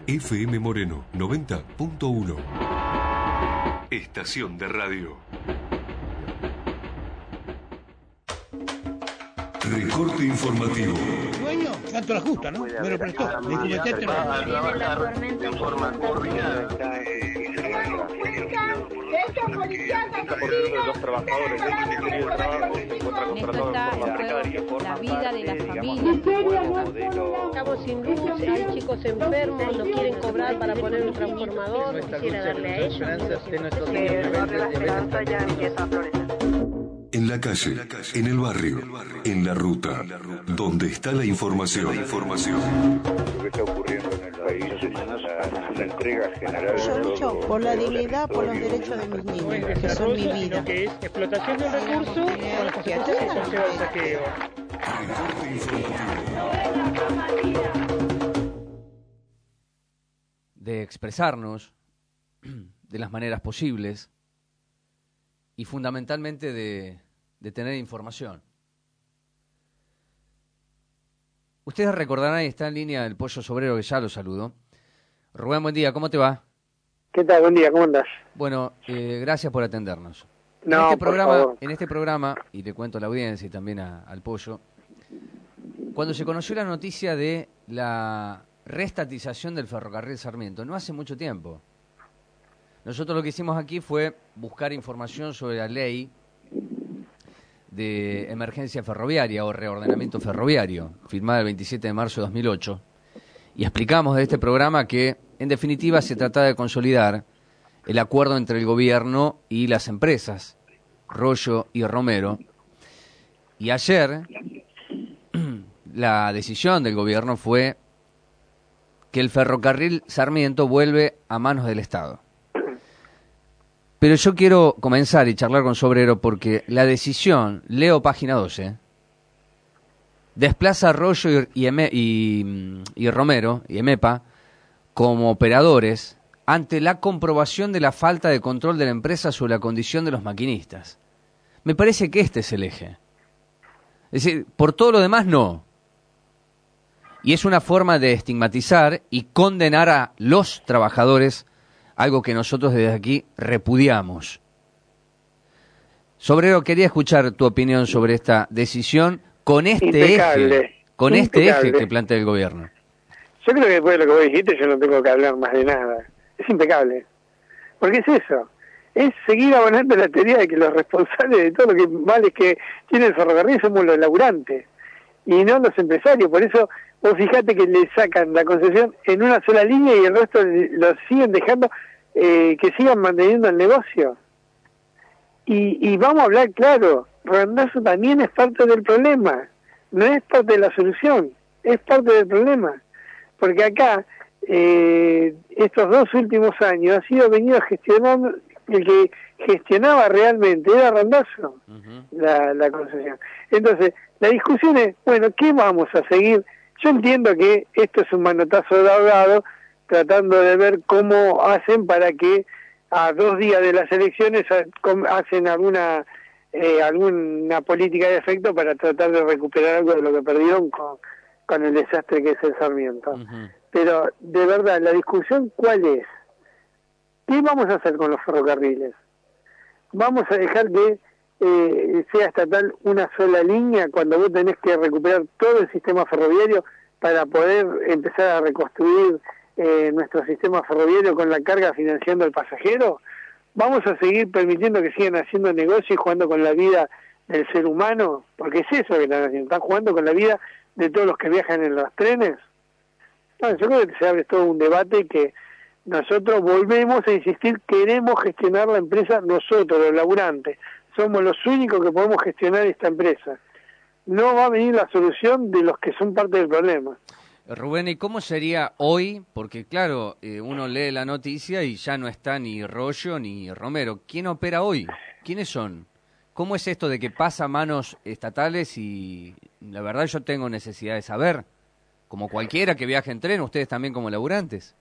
FM Moreno 90.1. Estación de radio. Recorte informativo. Dueño, tanto la justa, ¿no? Me lo prestó. Le comenté este los trabajadores del Ministerio de Trabajo se encuentran controlados por la vida de las familias. Estamos sin luz, hay chicos enfermos, no quieren cobrar para poner un transformador, quisiera darle a ellos. En la calle, en el barrio, en la ruta, donde está la información. Lo que está ocurriendo en el país es una entrega general. Yo lucho por la dignidad, por los derechos de mis niños, que son mi vida. Que es explotación de un recurso con las consecuencias que conlleva el saqueo. Recorte informativo. De expresarnos de las maneras posibles y fundamentalmente de tener información. Ustedes recordarán, y está en línea el Pollo Sobrero, que ya lo saludo. Rubén, buen día, ¿cómo te va? ¿Qué tal? Buen día, ¿cómo andás? Bueno, gracias por atendernos. No, En este programa, y le cuento a la audiencia y también al Pollo, cuando se conoció la noticia de la reestatización del ferrocarril Sarmiento, no hace mucho tiempo, nosotros lo que hicimos aquí fue buscar información sobre la ley de emergencia ferroviaria o reordenamiento ferroviario, firmada el 27 de marzo de 2008, y explicamos de este programa que, en definitiva, se trataba de consolidar el acuerdo entre el gobierno y las empresas, Rollo y Romero, y ayer la decisión del gobierno fue que el ferrocarril Sarmiento vuelve a manos del Estado. Pero yo quiero comenzar y charlar con Sobrero porque la decisión, leo página 12, desplaza a Rollo y Romero y EMEPA como operadores ante la comprobación de la falta de control de la empresa sobre la condición de los maquinistas. Me parece que este es el eje. Es decir, por todo lo demás no. Y es una forma de estigmatizar y condenar a los trabajadores, algo que nosotros desde aquí repudiamos. Sobrero, quería escuchar tu opinión sobre esta decisión con este eje que plantea el gobierno. Yo creo que después de lo que vos dijiste yo no tengo que hablar más de nada. Es impecable. Porque es eso. Es seguir abonando la teoría de que los responsables de todo lo que males que tiene el ferrocarril somos los laburantes y no los empresarios. Por eso vos fijate que le sacan la concesión en una sola línea y el resto lo siguen dejando que sigan manteniendo el negocio. Y vamos a hablar claro, Randazzo también es parte del problema, no es parte de la solución, es parte del problema. Porque acá, estos 2 últimos años, ha sido venido gestionando, el que gestionaba realmente era Randazzo, la concesión. Entonces, la discusión es, bueno, ¿qué vamos a seguir? Yo entiendo que esto es un manotazo de ahogado, tratando de ver cómo hacen para que a 2 días de las elecciones hacen alguna política de efecto para tratar de recuperar algo de lo que perdieron con el desastre que es el Sarmiento. Pero, de verdad, la discusión, ¿cuál es? ¿Qué vamos a hacer con los ferrocarriles? ¿Vamos a dejar que sea estatal una sola línea cuando vos tenés que recuperar todo el sistema ferroviario para poder empezar a reconstruir nuestro sistema ferroviario con la carga financiando al pasajero? ¿Vamos a seguir permitiendo que sigan haciendo negocio y jugando con la vida del ser humano? Porque es eso que están haciendo, están jugando con la vida de todos los que viajan en los trenes. No, yo creo que se abre todo un debate que nosotros volvemos a insistir, queremos gestionar la empresa nosotros, los laburantes. Somos los únicos que podemos gestionar esta empresa. No va a venir la solución de los que son parte del problema. Rubén, ¿y cómo sería hoy? Porque claro, uno lee la noticia y ya no está ni Rollo ni Romero. ¿Quién opera hoy? ¿Quiénes son? ¿Cómo es esto de que pasa a manos estatales? Y la verdad yo tengo necesidad de saber, como cualquiera que viaje en tren, ustedes también como laburantes.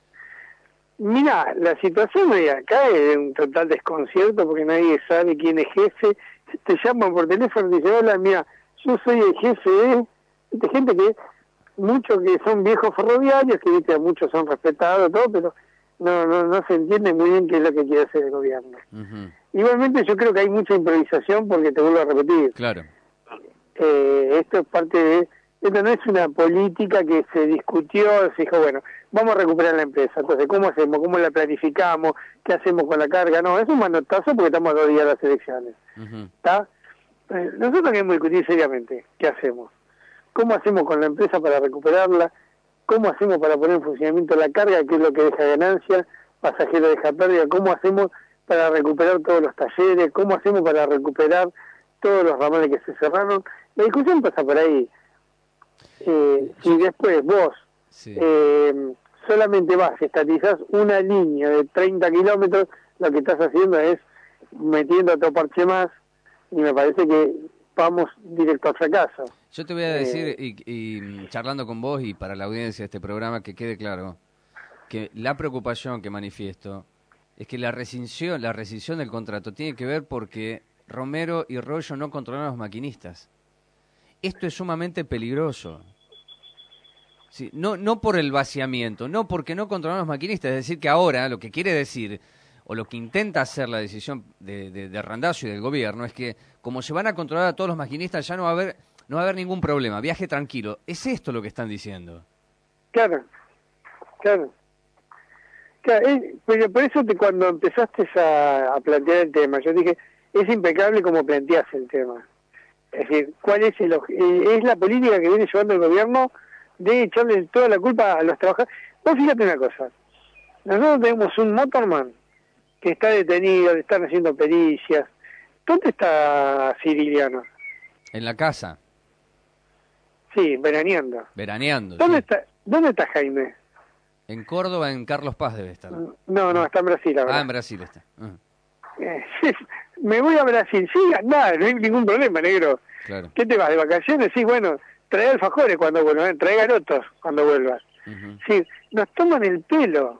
Mira, la situación de acá es un total desconcierto porque nadie sabe quién es jefe. Te llaman por teléfono y dicen, hola, mira, yo soy el jefe de gente que muchos que son viejos ferroviarios, que viste, muchos son respetados, todo, pero no se entiende muy bien qué es lo que quiere hacer el gobierno. Igualmente yo creo que hay mucha improvisación, porque te vuelvo a repetir. Claro. Esto es parte de... Esto no es una política que se discutió, se dijo, bueno, vamos a recuperar la empresa. Entonces, ¿cómo hacemos? ¿Cómo la planificamos? ¿Qué hacemos con la carga? No, es un manotazo porque estamos a 2 días de las elecciones. ¿Está? Nosotros queremos discutir seriamente qué hacemos. ¿Cómo hacemos con la empresa para recuperarla? ¿Cómo hacemos para poner en funcionamiento la carga, que es lo que deja ganancia, pasajero deja pérdida? ¿Cómo hacemos para recuperar todos los talleres? ¿Cómo hacemos para recuperar todos los ramales que se cerraron? La discusión pasa por ahí. Si después vos solamente vas, estatizás una línea de 30 kilómetros, lo que estás haciendo es metiendo otro parche más, y me parece que vamos directo al fracaso. Yo te voy a decir, y charlando con vos y para la audiencia de este programa, que quede claro, que la preocupación que manifiesto es que la rescisión del contrato tiene que ver porque Romero y Rollo no controlan a los maquinistas. Esto es sumamente peligroso. Sí, no por el vaciamiento, no porque no controlan a los maquinistas, es decir, que ahora lo que quiere decir, o lo que intenta hacer la decisión de Randazzo y del gobierno, es que como se van a controlar a todos los maquinistas, ya no va a haber ningún problema, viaje tranquilo. ¿Es esto lo que están diciendo? Claro. Pero por eso cuando empezaste a plantear el tema, yo dije, es impecable como planteas el tema. Es decir, ¿cuál es es la política que viene llevando el gobierno de echarle toda la culpa a los trabajadores? Vos fíjate una cosa, nosotros tenemos un motorman que está detenido, le están haciendo pericias. ¿Dónde está Ciriliano? En la casa. Sí, veraneando. ¿Dónde está Jaime? En Córdoba, en Carlos Paz debe estar. No, está en Brasil ahora. En Brasil está. Me voy a Brasil, sí, nada, no hay ningún problema, negro. Claro. ¿Qué te vas, de vacaciones? Sí, bueno, trae alfajores cuando vuelvas, trae garotos cuando vuelvas. Sí, nos toman el pelo,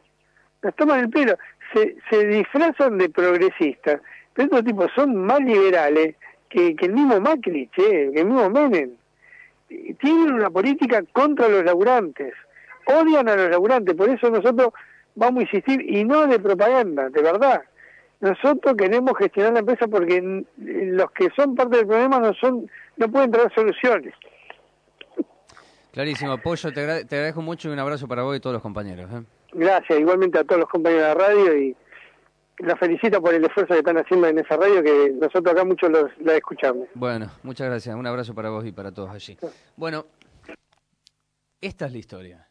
se disfrazan de progresistas, pero estos tipos son más liberales que el mismo Macri, que el mismo Menem. Tienen una política contra los laburantes, odian a los laburantes, por eso nosotros vamos a insistir, y no de propaganda, de verdad. Nosotros queremos gestionar la empresa porque los que son parte del problema no pueden traer soluciones. Clarísimo, Pollo, te agradezco mucho y un abrazo para vos y todos los compañeros. Gracias, igualmente a todos los compañeros de la radio, y los felicito por el esfuerzo que están haciendo en esa radio, que nosotros acá muchos la escuchamos. Bueno, muchas gracias, un abrazo para vos y para todos allí. Bueno, esta es la historia.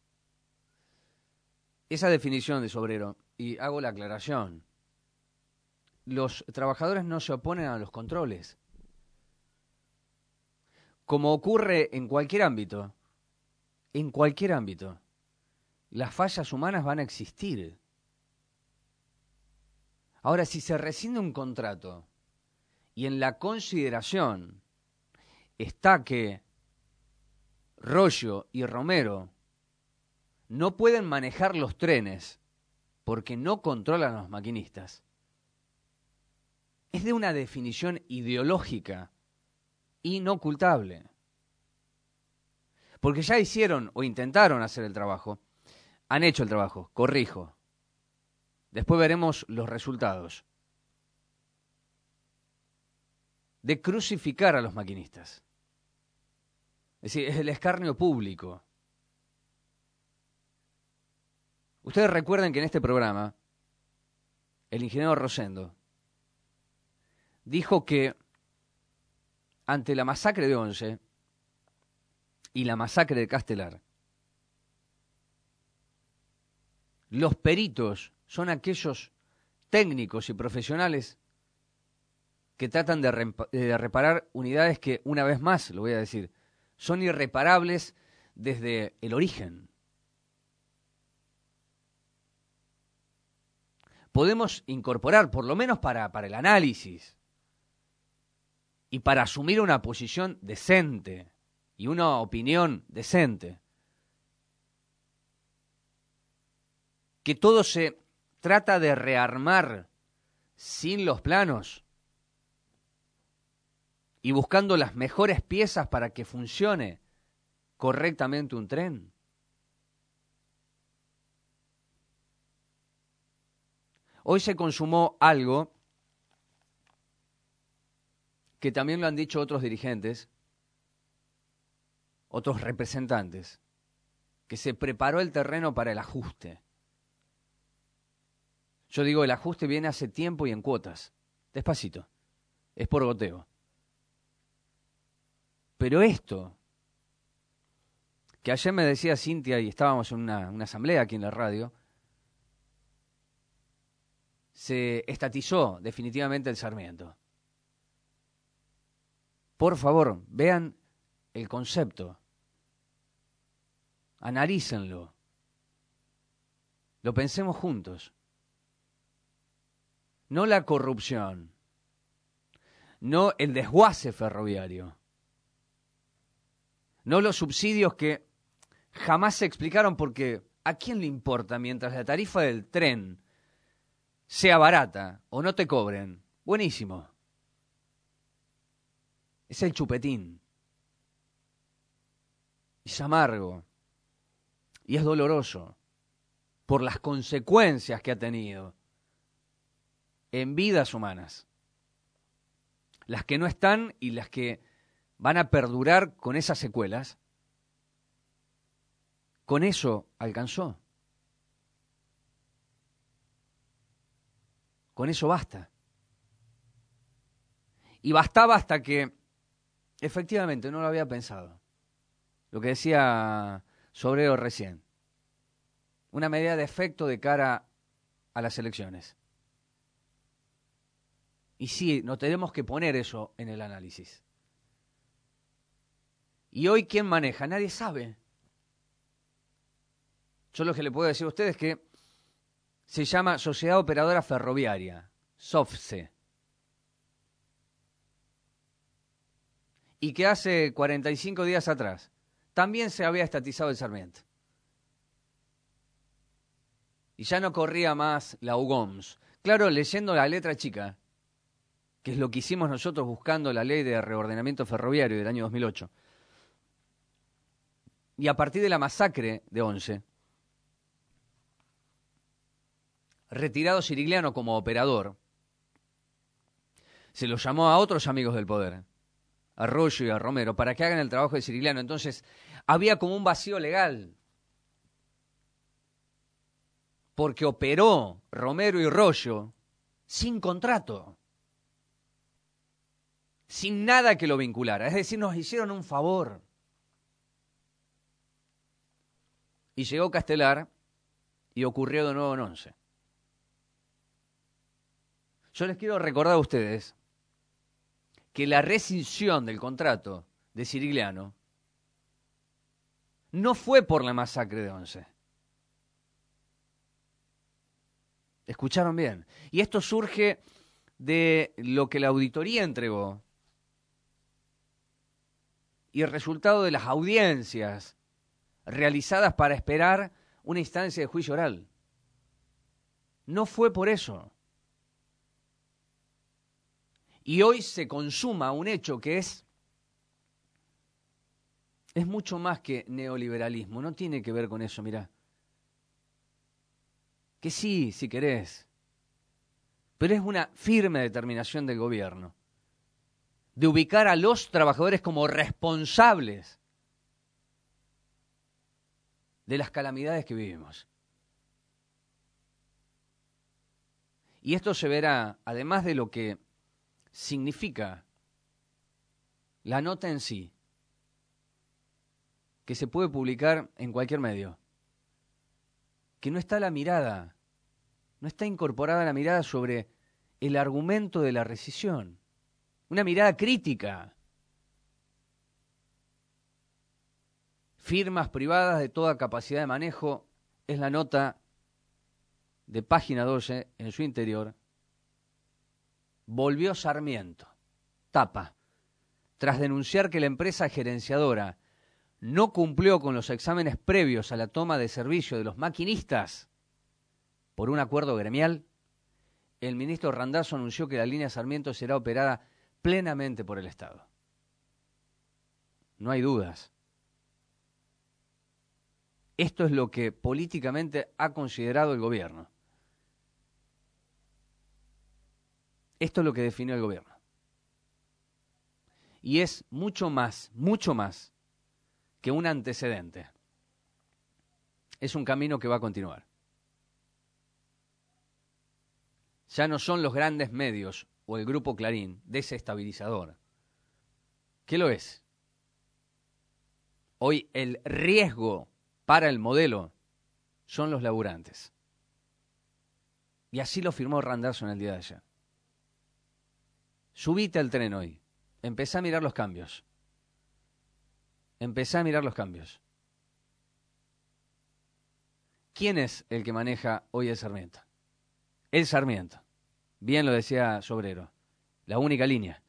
Esa definición de sobrero, y hago la aclaración, los trabajadores no se oponen a los controles. Como ocurre en cualquier ámbito, las fallas humanas van a existir. Ahora, si se rescinde un contrato y en la consideración está que Rollo y Romero no pueden manejar los trenes porque no controlan a los maquinistas, es de una definición ideológica inocultable. Porque ya hicieron o intentaron hacer el trabajo, han hecho el trabajo, corrijo. Después veremos los resultados de crucificar a los maquinistas. Es decir, es el escarnio público. Ustedes recuerden que en este programa, el ingeniero Rosendo dijo que ante la masacre de Once y la masacre de Castelar, los peritos son aquellos técnicos y profesionales que tratan de reparar unidades que, una vez más, lo voy a decir, son irreparables desde el origen. Podemos incorporar, por lo menos para el análisis, y para asumir una posición decente y una opinión decente, que todo se trata de rearmar sin los planos y buscando las mejores piezas para que funcione correctamente un tren? Hoy se consumó algo que también lo han dicho otros dirigentes, otros representantes, que se preparó el terreno para el ajuste. Yo digo, el ajuste viene hace tiempo y en cuotas, despacito, es por goteo. Pero esto, que ayer me decía Cintia y estábamos en una asamblea aquí en la radio, se estatizó definitivamente el Sarmiento. Por favor, vean el concepto, analícenlo, lo pensemos juntos. No la corrupción, no el desguace ferroviario, no los subsidios que jamás se explicaron porque ¿a quién le importa mientras la tarifa del tren sea barata o no te cobren? Buenísimo. Es el chupetín. Es amargo. Y es doloroso por las consecuencias que ha tenido en vidas humanas. Las que no están y las que van a perdurar con esas secuelas. Con eso alcanzó. Con eso basta. Y bastaba hasta que, efectivamente, no lo había pensado. Lo que decía Sobrero recién. Una medida de efecto de cara a las elecciones. Y sí, nos tenemos que poner eso en el análisis. Y hoy, ¿quién maneja? Nadie sabe. Yo lo que le puedo decir a ustedes es que se llama Sociedad Operadora Ferroviaria, SOFCE. Y que hace 45 días atrás también se había estatizado el Sarmiento. Y ya no corría más la UGOMS. Claro, leyendo la letra chica, que es lo que hicimos nosotros buscando la ley de reordenamiento ferroviario del año 2008. Y a partir de la masacre de Once, retirado Cirigliano como operador, se lo llamó a otros amigos del poder, a Royo y a Romero, para que hagan el trabajo de Cirigliano. Entonces, había como un vacío legal, porque operó Romero y Royo sin contrato, sin nada que lo vinculara. Es decir, nos hicieron un favor. Y llegó Castelar y ocurrió de nuevo en Once. Yo les quiero recordar a ustedes que la rescisión del contrato de Cirigliano no fue por la masacre de Once. ¿Escucharon bien? Y esto surge de lo que la auditoría entregó y el resultado de las audiencias realizadas para esperar una instancia de juicio oral. No fue por eso. Y hoy se consuma un hecho que es mucho más que neoliberalismo, no tiene que ver con eso, mirá. Que sí, si querés, pero es una firme determinación del gobierno de ubicar a los trabajadores como responsables de las calamidades que vivimos. Y esto se verá, además de lo que significa la nota en sí, que se puede publicar en cualquier medio, que no está la mirada, no está incorporada la mirada sobre el argumento de la rescisión, una mirada crítica. Firmas privadas de toda capacidad de manejo, es la nota de página 12 en su interior. Volvió Sarmiento, tapa, tras denunciar que la empresa gerenciadora no cumplió con los exámenes previos a la toma de servicio de los maquinistas por un acuerdo gremial. El ministro Randazzo anunció que la línea Sarmiento será operada plenamente por el Estado. No hay dudas. Esto es lo que políticamente ha considerado el gobierno. Esto es lo que definió el gobierno. Y es mucho más que un antecedente. Es un camino que va a continuar. Ya no son los grandes medios o el grupo Clarín desestabilizador. ¿Qué lo es? Hoy el riesgo para el modelo son los laburantes. Y así lo firmó Randazzo en el día de ayer. Subite al tren hoy. Empezá a mirar los cambios. Empezá a mirar los cambios. ¿Quién es el que maneja hoy el Sarmiento? El Sarmiento. Bien lo decía Sobrero. La única línea.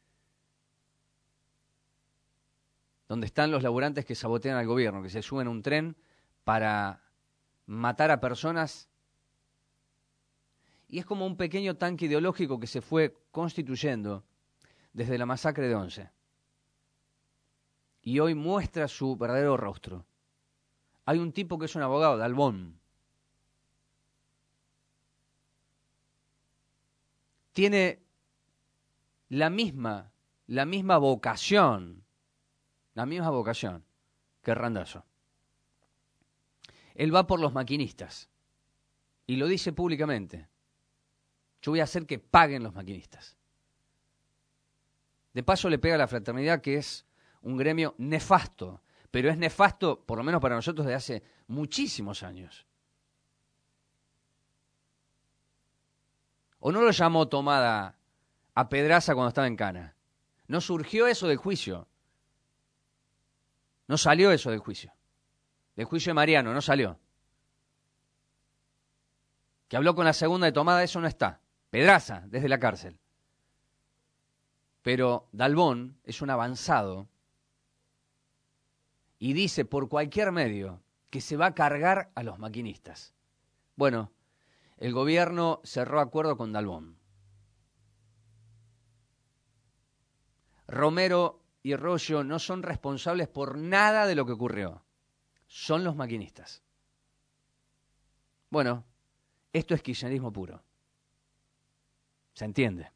Donde están los laburantes que sabotean al gobierno, que se suben a un tren para matar a personas. Y es como un pequeño tanque ideológico que se fue constituyendo desde la masacre de Once. Y hoy muestra su verdadero rostro. Hay un tipo que es un abogado, Dalbón. Tiene la misma vocación que Randazzo. Él va por los maquinistas y lo dice públicamente. Yo voy a hacer que paguen los maquinistas. De paso le pega a la fraternidad, que es un gremio nefasto, pero es nefasto, por lo menos para nosotros, de hace muchísimos años. ¿O no lo llamó tomada a Pedraza cuando estaba en Cana? No surgió eso del juicio. No salió eso del juicio. Del juicio de Mariano, no salió. Que habló con la segunda de tomada, eso no está. Pedraza, desde la cárcel. Pero Dalbón es un avanzado y dice por cualquier medio que se va a cargar a los maquinistas. Bueno, el gobierno cerró acuerdo con Dalbón. Romero y Royo no son responsables por nada de lo que ocurrió. Son los maquinistas. Bueno, esto es kirchnerismo puro. ¿Se entiende?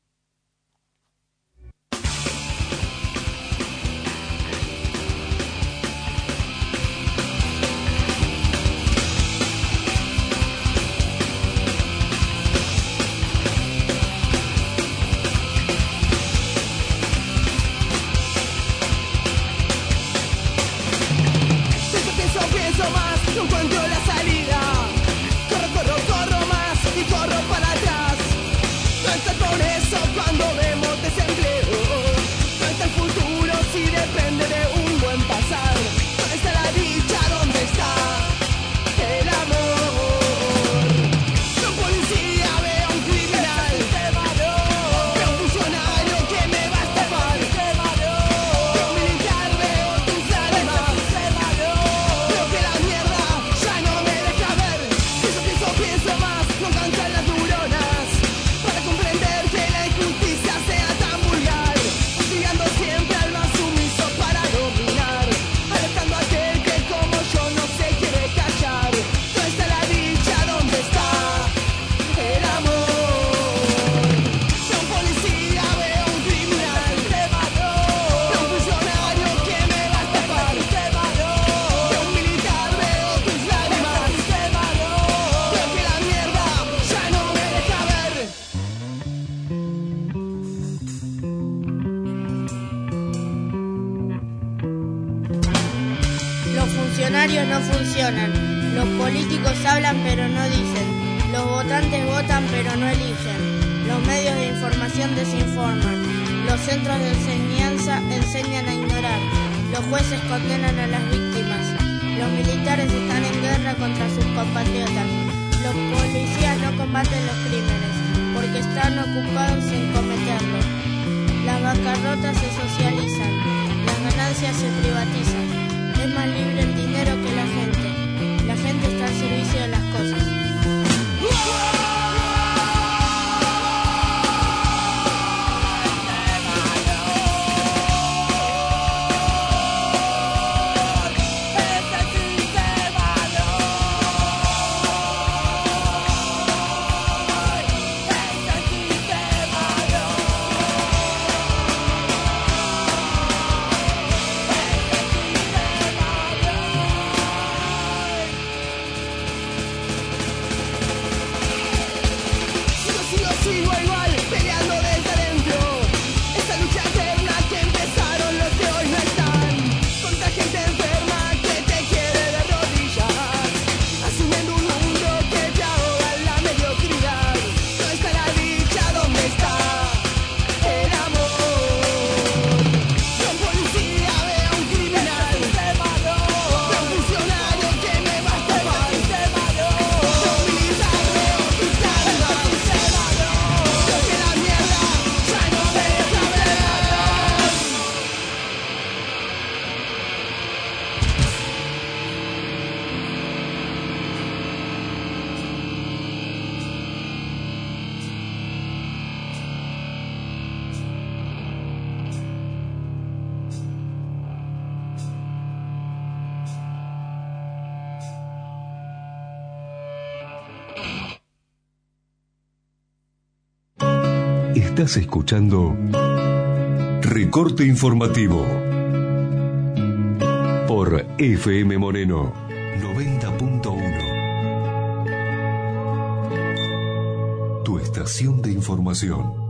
Pienso más, no encuentro la salida. Corro más y corro para atrás. No está por eso cuando vemos desempleo. No está el futuro si depende de un buen pasar. ¿Dónde está la dicha? ¿Dónde está el amor? Veo un policía, veo un criminal, veo un funcionario que me va a estafar. Veo un militar, veo tus lágrimas. Veo que la mierda ya no me deja ver. Pienso más, no cansan las neuronas para comprender que la injusticia sea tan vulgar. Hostigando siempre al más sumiso para dominar, alertando a aquel que como yo no se quiere callar. ¿Dónde está la dicha? ¿Dónde está el amor? Veo un policía, veo un criminal, veo un funcionario que me va a estafar. Veo un militar, veo tus lágrimas. Veo que la mierda ya no me deja ver. Los funcionarios no funcionan, los políticos hablan pero no dicen, los votantes votan pero no eligen, los medios de información desinforman, los centros de enseñanza enseñan a ignorar, los jueces condenan a las víctimas, los militares están en guerra contra sus compatriotas, los policías no combaten los crímenes porque están ocupados en cometerlos, las bancarrotas se socializan, las ganancias se privatizan. Es más libre el dinero que la gente. La gente está al servicio de las cosas. Ese sistema Estás escuchando Recorte Informativo por FM Moreno 90.1. Tu estación de información.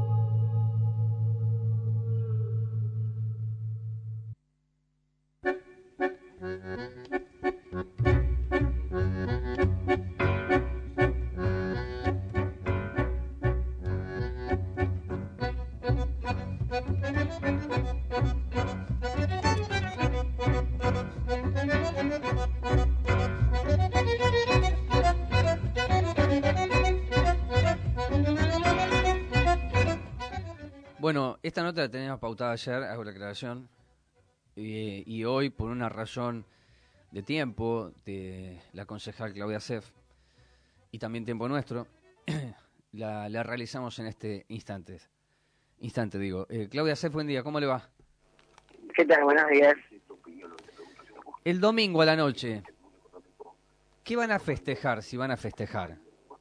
Bueno, esta nota la teníamos pautada ayer, hago la aclaración, y hoy, por una razón de tiempo, de la concejal Claudia Seff, y también tiempo nuestro, la realizamos en este instante. Claudia Seff, buen día, ¿cómo le va? ¿Qué tal? Buenos días. El domingo a la noche, ¿qué van a festejar, si van a festejar?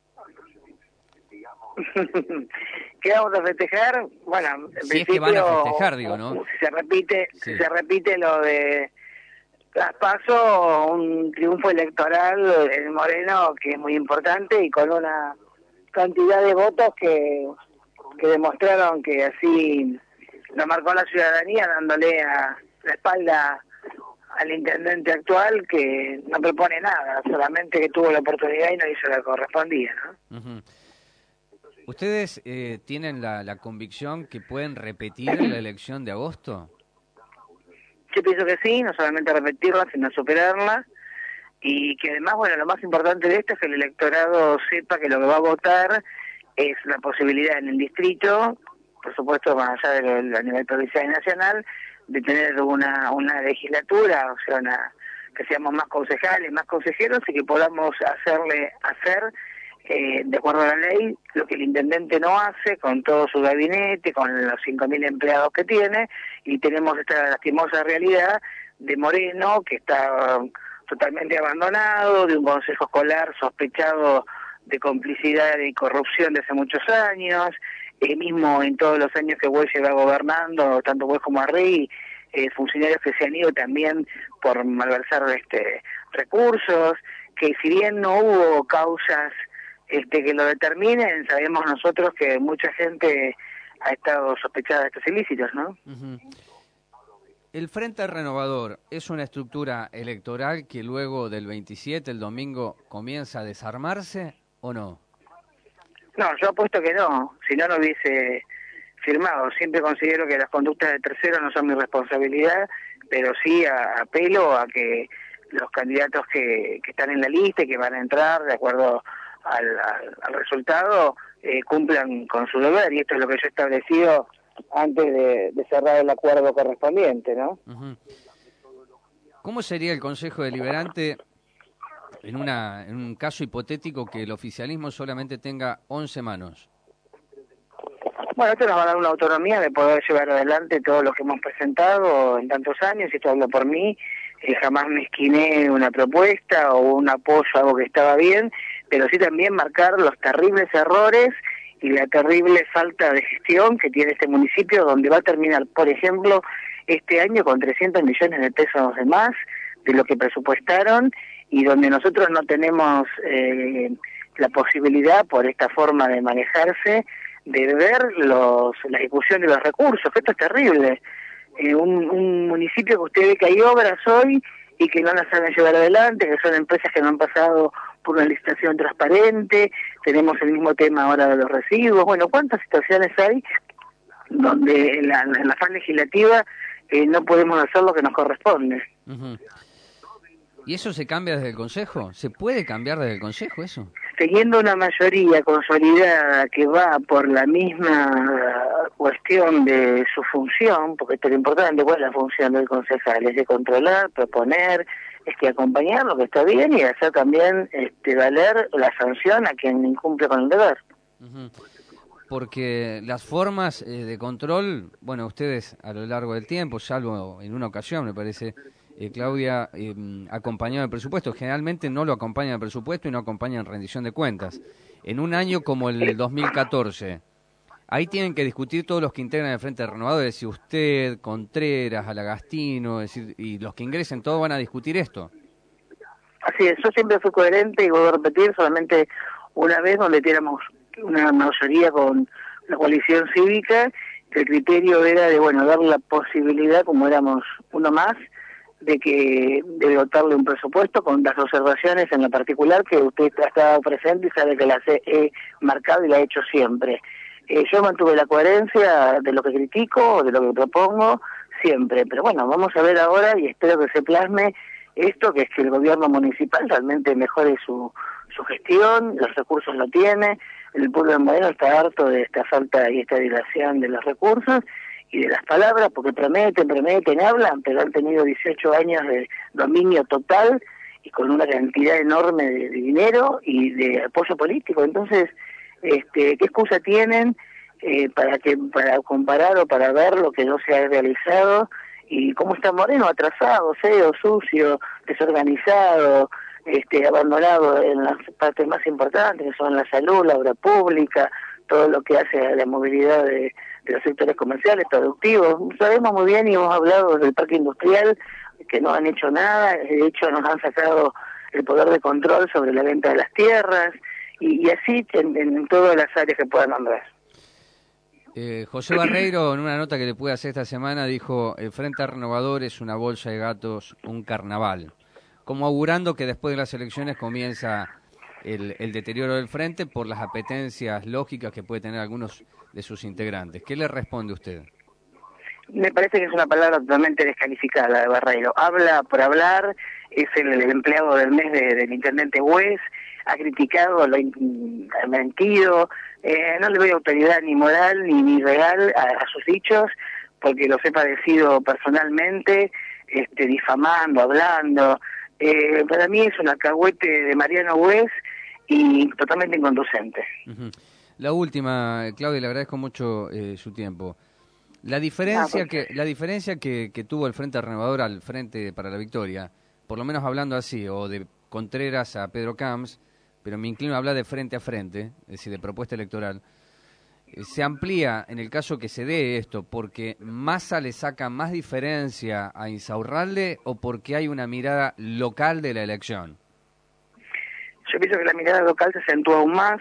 ¿Qué vamos a festejar? Bueno, en si es que van a festejar, digo, ¿no? Si se repite lo de las PASO, un triunfo electoral en Moreno que es muy importante y con una cantidad de votos que demostraron que así lo marcó la ciudadanía, dándole la espalda al intendente actual, que no propone nada, solamente que tuvo la oportunidad y no hizo lo que correspondía, ¿no? Uh-huh. ¿Ustedes tienen la convicción que pueden repetir la elección de agosto? Yo pienso que sí, no solamente repetirla, sino superarla, y que además, bueno, lo más importante de esto es que el electorado sepa que lo que va a votar es la posibilidad en el distrito, por supuesto más allá de a nivel provincial y nacional, de tener una legislatura, o sea, que seamos más concejales, más consejeros, y que podamos hacer de acuerdo a la ley, lo que el intendente no hace con todo su gabinete, con los 5.000 empleados que tiene, y tenemos esta lastimosa realidad de Moreno, que está totalmente abandonado, de un consejo escolar sospechado de complicidad y corrupción de hace muchos años, mismo en todos los años que Güell lleva gobernando, tanto Güell como Arrey, funcionarios que se han ido también por malversar recursos, que si bien no hubo causas que lo determinen, sabemos nosotros que mucha gente ha estado sospechada de estos ilícitos, ¿no? Uh-huh. ¿El Frente Renovador es una estructura electoral que luego del 27, el domingo, comienza a desarmarse o no? No, yo apuesto que no, si no, no hubiese firmado. Siempre considero que las conductas de terceros no son mi responsabilidad, pero sí apelo a que los candidatos que están en la lista y que van a entrar de acuerdo al resultado cumplan con su deber, y esto es lo que yo he establecido antes de cerrar el acuerdo correspondiente, ¿no? Uh-huh. ¿Cómo sería el Consejo Deliberante en un caso hipotético que el oficialismo solamente tenga 11 manos? Bueno, esto nos va a dar una autonomía de poder llevar adelante todo lo que hemos presentado en tantos años, y esto hablo por mí. Jamás me esquiné una propuesta o un apoyo a algo que estaba bien, pero sí también marcar los terribles errores y la terrible falta de gestión que tiene este municipio, donde va a terminar, por ejemplo, este año con 300 millones de pesos de más de lo que presupuestaron, y donde nosotros no tenemos la posibilidad, por esta forma de manejarse, de ver la ejecución de los recursos, que esto es terrible. Un municipio que usted ve que hay obras hoy y que no las saben llevar adelante, que son empresas que no han pasado por una licitación transparente. Tenemos el mismo tema ahora de los residuos. Bueno, ¿cuántas situaciones hay donde en la fase legislativa no podemos hacer lo que nos corresponde? Uh-huh. ¿Y eso se cambia desde el Consejo? ¿Se puede cambiar desde el Consejo eso? Teniendo una mayoría consolidada que va por la misma cuestión de su función, porque esto es lo importante, ¿cuál es la función del concejal? Es de controlar, proponer, es que acompañar lo que está bien y hacer también valer la sanción a quien incumple con el deber. Uh-huh. Porque las formas de control, bueno, ustedes a lo largo del tiempo, salvo en una ocasión, me parece, Claudia, acompañado el presupuesto. Generalmente no lo acompaña el presupuesto y no acompaña en rendición de cuentas. En un año como el 2014, Ahí tienen que discutir todos los que integran el Frente Renovador, es decir, usted, Contreras, Alagastino, es decir, y los que ingresen, todos van a discutir esto. Así es, yo siempre fui coherente y vuelvo a repetir, solamente una vez donde teníamos una mayoría con la coalición cívica, que el criterio era de, bueno, dar la posibilidad, como éramos uno más, de dotarle un presupuesto con las observaciones en lo particular que usted ha estado presente y sabe que las he marcado y la he hecho siempre. Yo mantuve la coherencia de lo que critico, de lo que propongo, siempre. Pero bueno, vamos a ver ahora y espero que se plasme esto, que es que el gobierno municipal realmente mejore su gestión, los recursos lo tiene, el pueblo de Moreno está harto de esta falta y esta dilación de los recursos y de las palabras, porque prometen, hablan, pero han tenido 18 años de dominio total y con una cantidad enorme de dinero y de apoyo político. Entonces, ¿qué excusa tienen para comparar o para ver lo que no se ha realizado? Y cómo está Moreno, atrasado, feo, sucio, desorganizado, abandonado en las partes más importantes, que son la salud, la obra pública, todo lo que hace a la movilidad de los sectores comerciales, productivos. Sabemos muy bien y hemos hablado del parque industrial, que no han hecho nada, de hecho nos han sacado el poder de control sobre la venta de las tierras, y así en todas las áreas que puedan nombrar. José Barreiro, en una nota que le pude hacer esta semana, dijo: el Frente Renovador es una bolsa de gatos, un carnaval, como augurando que después de las elecciones comienza el deterioro del Frente por las apetencias lógicas que puede tener algunos de sus integrantes. ¿Qué le responde usted? Me parece que es una palabra totalmente descalificada la de Barreiro. Habla por hablar, es el empleado del mes del intendente Güez, ha criticado, ha mentido, no le doy autoridad ni moral ni real a sus dichos, porque los he padecido personalmente, difamando, hablando. Para mí es un alcahuete de Mariano Güez y totalmente inconducente. La última, Claudia, le agradezco mucho su tiempo. La diferencia que tuvo el Frente Renovador al Frente para la Victoria, por lo menos hablando así, o de Contreras a Pedro Camps, pero me inclino a hablar de frente a frente, es decir, de propuesta electoral, se amplía en el caso que se dé esto, porque Massa le saca más diferencia a Insaurralde o porque hay una mirada local de la elección. Yo pienso que la mirada local se acentúa aún más.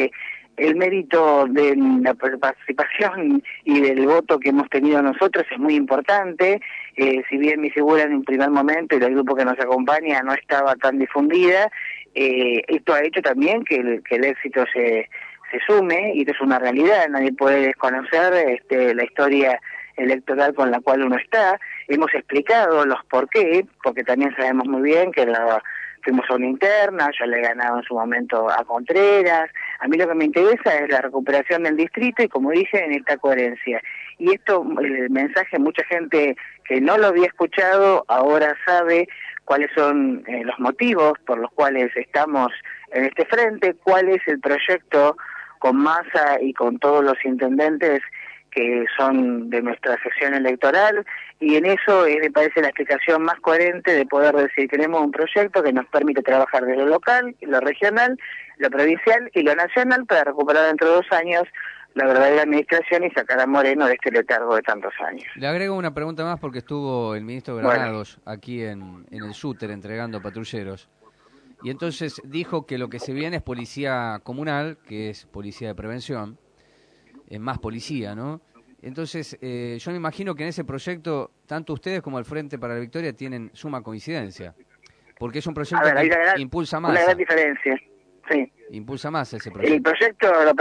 El mérito de la participación y del voto que hemos tenido nosotros es muy importante. Si bien mi figura en un primer momento y el grupo que nos acompaña no estaba tan difundida, esto ha hecho también que el éxito se sume, y esto es una realidad. Nadie puede desconocer la historia electoral con la cual uno está. Hemos explicado los por qué, porque también sabemos muy bien que fuimos a una interna, yo le he ganado en su momento a Contreras. A mí lo que me interesa es la recuperación del distrito y, como dije, en esta coherencia. Y esto, el mensaje, mucha gente que no lo había escuchado ahora sabe cuáles son los motivos por los cuales estamos en este frente, cuál es el proyecto con Massa y con todos los intendentes que son de nuestra sección electoral, y en eso me parece la explicación más coherente de poder decir que tenemos un proyecto que nos permite trabajar de lo local, lo regional, lo provincial y lo nacional para recuperar dentro de 2 años la verdadera administración y sacar a Moreno de este letargo de tantos años. Le agrego una pregunta más porque estuvo el ministro Granados aquí en el Súter entregando patrulleros, y entonces dijo que lo que se viene es policía comunal, que es policía de prevención, es más policía, ¿no? Entonces, yo me imagino que en ese proyecto, tanto ustedes como el Frente para la Victoria tienen suma coincidencia, porque es un proyecto que impulsa más. Una gran diferencia, sí. Impulsa más ese proyecto. El proyecto lo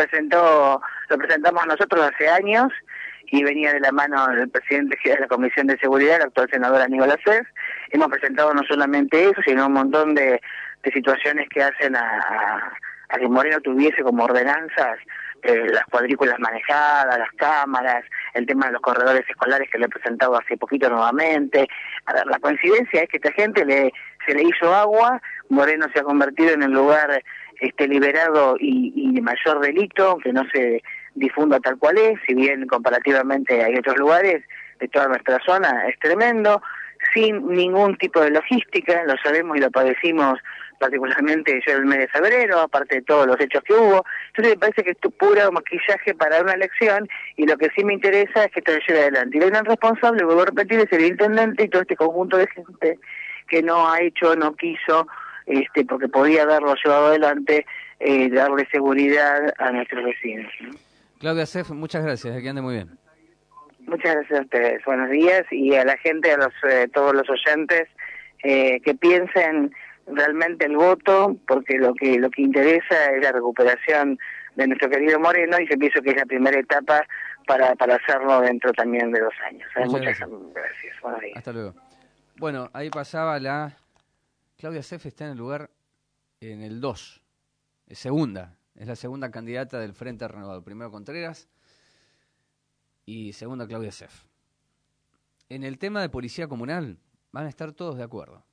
presentamos nosotros hace años, y venía de la mano del presidente de la Comisión de Seguridad, el actual senador Aníbal Acés. Hemos presentado no solamente eso, sino un montón de situaciones que hacen a que Moreno tuviese como ordenanzas las cuadrículas manejadas, las cámaras, el tema de los corredores escolares que le he presentado hace poquito nuevamente. A ver, la coincidencia es que esta gente se le hizo agua, Moreno se ha convertido en el lugar liberado y de mayor delito, aunque no se difunda tal cual es, si bien comparativamente hay otros lugares de toda nuestra zona, es tremendo, sin ningún tipo de logística, lo sabemos y lo padecimos particularmente yo el mes de febrero, aparte de todos los hechos que hubo. Entonces me parece que esto es puro maquillaje para una elección, y lo que sí me interesa es que esto lo lleve adelante. Y el gran responsable, vuelvo a repetir, es el intendente y todo este conjunto de gente que no ha hecho, no quiso, porque podía haberlo llevado adelante, darle seguridad a nuestros vecinos, ¿no? Claudia Sef, muchas gracias, que ande muy bien. Muchas gracias a ustedes, buenos días, y a la gente, a todos los oyentes, que piensen realmente el voto, porque lo que interesa es la recuperación de nuestro querido Moreno, y yo pienso que es la primera etapa para hacerlo dentro también de 2 años. Muchas gracias. Buenos días. Hasta luego. Bueno, ahí pasaba Claudia Sef, está en el lugar, en el 2, es segunda, es la segunda candidata del Frente Renovado. Primero Contreras y segunda Claudia Sef. En el tema de policía comunal van a estar todos de acuerdo.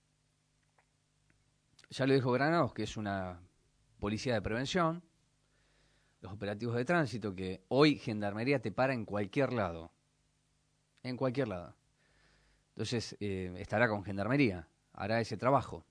Ya lo dijo Granados, que es una policía de prevención, los operativos de tránsito, que hoy Gendarmería te para en cualquier lado. En cualquier lado. Entonces, estará con Gendarmería, hará ese trabajo.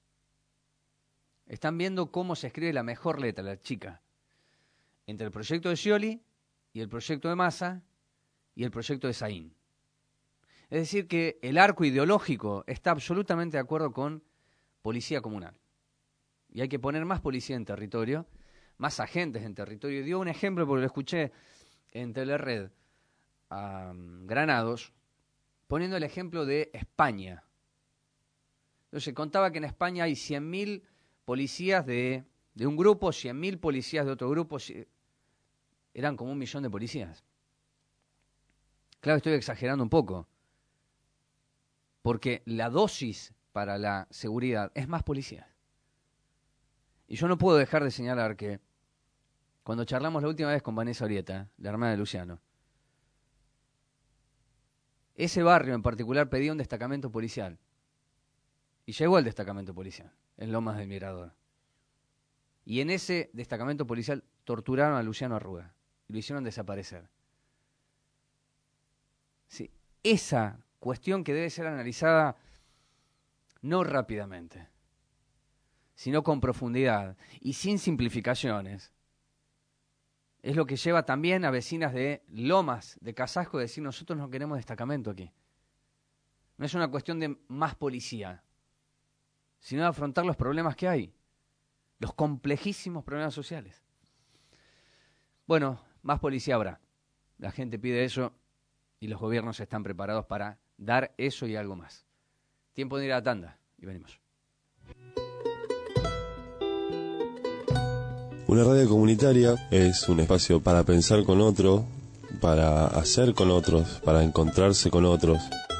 Están viendo cómo se escribe la mejor letra, la chica, entre el proyecto de Scioli y el proyecto de Massa y el proyecto de Saín. Es decir, que el arco ideológico está absolutamente de acuerdo con policía comunal. Y hay que poner más policía en territorio, más agentes en territorio. Dio un ejemplo, porque lo escuché en Telered a Granados, poniendo el ejemplo de España. Entonces contaba que en España hay 100.000 policías de un grupo, 100.000 policías de otro grupo, eran como 1 millón de policías. Claro, estoy exagerando un poco, porque la dosis para la seguridad es más policías. Y yo no puedo dejar de señalar que cuando charlamos la última vez con Vanessa Orieta, la hermana de Luciano, ese barrio en particular pedía un destacamento policial. Y llegó el destacamento policial, en Lomas del Mirador. Y en ese destacamento policial torturaron a Luciano Arruga y lo hicieron desaparecer. Sí, esa cuestión que debe ser analizada no rápidamente, sino con profundidad y sin simplificaciones, es lo que lleva también a vecinas de Lomas, de Casasco, a decir: nosotros no queremos destacamento aquí. No es una cuestión de más policía, sino de afrontar los problemas que hay, los complejísimos problemas sociales. Bueno, más policía habrá. La gente pide eso y los gobiernos están preparados para dar eso y algo más. Tiempo de ir a la tanda y venimos. Una radio comunitaria es un espacio para pensar con otro, para hacer con otros, para encontrarse con otros.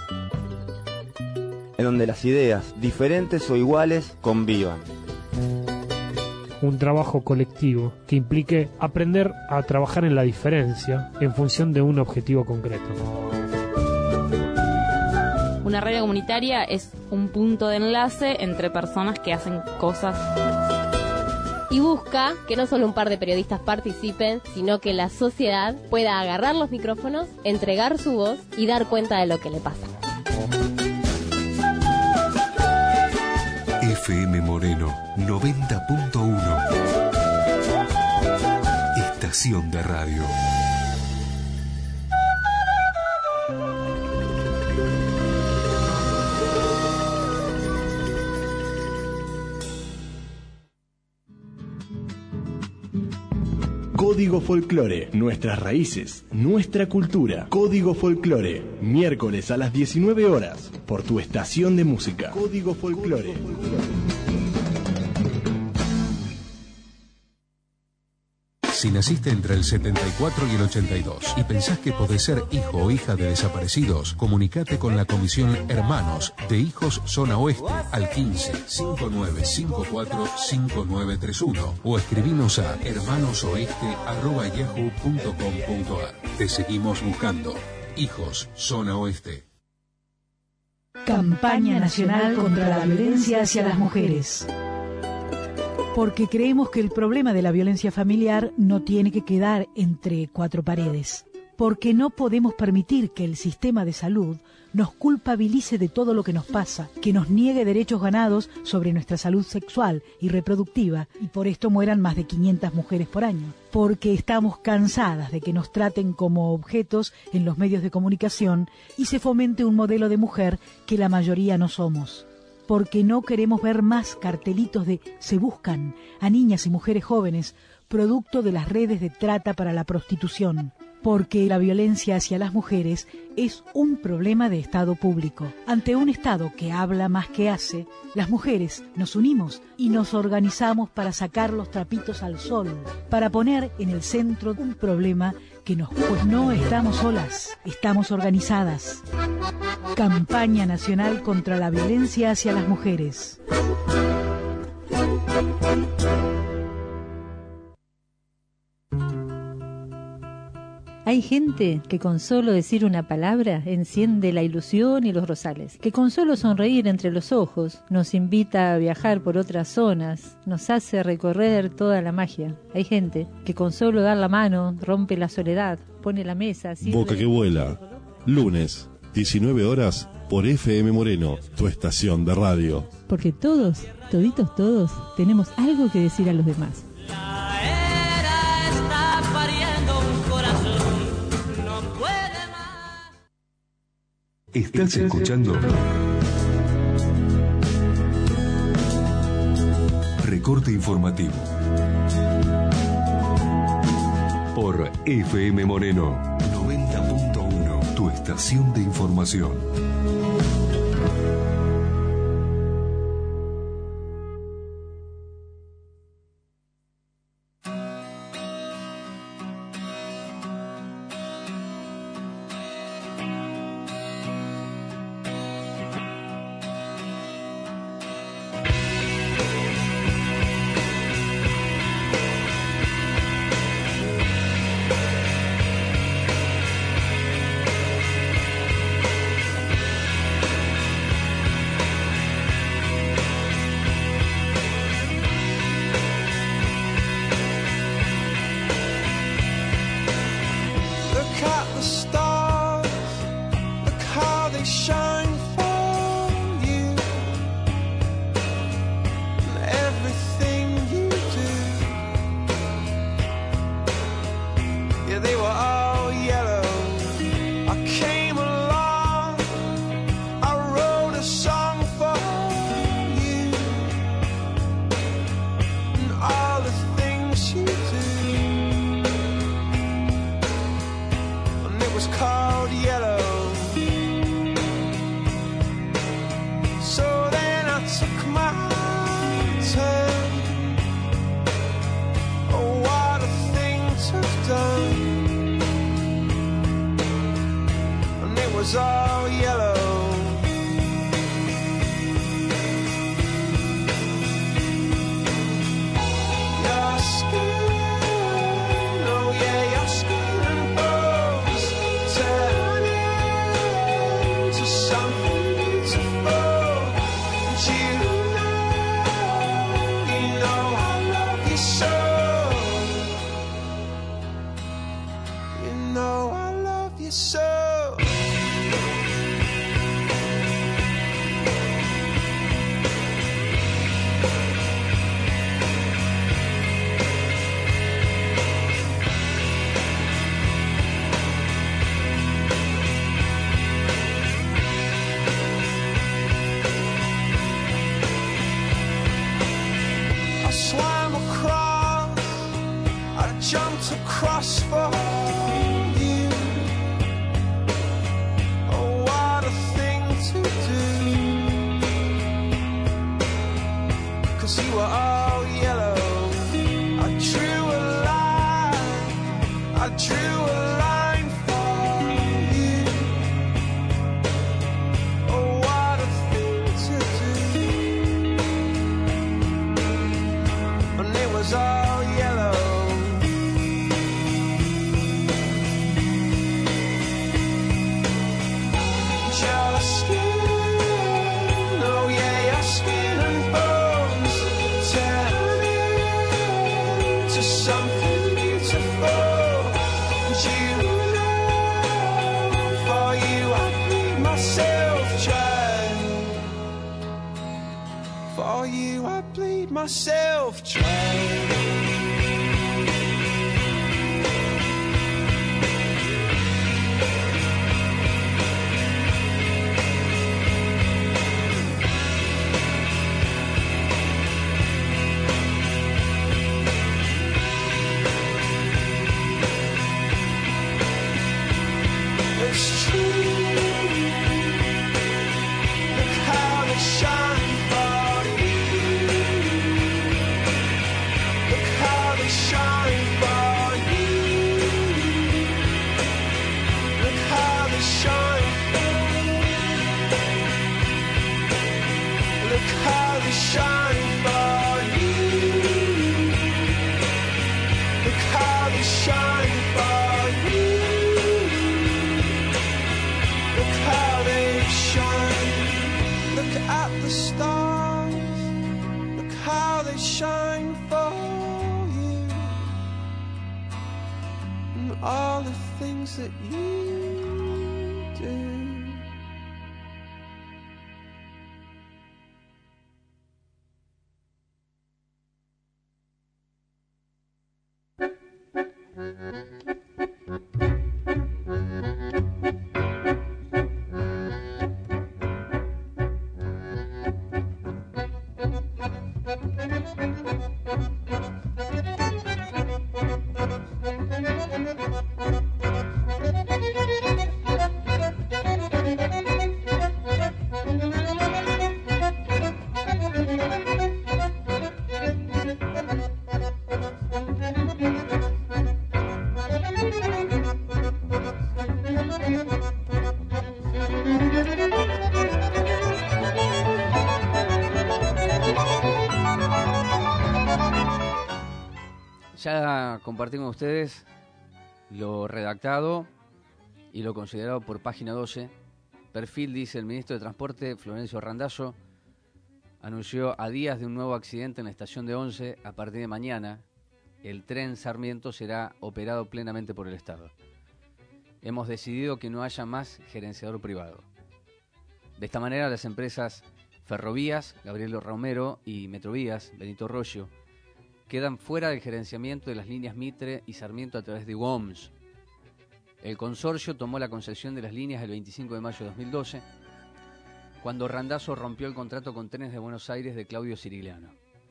En donde las ideas, diferentes o iguales, convivan. Un trabajo colectivo que implique aprender a trabajar en la diferencia en función de un objetivo concreto. Una radio comunitaria es un punto de enlace entre personas que hacen cosas. Y busca que no solo un par de periodistas participen, sino que la sociedad pueda agarrar los micrófonos, entregar su voz y dar cuenta de lo que le pasa. FM Moreno 90.1. Estación de radio. Código Folclore, nuestras raíces, nuestra cultura. Código Folclore, miércoles a las 19 horas, por tu estación de música. Código Folclore. Si naciste entre el 74 y el 82 y pensás que podés ser hijo o hija de desaparecidos, comunicate con la Comisión Hermanos de Hijos Zona Oeste al 15-5954-5931 o escribinos a hermanosoeste@yahoo.com.ar. Te seguimos buscando. Hijos Zona Oeste. Campaña Nacional contra la Violencia hacia las Mujeres. Porque creemos que el problema de la violencia familiar no tiene que quedar entre 4 paredes. porque no podemos permitir que el sistema de salud nos culpabilice de todo lo que nos pasa, que nos niegue derechos ganados sobre nuestra salud sexual y reproductiva, y por esto mueran más de 500 mujeres por año. Porque estamos cansadas de que nos traten como objetos en los medios de comunicación y se fomente un modelo de mujer que la mayoría no somos. Porque no queremos ver más cartelitos de "se buscan" a niñas y mujeres jóvenes, producto de las redes de trata para la prostitución. Porque la violencia hacia las mujeres es un problema de Estado público. Ante un Estado que habla más que hace, las mujeres nos unimos y nos organizamos para sacar los trapitos al sol, para poner en el centro un problema que pues no estamos solas, estamos organizadas. Campaña Nacional contra la Violencia hacia las Mujeres. Hay gente que con solo decir una palabra enciende la ilusión y los rosales, que con solo sonreír entre los ojos nos invita a viajar por otras zonas, nos hace recorrer toda la magia. Hay gente que con solo dar la mano rompe la soledad, pone la mesa... Boca que vuela, lunes, 19 horas, por FM Moreno, tu estación de radio. Porque todos, toditos todos, tenemos algo que decir a los demás. Estás escuchando Recorte Informativo por FM Moreno 90.1, tu estación de información. Something beautiful, and you know bleed myself trying. All the things that you do. Ya compartí con ustedes lo redactado y lo considerado por Página 12. Perfil, dice: el ministro de Transporte, Florencio Randazzo, anunció a días de un nuevo accidente en la estación de Once. A partir de mañana, el tren Sarmiento será operado plenamente por el Estado. Hemos decidido que no haya más gerenciador privado. De esta manera, las empresas Ferrovías, Gabriel Romero, y Metrovías, Benito Roggio, quedan fuera del gerenciamiento de las líneas Mitre y Sarmiento a través de UOMS. El consorcio tomó la concesión de las líneas el 25 de mayo de 2012, cuando Randazzo rompió el contrato con Trenes de Buenos Aires de Claudio Cirigliano.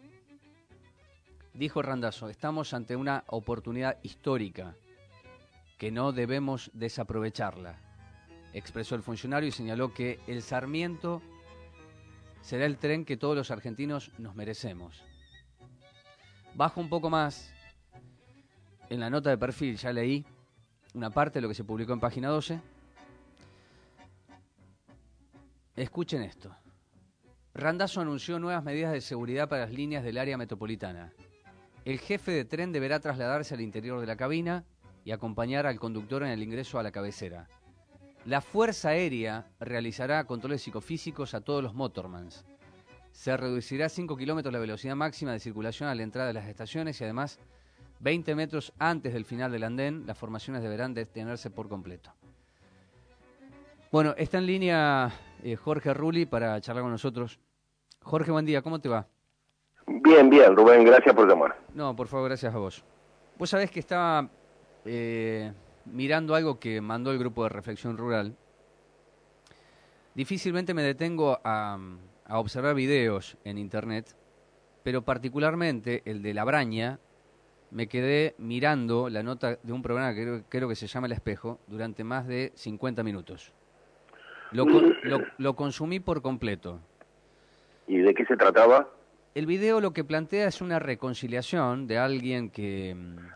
Dijo Randazzo: estamos ante una oportunidad histórica que no debemos desaprovecharla, expresó el funcionario, y señaló que el Sarmiento será el tren que todos los argentinos nos merecemos. Bajo un poco más, en la nota de Perfil ya leí una parte de lo que se publicó en Página 12. Escuchen esto. Randazzo anunció nuevas medidas de seguridad para las líneas del área metropolitana. El jefe de tren deberá trasladarse al interior de la cabina y acompañar al conductor en el ingreso a la cabecera. La Fuerza Aérea realizará controles psicofísicos a todos los motormans. Se reducirá 5 kilómetros la velocidad máxima de circulación a la entrada de las estaciones y además 20 metros antes del final del andén las formaciones deberán detenerse por completo. Bueno, está en línea Jorge Rulli para charlar con nosotros. Jorge, buen día, ¿cómo te va? Bien, bien, Rubén, gracias por llamar. No, por favor, gracias a vos. Vos sabés que estaba mirando algo que mandó el Grupo de Reflexión Rural. Difícilmente me detengo a observar videos en internet, pero particularmente el de La Braña. Me quedé mirando la nota de un programa que creo que se llama El Espejo durante más de 50 minutos. Lo consumí por completo. ¿Y de qué se trataba? El video lo que plantea es una reconciliación de alguien que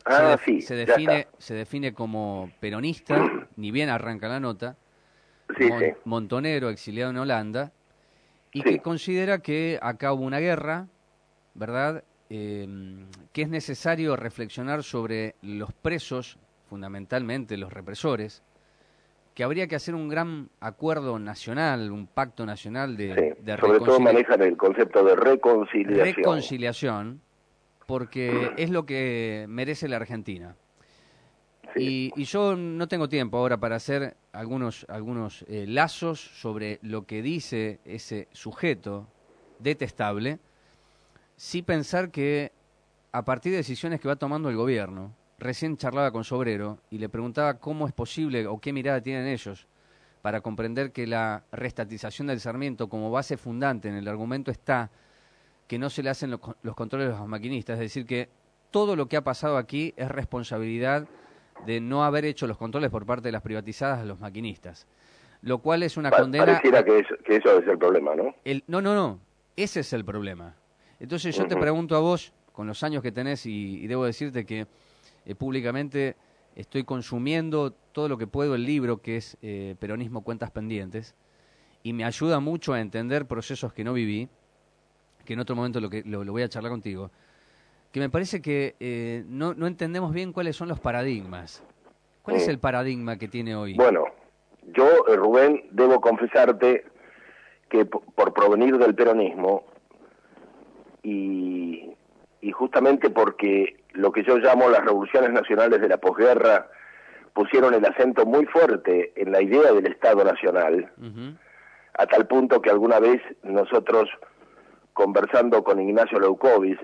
se define como peronista, ni bien arranca la nota, montonero, exiliado en Holanda, y que considera que acá hubo una guerra, ¿verdad?, que es necesario reflexionar sobre los presos, fundamentalmente los represores, que habría que hacer un gran acuerdo nacional, un pacto nacional de sobre todo manejan el concepto de reconciliación. Reconciliación, porque es lo que merece la Argentina. Sí. Y yo no tengo tiempo ahora para hacer algunos lazos sobre lo que dice ese sujeto detestable. sí pensar que a partir de decisiones que va tomando el gobierno, recién charlaba con Sobrero y le preguntaba cómo es posible o qué mirada tienen ellos para comprender que la reestatización del Sarmiento como base fundante en el argumento está que no se le hacen los controles a los maquinistas, es decir, que todo lo que ha pasado aquí es responsabilidad de no haber hecho los controles por parte de las privatizadas a los maquinistas, lo cual es una condena... Pareciera que eso es el problema, ¿no? No, ese es el problema. Entonces yo te pregunto a vos, con los años que tenés, y debo decirte que públicamente estoy consumiendo todo lo que puedo el libro que es Peronismo Cuentas Pendientes, y me ayuda mucho a entender procesos que no viví, que en otro momento lo voy a charlar contigo, que me parece que no entendemos bien cuáles son los paradigmas. ¿Cuál es el paradigma que tiene hoy? Bueno, yo, Rubén, debo confesarte que por provenir del peronismo y justamente porque lo que yo llamo las revoluciones nacionales de la posguerra pusieron el acento muy fuerte en la idea del Estado Nacional, a tal punto que alguna vez nosotros, conversando con Ignacio Leucovis,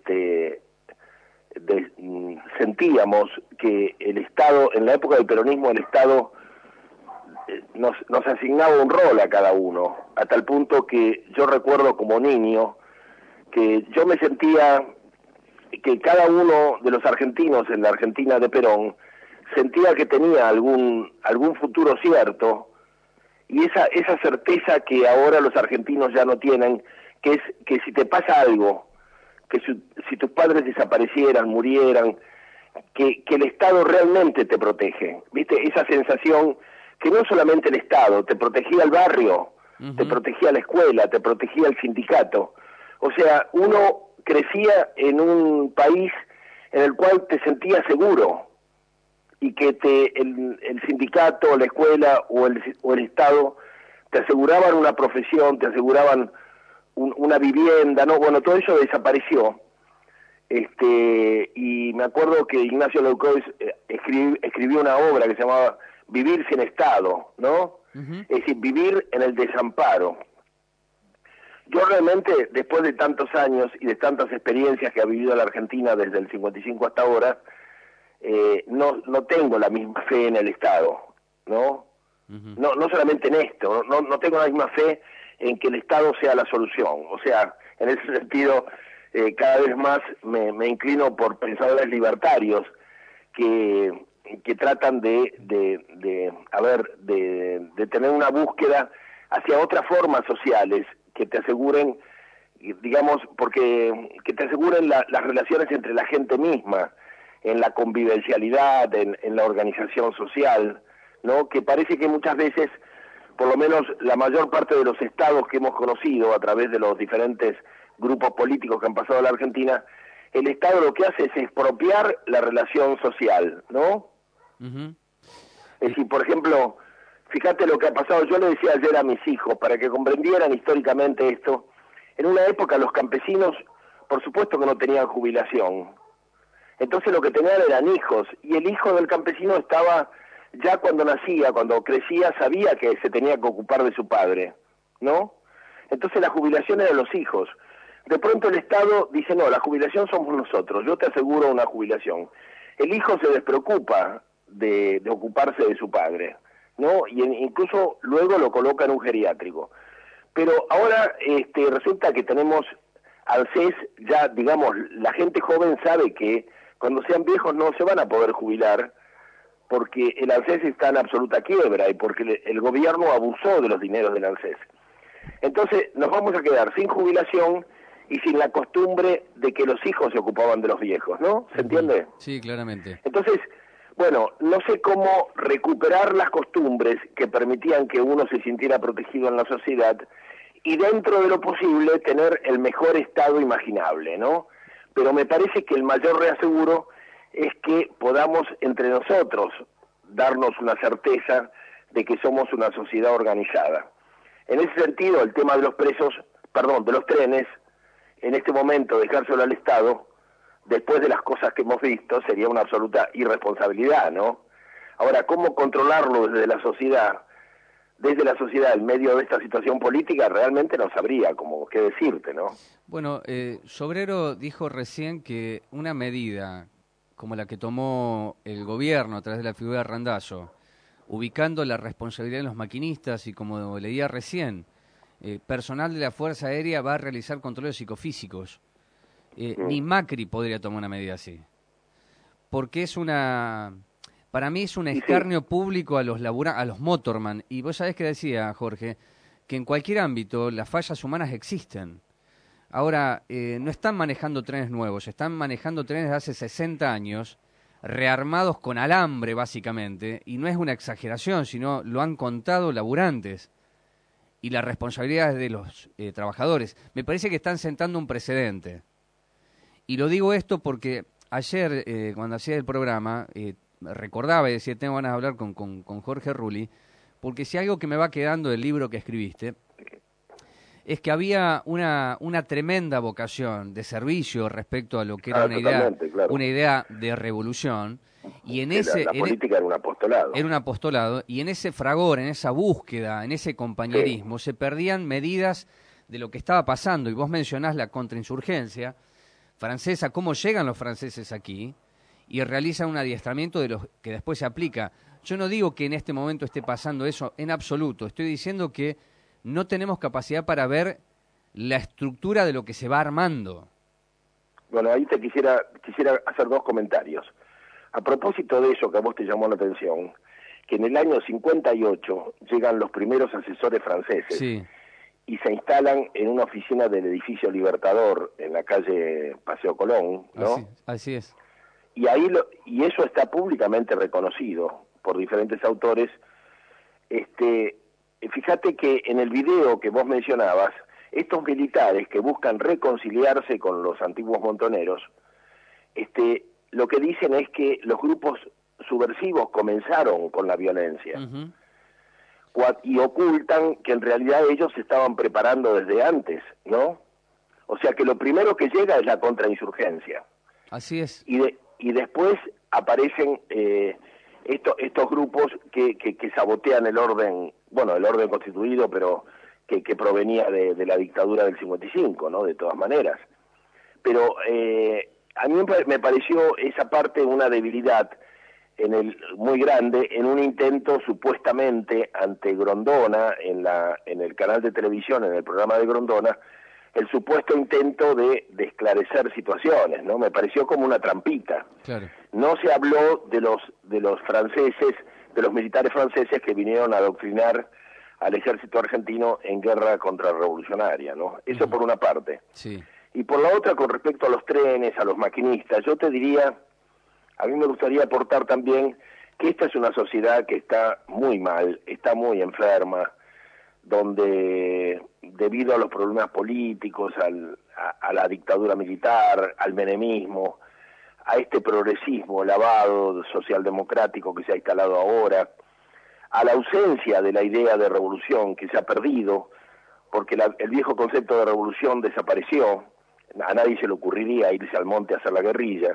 sentíamos que el Estado, en la época del peronismo, el Estado nos asignaba un rol a cada uno, a tal punto que yo recuerdo como niño que yo me sentía que cada uno de los argentinos en la Argentina de Perón sentía que tenía algún futuro cierto, y esa certeza que ahora los argentinos ya no tienen, que es que si te pasa algo, que si tus padres desaparecieran, murieran, que el Estado realmente te protege, ¿viste? Esa sensación que no solamente el Estado, te protegía el barrio, te protegía la escuela, te protegía el sindicato. O sea, uno crecía en un país en el cual te sentías seguro y que el sindicato, la escuela o el Estado te aseguraban una profesión, te aseguraban una vivienda, ¿no? Bueno, todo eso desapareció. Y me acuerdo que Ignacio Leucois escribió una obra que se llamaba Vivir sin Estado, ¿no? Es decir, vivir en el desamparo. Yo realmente, después de tantos años y de tantas experiencias que ha vivido la Argentina desde el 55 hasta ahora, no tengo la misma fe en el Estado, ¿no? No solamente en esto, no tengo la misma fe en que el Estado sea la solución. O sea, en ese sentido, cada vez más me inclino por pensadores libertarios que tratan de tener una búsqueda hacia otras formas sociales que te aseguren, digamos, que te aseguren las relaciones entre la gente misma, en la convivencialidad, en la organización social, ¿no? Que parece que muchas veces, por lo menos la mayor parte de los estados que hemos conocido a través de los diferentes grupos políticos que han pasado a la Argentina, el Estado lo que hace es expropiar la relación social, ¿no? Es decir, por ejemplo, fíjate lo que ha pasado. Yo le decía ayer a mis hijos, para que comprendieran históricamente esto, en una época los campesinos, por supuesto que no tenían jubilación, entonces lo que tenían eran hijos, y el hijo del campesino estaba, ya cuando nacía, cuando crecía, sabía que se tenía que ocupar de su padre, ¿no? Entonces la jubilación era los hijos. De pronto el Estado dice, no, la jubilación somos nosotros, yo te aseguro una jubilación. El hijo se despreocupa de ocuparse de su padre, ¿no? Y incluso luego lo coloca en un geriátrico. Pero ahora resulta que tenemos ANSES, ya digamos, la gente joven sabe que cuando sean viejos no se van a poder jubilar porque el ANSES está en absoluta quiebra y porque el gobierno abusó de los dineros del ANSES. Entonces nos vamos a quedar sin jubilación y sin la costumbre de que los hijos se ocupaban de los viejos, ¿no? ¿Se entiende? Sí, claramente. Entonces, bueno, no sé cómo recuperar las costumbres que permitían que uno se sintiera protegido en la sociedad y dentro de lo posible tener el mejor estado imaginable, ¿no? Pero me parece que el mayor reaseguro es que podamos entre nosotros darnos una certeza de que somos una sociedad organizada. En ese sentido, el tema de los de los trenes, en este momento dejárselo al Estado, después de las cosas que hemos visto, sería una absoluta irresponsabilidad, ¿no? Ahora, ¿cómo controlarlo desde la sociedad? desde la sociedad, en medio de esta situación política, realmente no sabría como qué decirte, ¿no? Bueno, Sobrero dijo recién que una medida como la que tomó el gobierno a través de la figura de Randazzo, ubicando la responsabilidad en los maquinistas y, como leía recién, personal de la Fuerza Aérea va a realizar controles psicofísicos. Ni Macri podría tomar una medida así. Porque para mí es un escarnio público a los motorman. Y vos sabés que decía, Jorge, que en cualquier ámbito las fallas humanas existen. Ahora, no están manejando trenes nuevos, están manejando trenes de hace 60 años, rearmados con alambre, básicamente, y no es una exageración, sino lo han contado laburantes. Y la responsabilidad es de los trabajadores. Me parece que están sentando un precedente. Y lo digo esto porque ayer, cuando hacía el programa, recordaba y decía, tengo ganas de hablar con Jorge Rulli, porque si algo que me va quedando del libro que escribiste, es que había una tremenda vocación de servicio respecto a lo que era una idea de revolución, y en la política era un apostolado. Era un apostolado, y en ese fragor, en esa búsqueda, en ese compañerismo, se perdían medidas de lo que estaba pasando, y vos mencionás la contrainsurgencia francesa, cómo llegan los franceses aquí, y realizan un adiestramiento de los que después se aplica. Yo no digo que en este momento esté pasando eso en absoluto, estoy diciendo que no tenemos capacidad para ver la estructura de lo que se va armando. Bueno, ahí te quisiera hacer dos comentarios. A propósito de eso que a vos te llamó la atención, que en el año 58 llegan los primeros asesores franceses y se instalan en una oficina del edificio Libertador en la calle Paseo Colón, ¿no? Así es. Y y eso está públicamente reconocido por diferentes autores. Fíjate que en el video que vos mencionabas, estos militares que buscan reconciliarse con los antiguos montoneros, lo que dicen es que los grupos subversivos comenzaron con la violencia y ocultan que en realidad ellos se estaban preparando desde antes, ¿no? O sea que lo primero que llega es la contrainsurgencia. Así es. Y después aparecen estos grupos que sabotean el orden constituido, pero que provenía de la dictadura del 55, ¿no? De todas maneras. Pero a mí me pareció esa parte una debilidad muy grande en un intento supuestamente ante Grondona en el canal de televisión, en el programa de Grondona, el supuesto intento de esclarecer situaciones, ¿no? Me pareció como una trampita. Claro. No se habló de los franceses, de los militares franceses que vinieron a adoctrinar al ejército argentino en guerra contrarrevolucionaria, ¿no? Eso por una parte. Sí. Y por la otra, con respecto a los trenes, a los maquinistas, yo te diría, a mí me gustaría aportar también que esta es una sociedad que está muy mal, está muy enferma, donde debido a los problemas políticos, a la dictadura militar, al menemismo, a este progresismo lavado socialdemocrático que se ha instalado ahora, a la ausencia de la idea de revolución que se ha perdido, porque el viejo concepto de revolución desapareció, a nadie se le ocurriría irse al monte a hacer la guerrilla,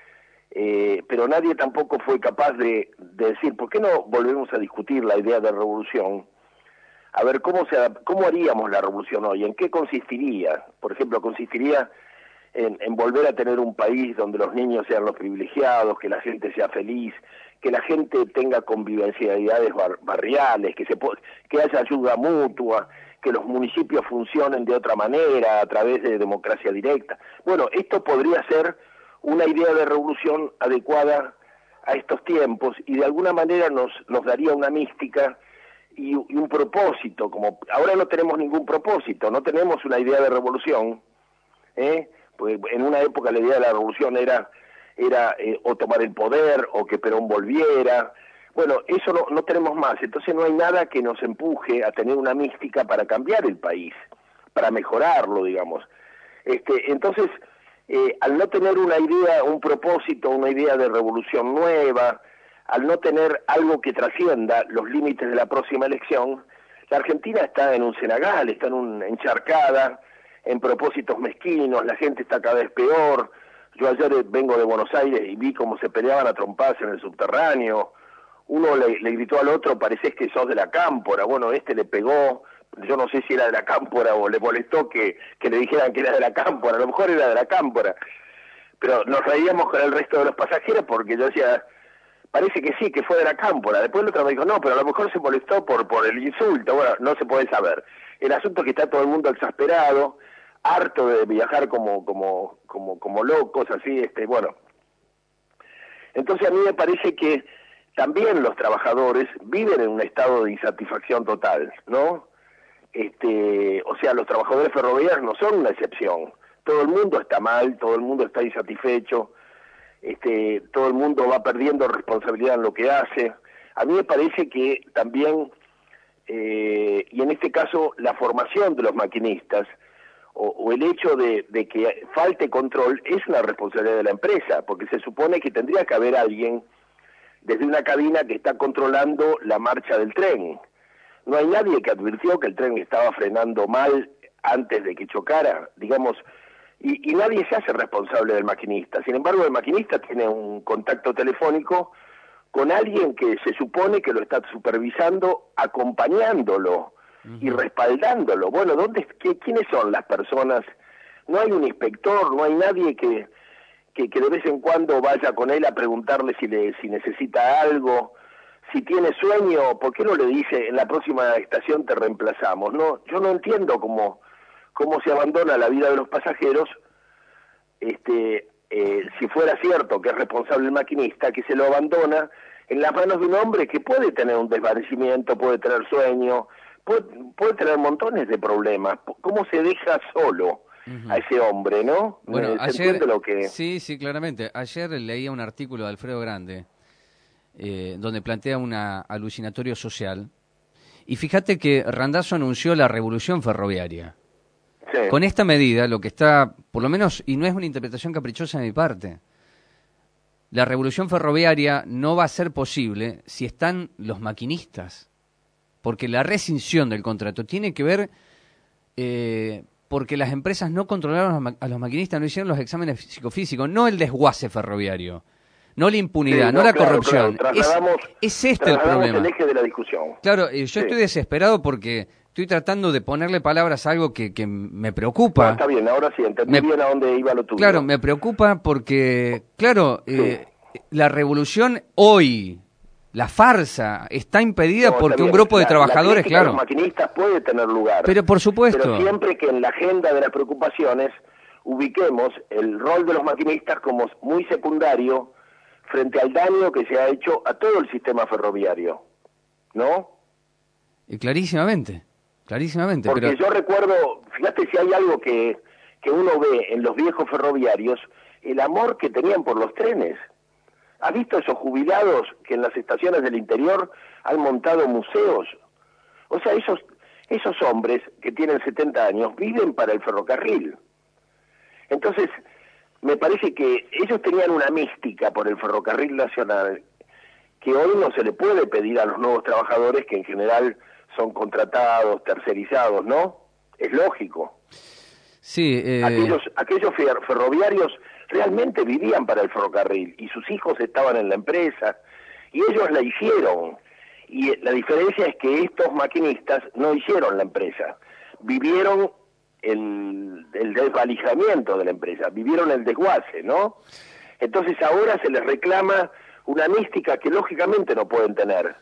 pero nadie tampoco fue capaz de decir, ¿por qué no volvemos a discutir la idea de revolución? A ver, ¿cómo haríamos la revolución hoy? ¿En qué consistiría? Por ejemplo, consistiría en volver a tener un país donde los niños sean los privilegiados, que la gente sea feliz, que la gente tenga convivencialidades barriales, que haya ayuda mutua, que los municipios funcionen de otra manera, a través de democracia directa. Bueno, esto podría ser una idea de revolución adecuada a estos tiempos y de alguna manera nos daría una mística y un propósito. Como ahora no tenemos ningún propósito, no tenemos una idea de revolución, pues en una época la idea de la revolución era o tomar el poder o que Perón volviera. Bueno, eso no tenemos más, entonces no hay nada que nos empuje a tener una mística para cambiar el país, para mejorarlo, digamos. Entonces, al no tener una idea, un propósito, una idea de revolución nueva, al no tener algo que trascienda los límites de la próxima elección, la Argentina está en un cenagal, está encharcada, en propósitos mezquinos, la gente está cada vez peor. Yo ayer vengo de Buenos Aires y vi cómo se peleaban a trompadas en el subterráneo, uno le gritó al otro, parecés que sos de la Cámpora. Bueno, este le pegó, yo no sé si era de la Cámpora o le molestó que le dijeran que era de la Cámpora, a lo mejor era de la Cámpora. Pero nos reíamos con el resto de los pasajeros porque yo decía, parece que sí, que fue de la Cámpora. Después el otro me dijo, no, pero a lo mejor se molestó por el insulto. Bueno, no se puede saber. El asunto es que está todo el mundo exasperado, harto de viajar como locos, así, bueno. Entonces a mí me parece que también los trabajadores viven en un estado de insatisfacción total, ¿no? O sea, los trabajadores ferroviarios no son una excepción. Todo el mundo está mal, todo el mundo está insatisfecho, todo el mundo va perdiendo responsabilidad en lo que hace. A mí me parece que también, y en este caso, la formación de los maquinistas, o el hecho de que falte control, es una responsabilidad de la empresa, porque se supone que tendría que haber alguien desde una cabina que está controlando la marcha del tren. No hay nadie que advirtió que el tren estaba frenando mal antes de que chocara, digamos, y nadie se hace responsable del maquinista. Sin embargo, el maquinista tiene un contacto telefónico con alguien que se supone que lo está supervisando, acompañándolo y respaldándolo. Bueno, ¿quiénes son las personas? No hay un inspector, no hay nadie que de vez en cuando vaya con él a preguntarle si necesita algo, si tiene sueño. ¿Por qué no le dice en la próxima estación te reemplazamos? No, yo no entiendo cómo se abandona la vida de los pasajeros. Si fuera cierto que es responsable el maquinista, que se lo abandona en las manos de un hombre que puede tener un desvanecimiento, puede tener sueño, puede tener montones de problemas. ¿Cómo se deja solo a ese hombre, no? Bueno, ¿Se entiende lo que... Sí, claramente. Ayer leía un artículo de Alfredo Grande donde plantea un alucinatorio social. Y fíjate que Randazzo anunció la revolución ferroviaria. Sí. Con esta medida, lo que está, por lo menos, y no es una interpretación caprichosa de mi parte, la revolución ferroviaria no va a ser posible si están los maquinistas. Porque la rescisión del contrato tiene que ver porque las empresas no controlaron a los maquinistas, no hicieron los exámenes psicofísicos, no el desguace ferroviario, no la impunidad, sí, no la corrupción. Claro, es este el problema. El eje de la discusión. Claro, yo estoy desesperado porque estoy tratando de ponerle palabras a algo que me preocupa. No, está bien, ahora sí, entendí bien a dónde iba lo tuyo. Claro, me preocupa porque, claro, la revolución hoy, la farsa, está impedida porque un grupo de trabajadores, claro. Los maquinistas puede tener lugar. Pero por supuesto. Pero siempre que en la agenda de las preocupaciones ubiquemos el rol de los maquinistas como muy secundario frente al daño que se ha hecho a todo el sistema ferroviario, ¿no? Clarísimamente. Porque yo recuerdo, fíjate si hay algo que uno ve en los viejos ferroviarios, el amor que tenían por los trenes. ¿Has visto esos jubilados que en las estaciones del interior han montado museos? O sea, esos hombres que tienen 70 años viven para el ferrocarril. Entonces, me parece que ellos tenían una mística por el ferrocarril nacional que hoy no se le puede pedir a los nuevos trabajadores, que en general son contratados, tercerizados, ¿no? Es lógico. Sí. Aquellos ferroviarios realmente vivían para el ferrocarril y sus hijos estaban en la empresa y ellos la hicieron. Y la diferencia es que estos maquinistas no hicieron la empresa, vivieron el desvalijamiento de la empresa, vivieron el desguace, ¿no? Entonces ahora se les reclama una mística que lógicamente no pueden tener.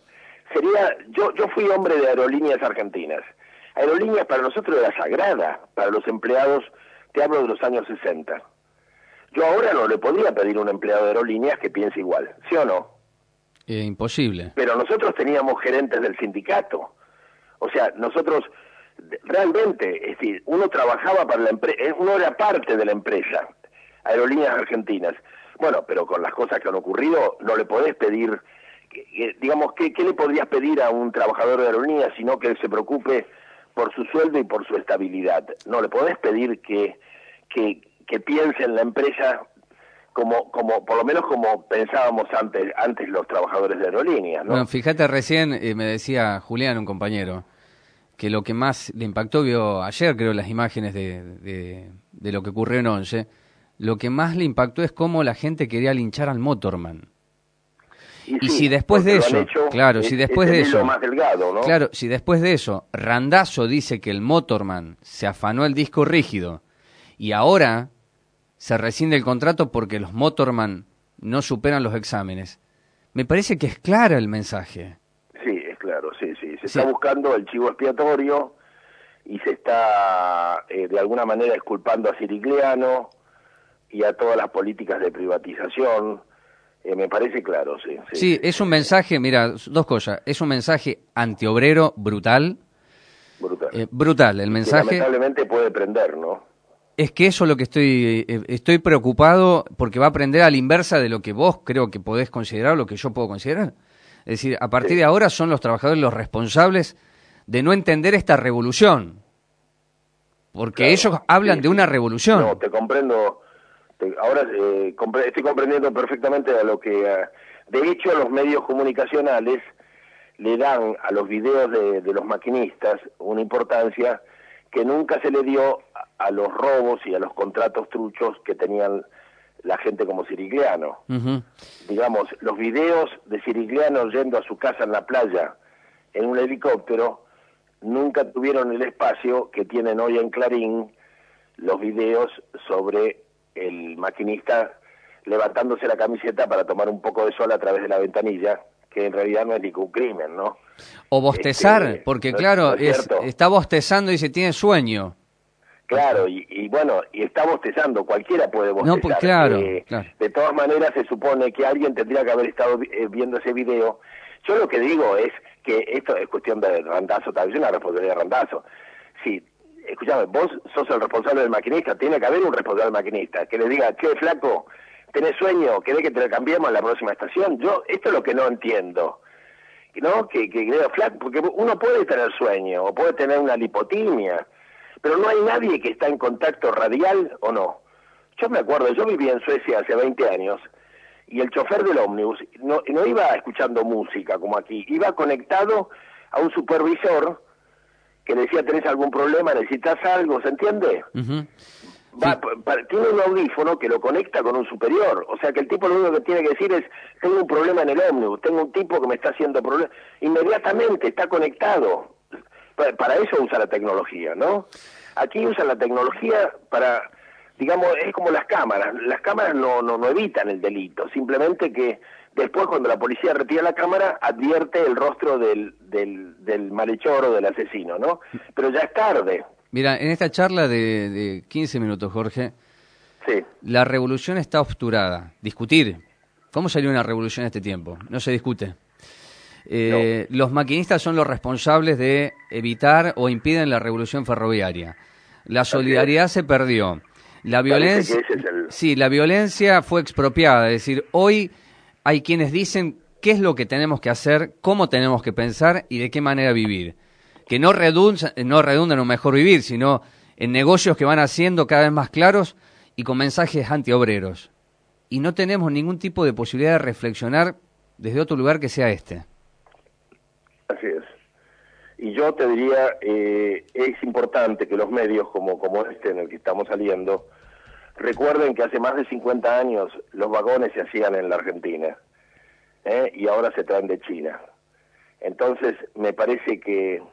Yo fui hombre de Aerolíneas Argentinas. Aerolíneas para nosotros era sagrada, para los empleados, te hablo de los años 60. Yo ahora no le podría pedir a un empleado de Aerolíneas que piense igual, ¿sí o no? Imposible. Pero nosotros teníamos gerentes del sindicato. O sea, nosotros realmente, es decir, uno trabajaba para la empresa, uno era parte de la empresa, Aerolíneas Argentinas. Bueno, pero con las cosas que han ocurrido, no le podés pedir, digamos, ¿qué le podrías pedir a un trabajador de Aerolíneas sino que se preocupe por su sueldo y por su estabilidad? No le podés pedir que piense en la empresa como por lo menos como pensábamos antes los trabajadores de Aerolíneas, ¿no? Bueno, fíjate, recién me decía Julián, un compañero, que lo que más le impactó, vio ayer creo las imágenes de lo que ocurrió en Once, lo que más le impactó es cómo la gente quería linchar al Motorman. Y si después de eso, claro, si después de eso, más delgado, ¿no? claro, si después de eso Randazzo dice que el Motorman se afanó el disco rígido y ahora se rescinde el contrato porque los Motorman no superan los exámenes, me parece que es claro el mensaje. Sí, es claro, sí. Se está buscando el chivo expiatorio y se está de alguna manera exculpando a Cirigliano y a todas las políticas de privatización. Me parece claro, sí. Sí, es un mensaje, mira, dos cosas. Es un mensaje antiobrero brutal. Brutal, el mensaje. Que lamentablemente puede prender, ¿no? Es que eso es lo que estoy preocupado, porque va a prender a la inversa de lo que vos creo que podés considerar o lo que yo puedo considerar. Es decir, a partir de ahora son los trabajadores los responsables de no entender esta revolución. Porque ellos hablan de una revolución. No, te comprendo. Ahora estoy comprendiendo perfectamente a lo que... de hecho, los medios comunicacionales le dan a los videos de los maquinistas una importancia que nunca se le dio a los robos y a los contratos truchos que tenían la gente como Cirigliano. Digamos, los videos de Cirigliano yendo a su casa en la playa en un helicóptero nunca tuvieron el espacio que tienen hoy en Clarín los videos sobre el maquinista levantándose la camiseta para tomar un poco de sol a través de la ventanilla, que en realidad no es ningún crimen, ¿no? O bostezar, porque claro, está bostezando y se tiene sueño. Claro, y bueno, y está bostezando, cualquiera puede bostezar. No, pues, claro. De todas maneras se supone que alguien tendría que haber estado viendo ese video. Yo lo que digo es que esto es cuestión de Randazzo, tal vez una responsabilidad de Randazzo. Sí. Escuchame, vos sos el responsable del maquinista, tiene que haber un responsable del maquinista, que le diga, che, flaco, ¿tenés sueño? ¿Querés que te lo cambiemos en la próxima estación? Esto es lo que no entiendo, ¿no? Que flaco, porque uno puede tener sueño, o puede tener una lipotimia, pero no hay nadie que está en contacto radial, ¿o no? Yo me acuerdo, yo vivía en Suecia hace 20 años, y el chofer del ómnibus no iba escuchando música como aquí, iba conectado a un supervisor que le decía, ¿tenés algún problema? ¿Necesitas algo? ¿Se entiende? Tiene un audífono que lo conecta con un superior. O sea que el tipo lo único que tiene que decir es, tengo un problema en el ómnibus, tengo un tipo que me está haciendo problemas. Inmediatamente está conectado. Para eso usa la tecnología, ¿no? Aquí usan la tecnología para, digamos, es como las cámaras. Las cámaras no evitan el delito, simplemente que después, cuando la policía retira la cámara, advierte el rostro del malhechor o del asesino, ¿no? Pero ya es tarde. Mira, en esta charla de 15 minutos, Jorge, la revolución está obsturada. Discutir. ¿Cómo salió una revolución en este tiempo? No se discute. Los maquinistas son los responsables de evitar o impiden la revolución ferroviaria. La solidaridad se perdió. La violencia, la violencia fue expropiada. Es decir, hoy hay quienes dicen qué es lo que tenemos que hacer, cómo tenemos que pensar y de qué manera vivir. Que no redunda en un mejor vivir, sino en negocios que van haciendo cada vez más claros y con mensajes antiobreros. Y no tenemos ningún tipo de posibilidad de reflexionar desde otro lugar que sea este. Así es. Y yo te diría, es importante que los medios como este en el que estamos saliendo recuerden que hace más de 50 años los vagones se hacían en la Argentina, y ahora se traen de China. Entonces, me parece que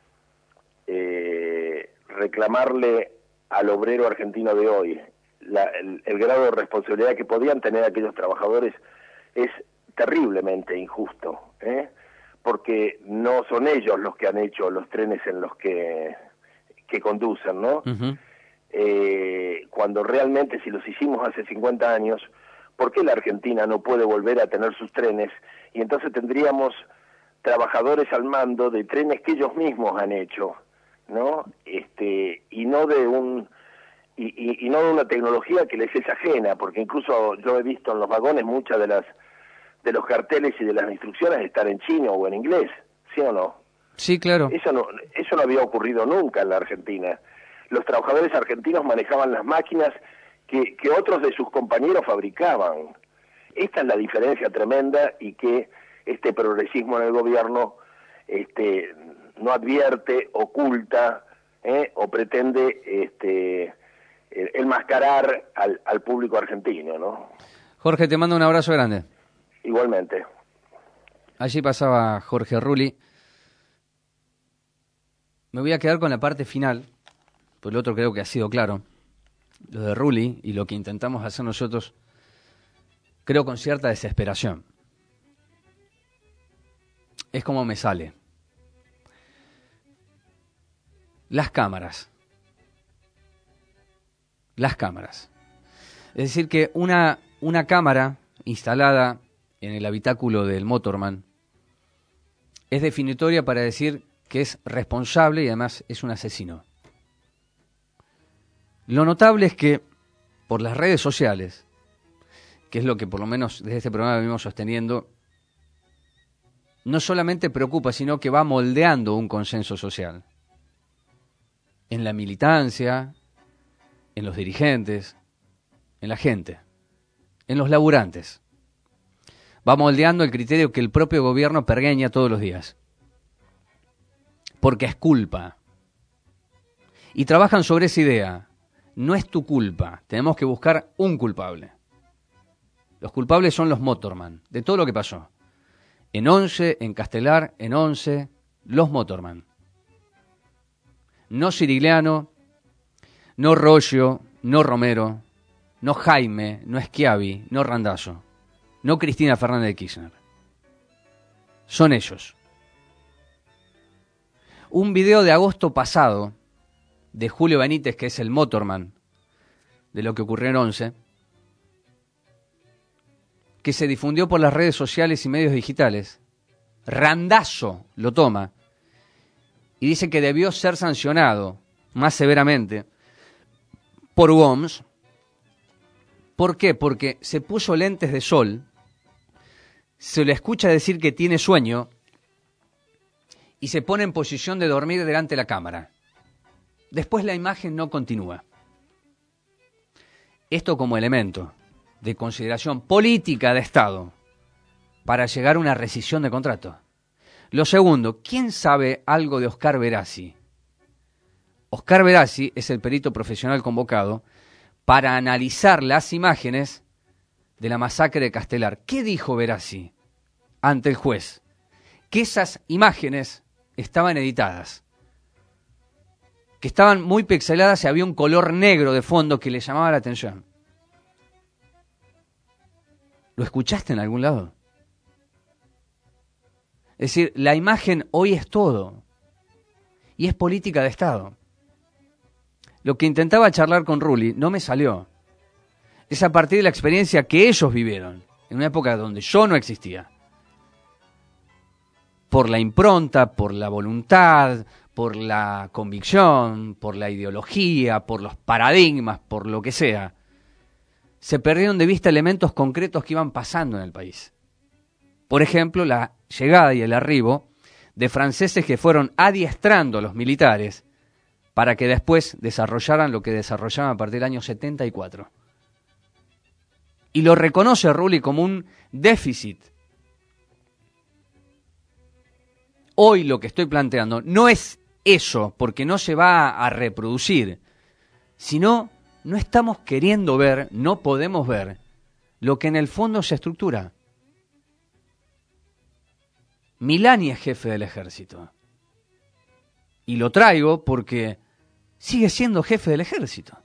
reclamarle al obrero argentino de hoy el grado de responsabilidad que podían tener aquellos trabajadores es terriblemente injusto, porque no son ellos los que han hecho los trenes en los que conducen, ¿no? Cuando realmente, si los hicimos hace 50 años, ¿por qué la Argentina no puede volver a tener sus trenes? Y entonces tendríamos trabajadores al mando de trenes que ellos mismos han hecho, ¿no? Y no de una tecnología que les es ajena, porque incluso yo he visto en los vagones muchas de los carteles y de las instrucciones están en chino o en inglés, ¿sí o no? Sí, claro. Eso no había ocurrido nunca en la Argentina. Los trabajadores argentinos manejaban las máquinas que otros de sus compañeros fabricaban. Esta es la diferencia tremenda y que este progresismo en el gobierno no advierte, oculta, o pretende enmascarar al público argentino, ¿no? Jorge, te mando un abrazo grande. Igualmente. Allí pasaba Jorge Rulli. Me voy a quedar con la parte final, pues el otro creo que ha sido claro. Lo de Rulli y lo que intentamos hacer nosotros, creo con cierta desesperación. Es como me sale. Las cámaras. Las cámaras. Es decir, que una cámara instalada en el habitáculo del motorman es definitoria para decir que es responsable y además es un asesino. Lo notable es que por las redes sociales, que es lo que por lo menos desde este programa venimos sosteniendo, no solamente preocupa, sino que va moldeando un consenso social. En la militancia, en los dirigentes, en la gente, en los laburantes. Va moldeando el criterio que el propio gobierno pergeña todos los días. Porque es culpa. Y trabajan sobre esa idea. No es tu culpa. Tenemos que buscar un culpable. Los culpables son los motorman, de todo lo que pasó. En Once, en Castelar, en Once, los motorman. No Cirigliano, no Roggio, no Romero, no Jaime, no Schiavi, no Randazzo, no Cristina Fernández de Kirchner. Son ellos. Un video de agosto pasado de Julio Benítez, que es el motorman de lo que ocurrió en Once, que se difundió por las redes sociales y medios digitales. Randazzo lo toma y dice que debió ser sancionado más severamente por UOMS. ¿Por qué? Porque se puso lentes de sol, se le escucha decir que tiene sueño y se pone en posición de dormir delante de la cámara. Después la imagen no continúa. Esto como elemento de consideración política de Estado para llegar a una rescisión de contrato. Lo segundo, ¿quién sabe algo de Oscar Verazzi? Oscar Verazzi es el perito profesional convocado para analizar las imágenes de la masacre de Castelar. ¿Qué dijo Verazzi ante el juez? Que esas imágenes estaban editadas, que estaban muy pixeladas y había un color negro de fondo que le llamaba la atención. ¿Lo escuchaste en algún lado? Es decir, la imagen hoy es todo. Y es política de Estado. Lo que intentaba charlar con Rulli no me salió. Es a partir de la experiencia que ellos vivieron, en una época donde yo no existía. Por la impronta, por la voluntad, por la convicción, por la ideología, por los paradigmas, por lo que sea, se perdieron de vista elementos concretos que iban pasando en el país. Por ejemplo, la llegada y el arribo de franceses que fueron adiestrando a los militares para que después desarrollaran lo que desarrollaban a partir del año 74. Y lo reconoce Rulli como un déficit. Hoy lo que estoy planteando no es eso, porque no se va a reproducir, sino no estamos queriendo ver, no podemos ver lo que en el fondo se estructura. Milani es jefe del ejército. Y lo traigo porque sigue siendo jefe del ejército.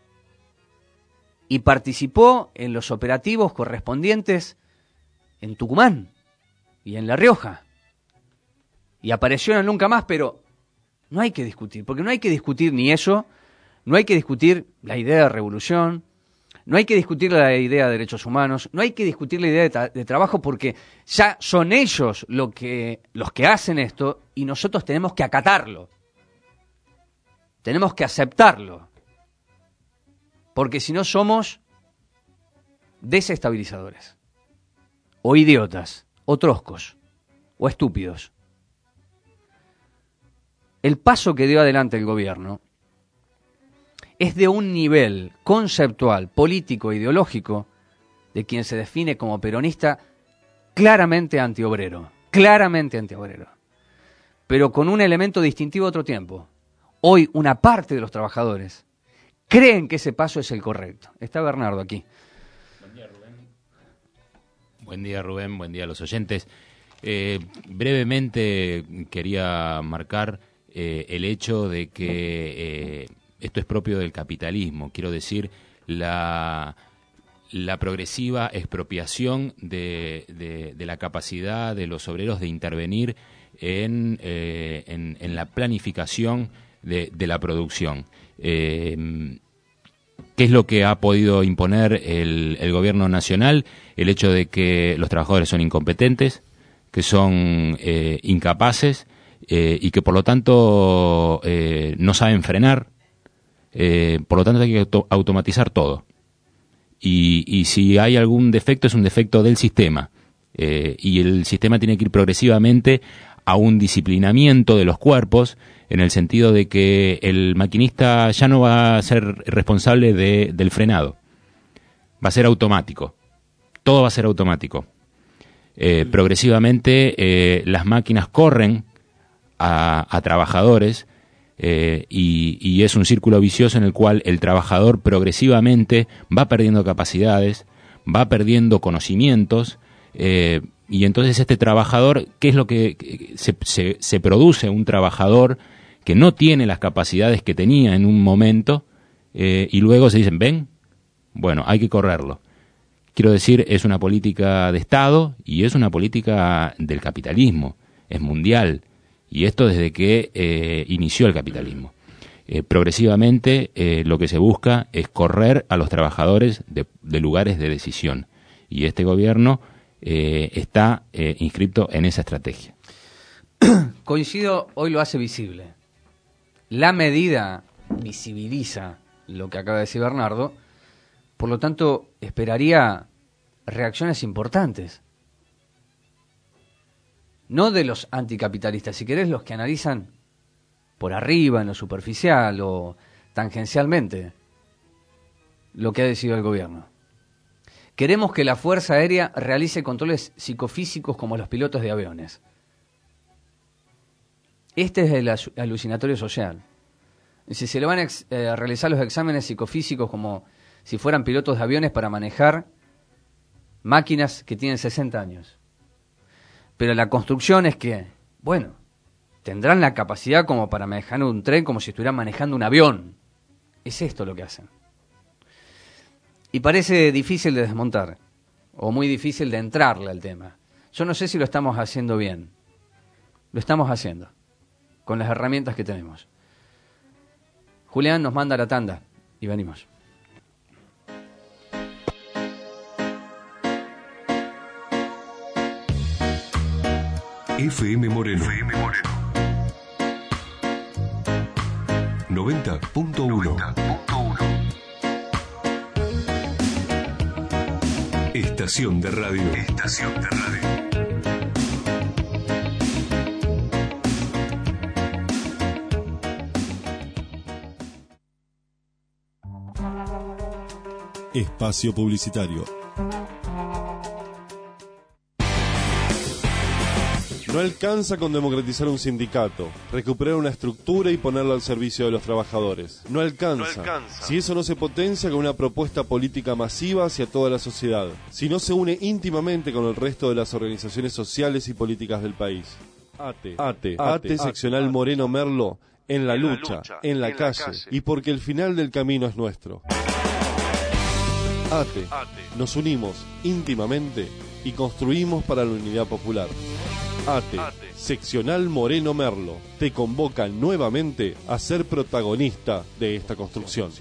Y participó en los operativos correspondientes en Tucumán y en La Rioja. Y apareció en Nunca Más, pero no hay que discutir, porque no hay que discutir ni eso, no hay que discutir la idea de revolución, no hay que discutir la idea de derechos humanos, no hay que discutir la idea de trabajo, porque ya son ellos los que hacen esto y nosotros tenemos que acatarlo. Tenemos que aceptarlo. Porque si no somos desestabilizadores, o idiotas, o troscos, o estúpidos. El paso que dio adelante el gobierno es de un nivel conceptual, político, ideológico, de quien se define como peronista, claramente antiobrero, pero con un elemento distintivo de otro tiempo. Hoy una parte de los trabajadores creen que ese paso es el correcto. Está Bernardo aquí. Buen día, Rubén. Buen día a los oyentes. Brevemente quería marcar el hecho de que esto es propio del capitalismo, quiero decir, la progresiva expropiación de la capacidad de los obreros de intervenir en la planificación de la producción. ¿Qué es lo que ha podido imponer el gobierno nacional? El hecho de que los trabajadores son incompetentes, que son incapaces y que por lo tanto no saben frenar, por lo tanto hay que automatizar todo. Y si hay algún defecto, es un defecto del sistema. Y el sistema tiene que ir progresivamente a un disciplinamiento de los cuerpos, en el sentido de que el maquinista ya no va a ser responsable del frenado. Va a ser automático. Todo va a ser automático. Progresivamente las máquinas corren a trabajadores y es un círculo vicioso en el cual el trabajador progresivamente va perdiendo capacidades, va perdiendo conocimientos y entonces este trabajador, ¿qué es lo que se produce? Un trabajador que no tiene las capacidades que tenía en un momento y luego se dicen, ven, bueno, hay que correrlo. Quiero decir, es una política de Estado y es una política del capitalismo, es mundial, y esto desde que inició el capitalismo. Progresivamente lo que se busca es correr a los trabajadores de lugares de decisión, y este gobierno está inscripto en esa estrategia. Coincido, hoy lo hace visible. La medida visibiliza lo que acaba de decir Bernardo. Por lo tanto, esperaría reacciones importantes. No de los anticapitalistas, si querés, los que analizan por arriba, en lo superficial o tangencialmente lo que ha decidido el gobierno. Queremos que la Fuerza Aérea realice controles psicofísicos como los pilotos de aviones. Este es el alucinatorio social. Si se le van a realizar los exámenes psicofísicos como si fueran pilotos de aviones para manejar máquinas que tienen 60 años. Pero la construcción es que, bueno, tendrán la capacidad como para manejar un tren como si estuvieran manejando un avión. Es esto lo que hacen. Y parece difícil de desmontar, o muy difícil de entrarle al tema. Yo no sé si lo estamos haciendo bien. Lo estamos haciendo, con las herramientas que tenemos. Julián nos manda la tanda, y venimos. FM Moreno. 90.1. Estación de radio. Espacio publicitario. No alcanza con democratizar un sindicato, recuperar una estructura y ponerla al servicio de los trabajadores. No alcanza. Si eso no se potencia con una propuesta política masiva hacia toda la sociedad. Si no se une íntimamente con el resto de las organizaciones sociales y políticas del país. ATE, seccional Moreno Merlo, en la lucha, en la calle, y porque el final del camino es nuestro. ATE, nos unimos íntimamente y construimos para la unidad popular. ATE, seccional Moreno Merlo, te convoca nuevamente a ser protagonista de esta construcción.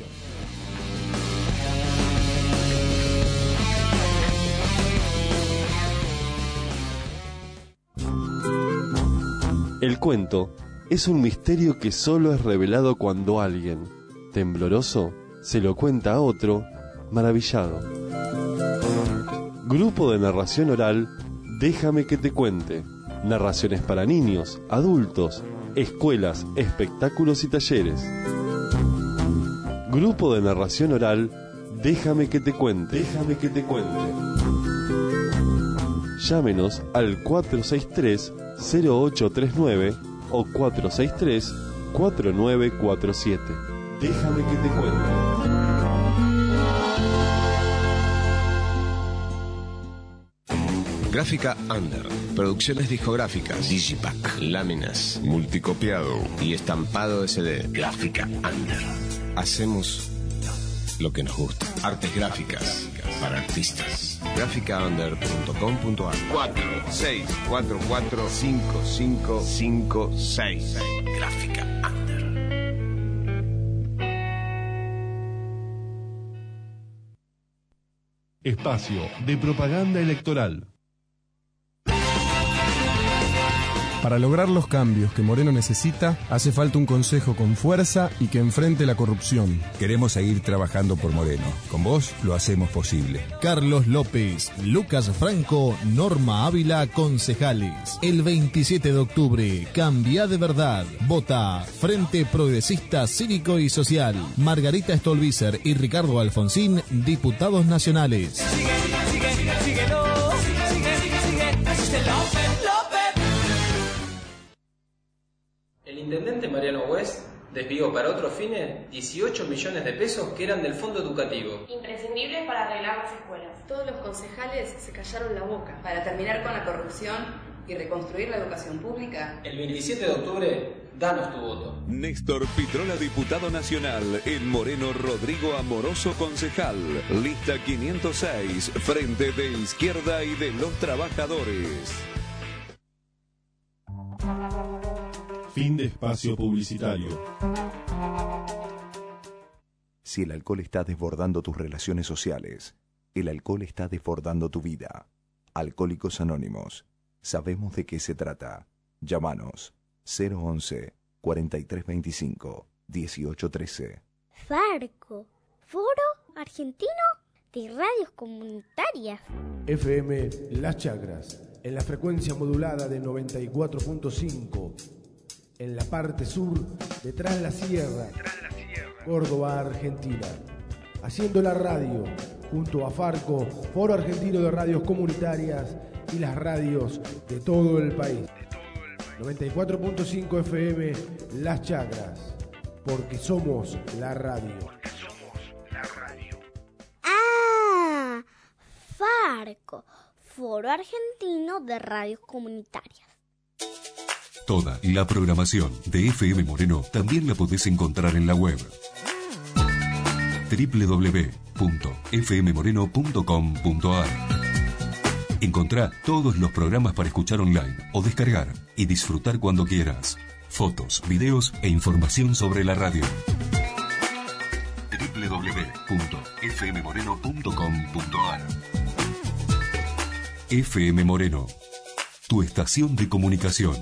El cuento es un misterio que solo es revelado cuando alguien, tembloroso, se lo cuenta a otro, maravillado. Grupo de narración oral, Déjame que te cuente. Narraciones para niños, adultos, escuelas, espectáculos y talleres. Grupo de narración oral, Déjame que te cuente. Llámenos al 463-0839 o 463-4947. Déjame que te cuente. Gráfica Under, producciones discográficas, Digipack, láminas, multicopiado y estampado SD. Gráfica Under. Hacemos lo que nos gusta. Artes gráficas para artistas. Gráficaunder.com.ar 46445556. Gráfica Under. Espacio de propaganda electoral. Para lograr los cambios que Moreno necesita, hace falta un consejo con fuerza y que enfrente la corrupción. Queremos seguir trabajando por Moreno. Con vos lo hacemos posible. Carlos López, Lucas Franco, Norma Ávila, concejales. El 27 de octubre, cambia de verdad. Vota Frente Progresista Cívico y Social. Margarita Stolbizer y Ricardo Alfonsín, diputados nacionales. El intendente Mariano West desvió para otros fines 18 millones de pesos que eran del fondo educativo. Imprescindibles para arreglar las escuelas. Todos los concejales se callaron la boca. Para terminar con la corrupción y reconstruir la educación pública. El 27 de octubre, danos tu voto. Néstor Pitrola, diputado nacional. En Moreno, Rodrigo Amoroso, concejal. Lista 506, Frente de Izquierda y de los Trabajadores. Fin de espacio publicitario. Si el alcohol está desbordando tus relaciones sociales, el alcohol está desbordando tu vida. Alcohólicos Anónimos. Sabemos de qué se trata. Llámanos 011 4325 1813. Farco, Foro Argentino de Radios Comunitarias. FM Las Chacras, en la frecuencia modulada de 94.5. En la parte sur, detrás de la sierra, Córdoba, Argentina. Haciendo la radio, junto a Farco, Foro Argentino de Radios Comunitarias y las radios de todo el país. 94.5 FM, Las Chacras, porque somos la radio. Ah, Farco, Foro Argentino de Radios Comunitarias. Toda la programación de FM Moreno también la podés encontrar en la web www.fmmoreno.com.ar. Encontrá todos los programas para escuchar online o descargar y disfrutar cuando quieras. Fotos, videos e información sobre la radio. www.fmmoreno.com.ar. FM Moreno, tu estación de comunicación.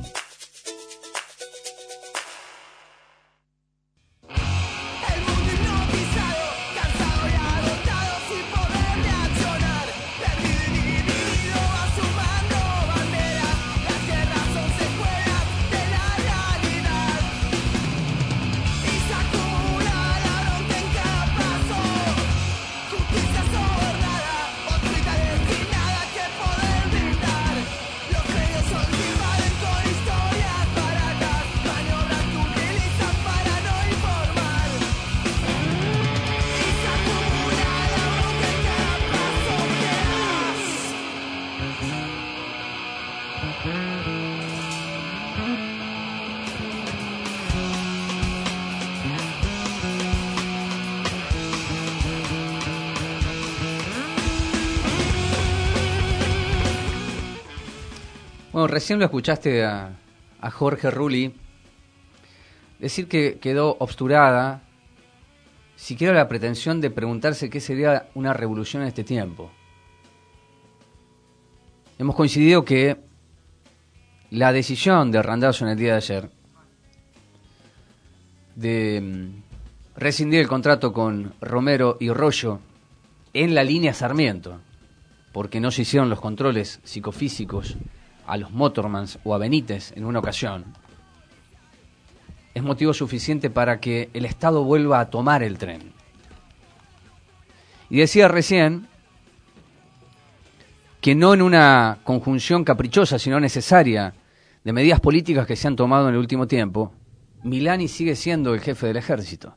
Bueno, recién lo escuchaste a Jorge Rulli decir que quedó obsturada siquiera la pretensión de preguntarse qué sería una revolución en este tiempo. Hemos coincidido que la decisión de Randazzo en el día de ayer de rescindir el contrato con Romero y Rollo en la línea Sarmiento, porque no se hicieron los controles psicofísicos a los Motormans o a Benítez en una ocasión, es motivo suficiente para que el Estado vuelva a tomar el tren. Y decía recién que no en una conjunción caprichosa, sino necesaria, de medidas políticas que se han tomado en el último tiempo, Milani sigue siendo el jefe del ejército.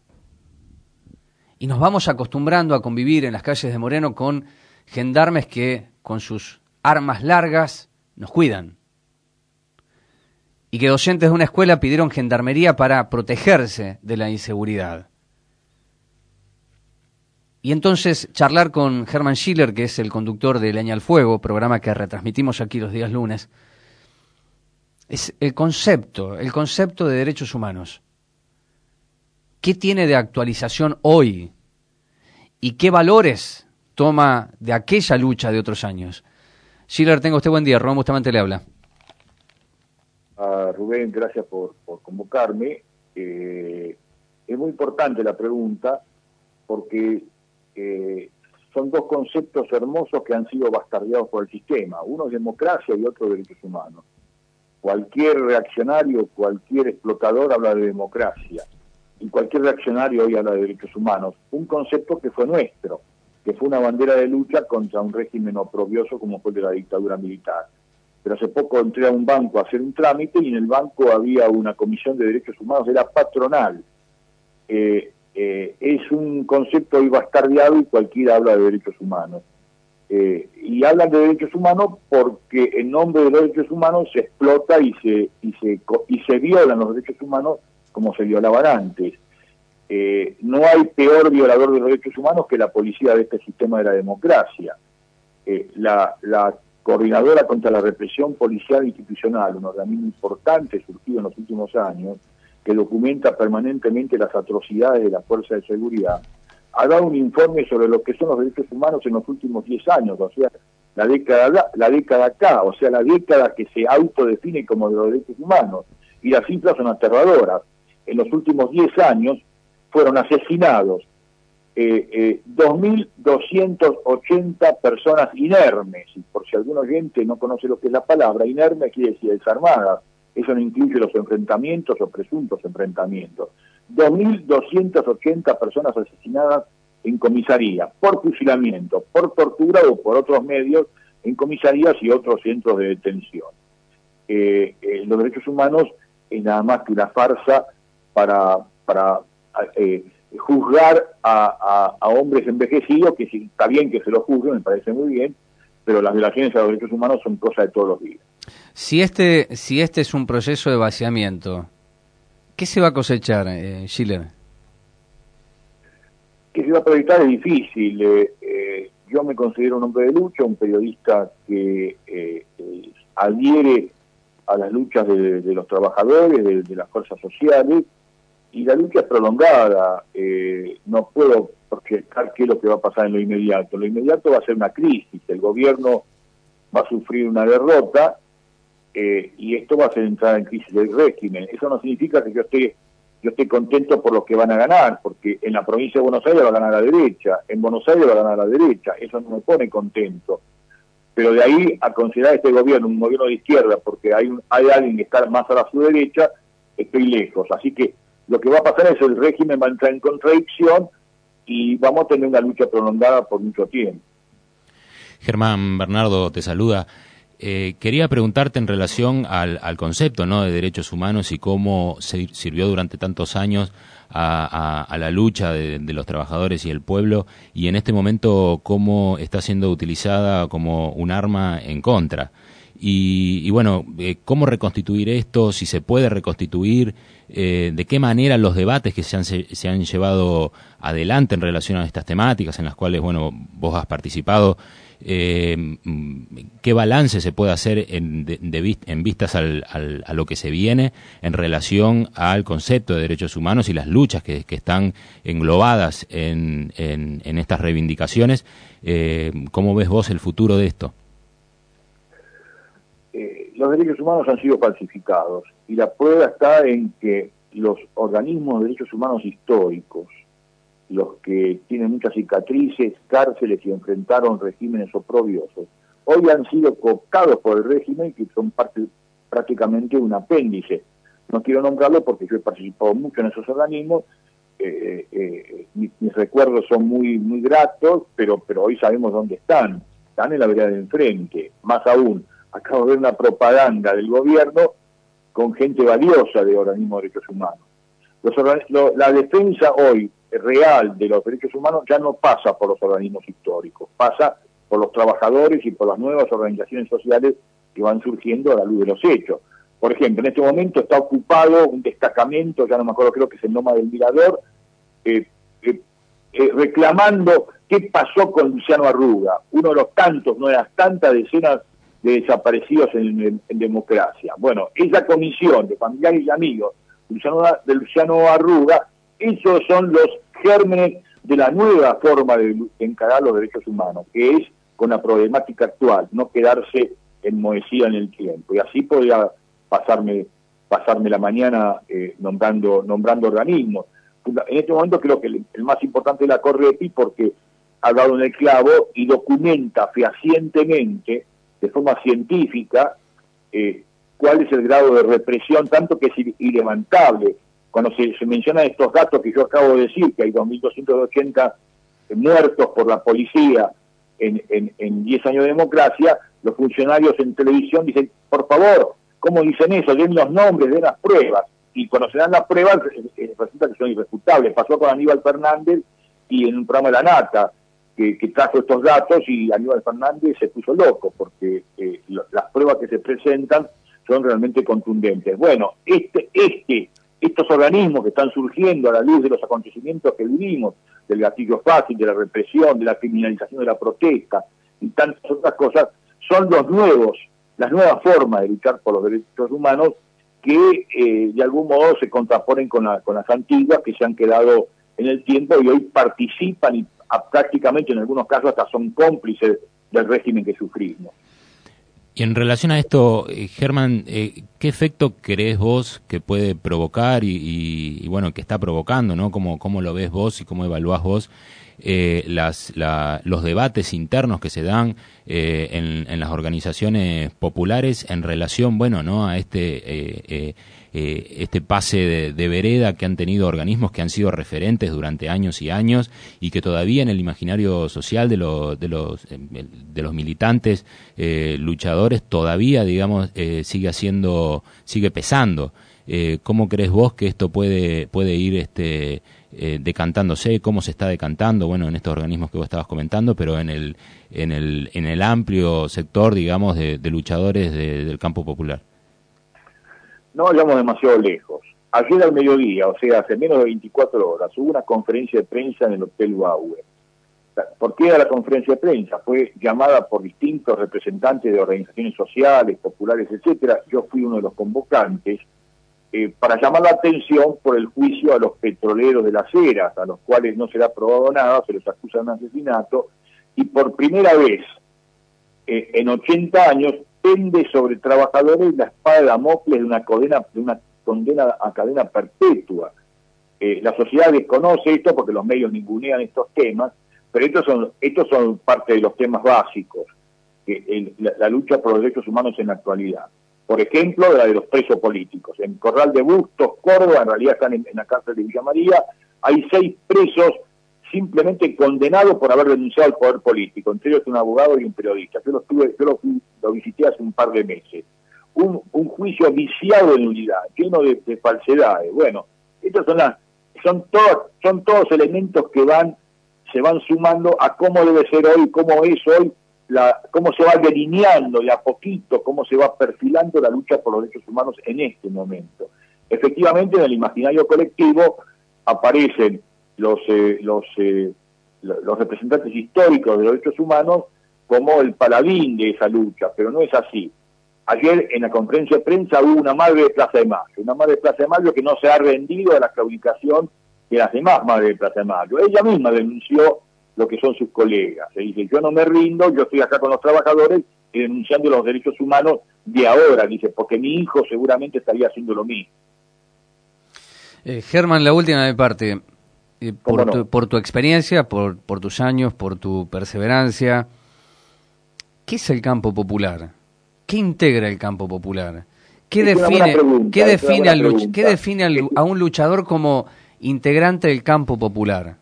Y nos vamos acostumbrando a convivir en las calles de Moreno con gendarmes que, con sus armas largas nos cuidan. Y que docentes de una escuela pidieron gendarmería para protegerse de la inseguridad. Y entonces charlar con Hermann Schiller, que es el conductor de Leña al Fuego, programa que retransmitimos aquí los días lunes, es el concepto de derechos humanos. ¿Qué tiene de actualización hoy? ¿Y qué valores toma de aquella lucha de otros años? Schiller, tenga usted buen día. Rubén Bustamante le habla. Rubén, gracias por convocarme. Es muy importante la pregunta porque son dos conceptos hermosos que han sido bastardeados por el sistema. Uno es democracia y otro derechos humanos. Cualquier reaccionario, cualquier explotador habla de democracia y cualquier reaccionario hoy habla de derechos humanos. Un concepto que fue nuestro, que fue una bandera de lucha contra un régimen oprobioso como fue el de la dictadura militar. Pero hace poco entré a un banco a hacer un trámite y en el banco había una comisión de derechos humanos, era patronal. Es un concepto hoy bastardeado y cualquiera habla de derechos humanos. Y hablan de derechos humanos porque en nombre de los derechos humanos se explota y se violan los derechos humanos como se violaban antes. No hay peor violador de los derechos humanos que la policía de este sistema de la democracia. La Coordinadora contra la Represión Policial Institucional, un organismo importante surgido en los últimos años, que documenta permanentemente las atrocidades de la fuerza de seguridad, ha dado un informe sobre lo que son los derechos humanos en los últimos 10 años, o sea, la década acá, o sea, la década que se autodefine como de los derechos humanos, y las cifras son aterradoras. En los últimos 10 años fueron asesinados 2.280 personas inermes, y por si algún oyente no conoce lo que es la palabra, inerme quiere decir desarmadas, eso no incluye los enfrentamientos o presuntos enfrentamientos. 2.280 personas asesinadas en comisaría, por fusilamiento, por tortura o por otros medios, en comisarías y otros centros de detención. Los derechos humanos es nada más que una farsa para juzgar a hombres envejecidos, que sí, está bien que se los juzguen, me parece muy bien, pero las violaciones a los derechos humanos son cosa de todos los días. Si este es un proceso de vaciamiento, ¿qué se va a cosechar, Schiller? ¿Qué se va a proyectar? Es difícil. Yo me considero un hombre de lucha, un periodista que adhiere a las luchas de los trabajadores, de las fuerzas sociales, y la lucha es prolongada. No puedo proyectar qué es lo que va a pasar en lo inmediato. Lo inmediato va a ser una crisis, el gobierno va a sufrir una derrota, y esto va a hacer entrar en crisis del régimen. Eso no significa que yo esté contento por lo que van a ganar, porque en la provincia de Buenos Aires va a ganar la derecha, en Buenos Aires va a ganar la derecha, eso no me pone contento. Pero de ahí a considerar este gobierno un gobierno de izquierda, porque hay alguien que está más a su derecha, estoy lejos. Así que lo que va a pasar es que el régimen va a entrar en contradicción y vamos a tener una lucha prolongada por mucho tiempo. Germán Bernardo te saluda. Quería preguntarte en relación al concepto, ¿no?, de derechos humanos y cómo sirvió durante tantos años a la lucha de los trabajadores y el pueblo, y en este momento cómo está siendo utilizada como un arma en contra. Y bueno, ¿cómo reconstituir esto? Si se puede reconstituir, ¿de qué manera los debates que se han llevado adelante en relación a estas temáticas en las cuales, bueno, vos has participado, qué balance se puede hacer en vistas a lo que se viene en relación al concepto de derechos humanos y las luchas que están englobadas en estas reivindicaciones? ¿Cómo ves vos el futuro de esto? Los derechos humanos han sido falsificados y la prueba está en que los organismos de derechos humanos históricos, los que tienen muchas cicatrices, cárceles y enfrentaron regímenes oprobiosos, hoy han sido cooptados por el régimen y que son prácticamente un apéndice. No quiero nombrarlo porque yo he participado mucho en esos organismos, mis recuerdos son muy gratos, pero hoy sabemos dónde están en la vereda de enfrente. Más aún, acabo de ver una propaganda del gobierno con gente valiosa de organismos de derechos humanos. La defensa hoy real de los derechos humanos ya no pasa por los organismos históricos, pasa por los trabajadores y por las nuevas organizaciones sociales que van surgiendo a la luz de los hechos. Por ejemplo, en este momento está ocupado un destacamento, ya no me acuerdo, creo que es en Loma del Mirador, reclamando qué pasó con Luciano Arruga, uno de los tantos, no de las tantas decenas de desaparecidos en democracia. Bueno, esa comisión de familiares y amigos de Luciano Arruga, esos son los gérmenes de la nueva forma de encarar los derechos humanos, que es con la problemática actual, no quedarse enmohecida en el tiempo. Y así podría pasarme la mañana nombrando organismos. En este momento creo que el más importante es la Correpi, porque ha dado en el clavo y documenta fehacientemente, de forma científica, cuál es el grado de represión, tanto que es irlevantable. Cuando se mencionan estos datos que yo acabo de decir, que hay 2.280 muertos por la policía en 10 años de democracia, los funcionarios en televisión dicen, por favor, ¿cómo dicen eso? Den los nombres, den las pruebas. Y cuando se dan las pruebas, resulta que son irrefutables. Pasó con Aníbal Fernández y en un programa de La Nata, que trajo estos datos, y Aníbal Fernández se puso loco, porque las pruebas que se presentan son realmente contundentes. Bueno, estos organismos que están surgiendo a la luz de los acontecimientos que vivimos, del gatillo fácil, de la represión, de la criminalización de la protesta y tantas otras cosas, son las nuevas formas de luchar por los derechos humanos que de algún modo se contraponen con las antiguas que se han quedado en el tiempo y hoy participan y prácticamente en algunos casos hasta son cómplices del régimen que sufrimos. Y en relación a esto, Germán, ¿qué efecto crees vos que puede provocar y bueno, que está provocando, ¿no? ¿Cómo lo ves vos y cómo evaluás vos los debates internos que se dan en las organizaciones populares en relación, bueno, ¿no? A este pase de vereda que han tenido organismos que han sido referentes durante años y años y que todavía en el imaginario social de los militantes luchadores todavía, digamos, sigue pesando. ¿Cómo crees vos que esto puede ir decantándose? ¿Cómo se está decantando? Bueno, en estos organismos que vos estabas comentando, pero en el amplio sector, digamos, de luchadores del campo popular. No vayamos demasiado lejos. Ayer al mediodía, o sea, hace menos de 24 horas, hubo una conferencia de prensa en el Hotel Bauer. ¿Por qué era la conferencia de prensa? Fue llamada por distintos representantes de organizaciones sociales, populares, etcétera. Yo fui uno de los convocantes para llamar la atención por el juicio a los petroleros de Las Heras, a los cuales no se le ha probado nada, se les acusa de un asesinato, y por primera vez en 80 años pende sobre trabajadores la espada de Damocles de una condena a cadena perpetua. La sociedad desconoce esto porque los medios ningunean estos temas, pero estos son parte de los temas básicos, la lucha por los derechos humanos en la actualidad. Por ejemplo, la de los presos políticos. En Corral de Bustos, Córdoba, en realidad están en la cárcel de Villa María, hay 6 presos simplemente condenados por haber denunciado al poder político, entre ellos un abogado y un periodista. Yo lo visité hace un par de meses. Un juicio viciado en nulidad, lleno de falsedades. Bueno, estos son todos elementos que se van sumando a cómo debe ser hoy, cómo es hoy, cómo se va delineando de a poquito, cómo se va perfilando la lucha por los derechos humanos en este momento. Efectivamente, en el imaginario colectivo aparecen los representantes históricos de los derechos humanos como el paladín de esa lucha, pero no es así. Ayer en la conferencia de prensa hubo una madre de Plaza de Mayo, que no se ha rendido a la claudicación de las demás madres de Plaza de Mayo. Ella misma denunció lo que son sus colegas. Se dice, yo no me rindo, yo estoy acá con los trabajadores y denunciando los derechos humanos de ahora, dice, porque mi hijo seguramente estaría haciendo lo mismo. Germán, la última de mi parte. Por tu experiencia, por tus años, por tu perseverancia, ¿qué es el campo popular? ¿Qué integra el campo popular? ¿Qué define a un luchador como integrante del campo popular?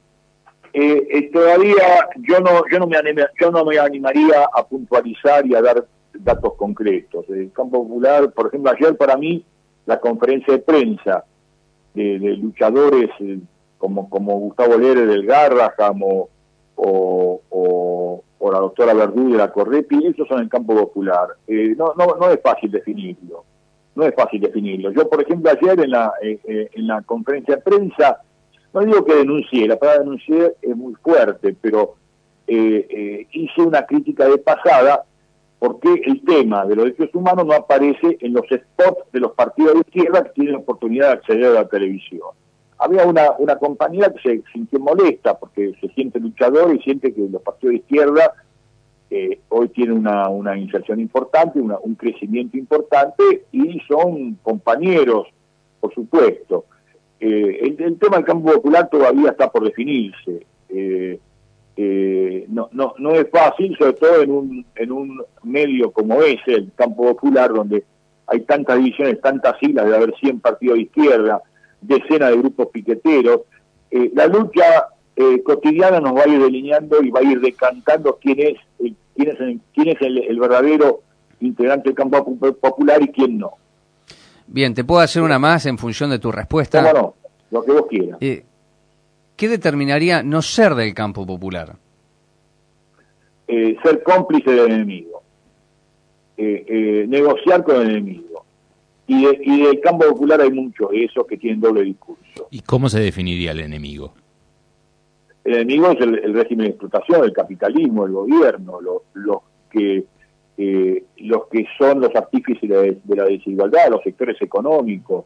Todavía yo no me animaría a puntualizar y a dar datos concretos. El campo popular, por ejemplo, ayer para mí la conferencia de prensa de luchadores como Gustavo Lere del Garraham o la doctora Verdú de la Correpi, esos son el campo popular. No es fácil definirlo. No es fácil definirlo. Yo, por ejemplo, ayer en la conferencia de prensa, no digo que denuncié, la palabra denuncié es muy fuerte, pero hice una crítica de pasada porque el tema de los derechos humanos no aparece en los spots de los partidos de izquierda que tienen la oportunidad de acceder a la televisión. Había una compañía que se sintió molesta porque se siente luchador y siente que los partidos de izquierda hoy tienen una inserción importante, un crecimiento importante y son compañeros, por supuesto. El tema del campo popular todavía está por definirse. No es fácil, sobre todo en un medio como ese, el campo popular, donde hay tantas divisiones, tantas siglas, de haber 100 partidos de izquierda, decenas de grupos piqueteros. La lucha cotidiana nos va a ir delineando y va a ir decantando quién es el verdadero integrante del campo popular y quién no. Bien, te puedo hacer una más en función de tu respuesta. ¿Cómo no? Lo que vos quieras. ¿Qué determinaría no ser del campo popular? Ser cómplice del enemigo. Negociar con el enemigo. Y del campo popular hay muchos de esos que tienen doble discurso. ¿Y cómo se definiría el enemigo? El enemigo es el régimen de explotación, el capitalismo, el gobierno, los que son los artífices de la desigualdad, los sectores económicos,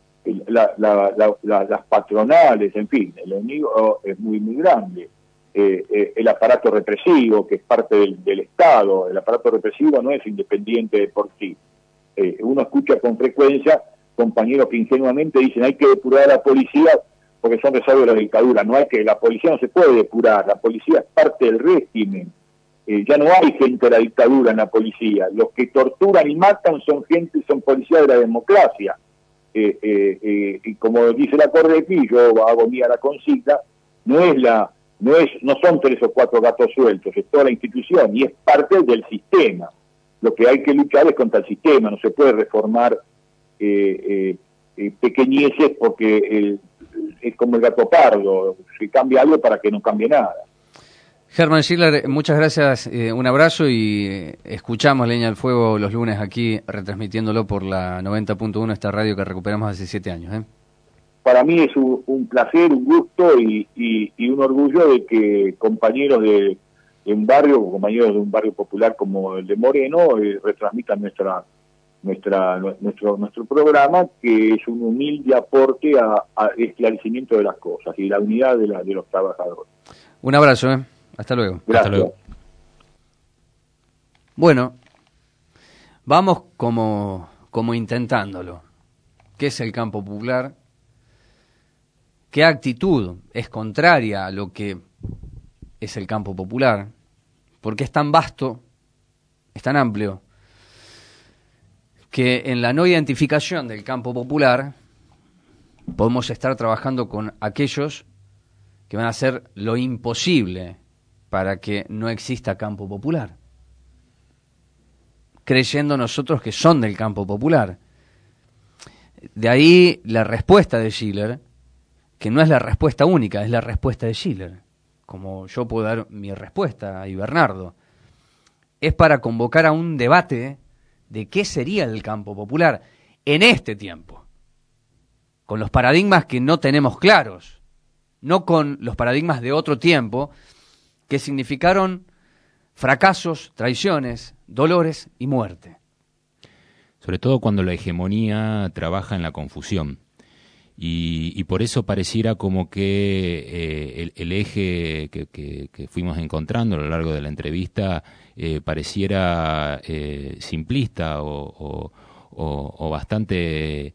las patronales, en fin, el enemigo es muy, muy grande. El aparato represivo, que es parte del Estado, el aparato represivo no es independiente de por sí. Uno escucha con frecuencia compañeros que ingenuamente dicen hay que depurar a la policía porque son resabos de la dictadura. No hay que, la policía no se puede depurar, la policía es parte del régimen. Ya no hay gente de la dictadura en la policía. Los que torturan y matan son policías de la democracia. Y como dice la Correpi, yo hago mía la consigna, no son 3 o 4 gatos sueltos, es toda la institución y es parte del sistema. Lo que hay que luchar es contra el sistema, no se puede reformar pequeñeces porque es como el gato pardo, se cambia algo para que no cambie nada. Germán Schiller, muchas gracias, un abrazo y escuchamos Leña al Fuego los lunes aquí, retransmitiéndolo por la 90.1, esta radio que recuperamos hace 7 años. Para mí es un placer, un gusto y un orgullo de que compañeros de un barrio, compañeros de un barrio popular como el de Moreno, retransmitan nuestro programa, que es un humilde aporte a esclarecimiento de las cosas y la unidad de los trabajadores. Un abrazo, Hasta luego. Gracias. Hasta luego. Bueno, vamos como intentándolo. ¿Qué es el campo popular? ¿Qué actitud es contraria a lo que es el campo popular? Porque es tan vasto, es tan amplio, que en la no identificación del campo popular podemos estar trabajando con aquellos que van a hacer lo imposible para que no exista campo popular, creyendo nosotros que son del campo popular. De ahí la respuesta de Schiller, que no es la respuesta única, es la respuesta de Schiller, como yo puedo dar mi respuesta y Bernardo. Es para convocar a un debate de qué sería el campo popular en este tiempo, con los paradigmas que no tenemos claros, no con los paradigmas de otro tiempo que significaron fracasos, traiciones, dolores y muerte. Sobre todo cuando la hegemonía trabaja en la confusión. Y por eso pareciera como que el eje que fuimos encontrando a lo largo de la entrevista pareciera simplista o bastante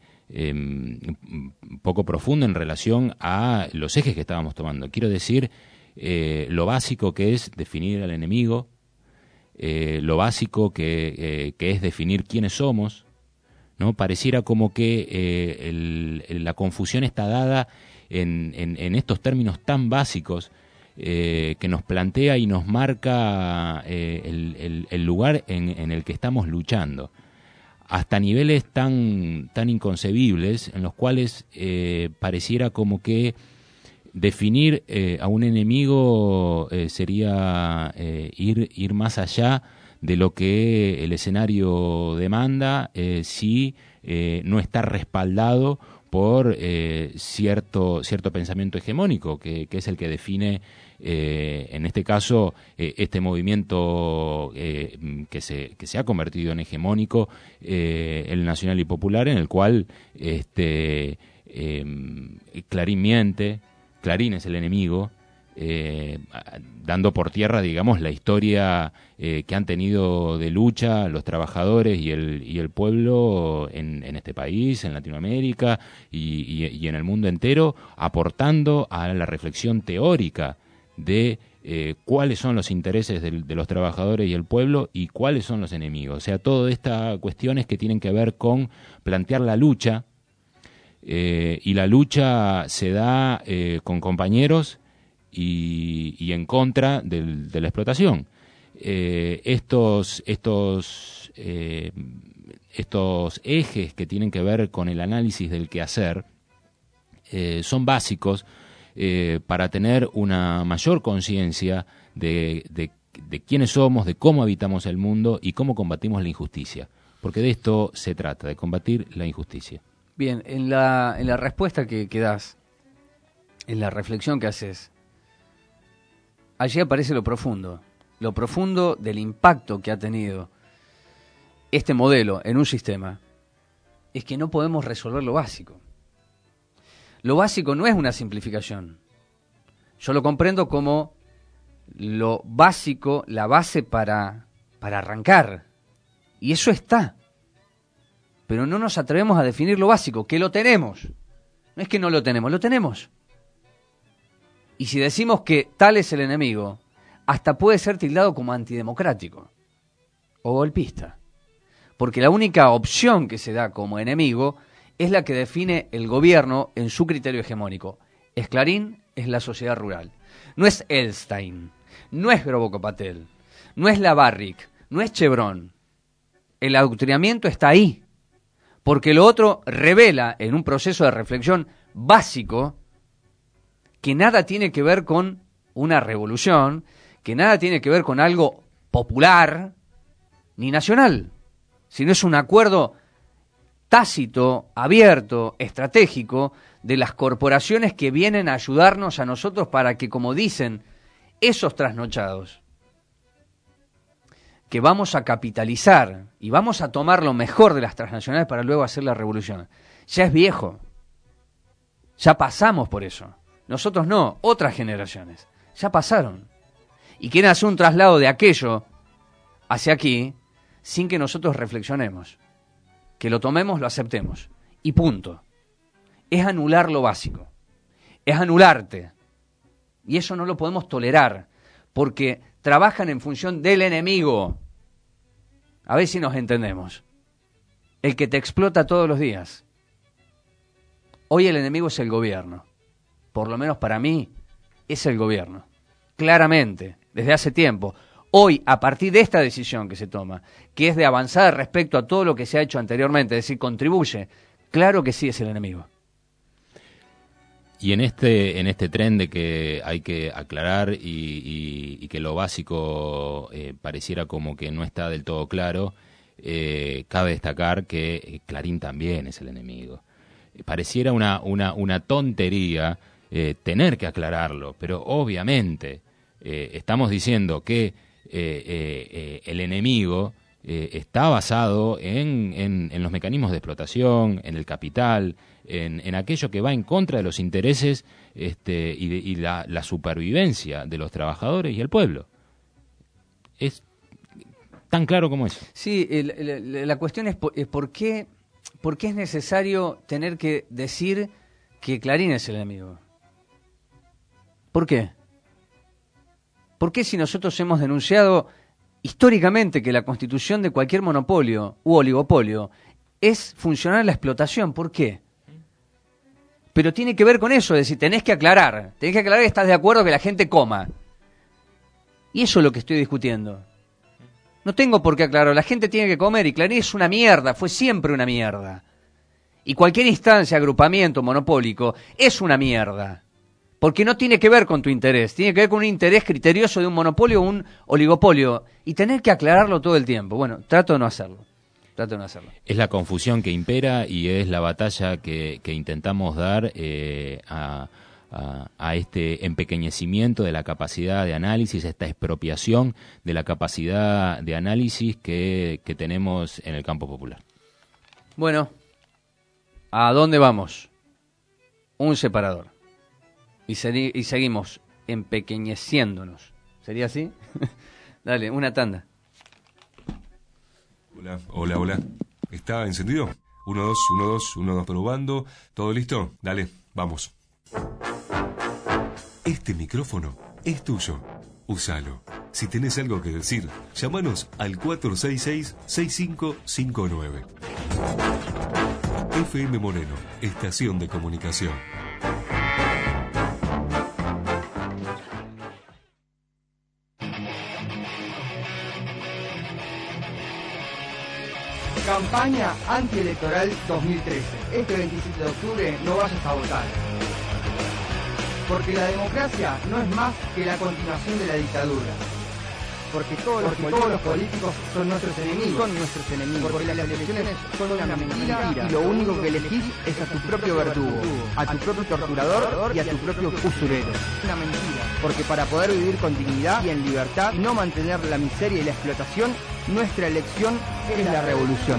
poco profundo en relación a los ejes que estábamos tomando. Quiero decir, lo básico que es definir al enemigo, lo básico que es definir quiénes somos, ¿no? Pareciera como que la confusión está dada en estos términos tan básicos que nos plantea y nos marca el lugar en el que estamos luchando, hasta niveles tan inconcebibles en los cuales pareciera como que definir a un enemigo sería ir más allá de lo que el escenario demanda si no está respaldado por cierto pensamiento hegemónico, que es el que define, en este caso, este movimiento que se ha convertido en hegemónico, el nacional y popular, en el cual Clarín miente, Clarín es el enemigo, dando por tierra, digamos, la historia que han tenido de lucha los trabajadores y el pueblo en este país, en Latinoamérica y en el mundo entero, aportando a la reflexión teórica de cuáles son los intereses de los trabajadores y el pueblo y cuáles son los enemigos. O sea, todas estas cuestiones que tienen que ver con plantear la lucha, y la lucha se da con compañeros y en contra de la explotación. Estos ejes que tienen que ver con el análisis del quehacer son básicos para tener una mayor conciencia de quiénes somos, de cómo habitamos el mundo y cómo combatimos la injusticia. Porque de esto se trata, de combatir la injusticia. Bien, en la respuesta que das, en la reflexión que haces, allí aparece lo profundo del impacto que ha tenido este modelo en un sistema, es que no podemos resolver lo básico. Lo básico no es una simplificación. Yo lo comprendo como lo básico, la base para arrancar. Y eso está. Pero no nos atrevemos a definir lo básico, que lo tenemos. No es que no lo tenemos, lo tenemos. Y si decimos que tal es el enemigo, hasta puede ser tildado como antidemocrático o golpista. Porque la única opción que se da como enemigo es la que define el gobierno en su criterio hegemónico. Es Clarín, es la sociedad rural. No es Elstein, no es Groboco Patel, no es Labarrick, no es Chevron. El adoctrinamiento está ahí. Porque lo otro revela en un proceso de reflexión básico que nada tiene que ver con una revolución, que nada tiene que ver con algo popular ni nacional, sino es un acuerdo tácito, abierto, estratégico de las corporaciones que vienen a ayudarnos a nosotros para que, como dicen esos trasnochados, que vamos a capitalizar y vamos a tomar lo mejor de las transnacionales para luego hacer la revolución. Ya es viejo. Ya pasamos por eso. Nosotros no, otras generaciones. Ya pasaron. Y quieren hacer un traslado de aquello hacia aquí sin que nosotros reflexionemos. Que lo tomemos, lo aceptemos. Y punto. Es anular lo básico. Es anularte. Y eso no lo podemos tolerar. Porque trabajan en función del enemigo. A ver si nos entendemos. El que te explota todos los días. Hoy el enemigo es el gobierno. Por lo menos para mí, es el gobierno. Claramente, desde hace tiempo. Hoy, a partir de esta decisión que se toma, que es de avanzar respecto a todo lo que se ha hecho anteriormente, es decir, contribuye, claro que sí es el enemigo. Y en este tren de que hay que aclarar y que lo básico pareciera como que no está del todo claro, cabe destacar que Clarín también es el enemigo. Pareciera una tontería tener que aclararlo, pero obviamente estamos diciendo que el enemigo está basado en los mecanismos de explotación, en el capital, en aquello que va en contra de los intereses y la supervivencia de los trabajadores y el pueblo. Es tan claro como eso. Sí, la cuestión es por qué es necesario tener que decir que Clarín es el enemigo. ¿Por qué? ¿Por qué si nosotros hemos denunciado históricamente que la constitución de cualquier monopolio u oligopolio es funcional a la explotación? ¿Por qué? Pero tiene que ver con eso, es decir, tenés que aclarar que estás de acuerdo que la gente coma. Y eso es lo que estoy discutiendo. No tengo por qué aclarar, la gente tiene que comer y Clarín es una mierda, fue siempre una mierda. Y cualquier instancia, agrupamiento monopólico es una mierda. Porque no tiene que ver con tu interés, tiene que ver con un interés criterioso de un monopolio o un oligopolio. Y tener que aclararlo todo el tiempo. Bueno, trato de no hacerlo. Es la confusión que impera y es la batalla que intentamos dar a este empequeñecimiento de la capacidad de análisis, esta expropiación de la capacidad de análisis que tenemos en el campo popular. Bueno, ¿a dónde vamos? Un separador. Y seguimos empequeñeciéndonos. ¿Sería así? Dale, una tanda. Hola. ¿Está encendido? 1, 2, 1, 2, 1, 2, probando. ¿Todo listo? Dale, vamos. Este micrófono es tuyo. Úsalo. Si tenés algo que decir, llámanos al 466-6559. FM Moreno, estación de comunicación. Campaña antielectoral 2013. Este 27 de octubre no vayas a votar. Porque la democracia no es más que la continuación de la dictadura. Porque todos los políticos son nuestros enemigos. Porque las elecciones son una mentira y lo único que elegís es a tu propio verdugo, a tu propio torturador y a tu propio usurero. Una mentira. Porque para poder vivir con dignidad y en libertad y no mantener la miseria y la explotación, nuestra elección es la revolución.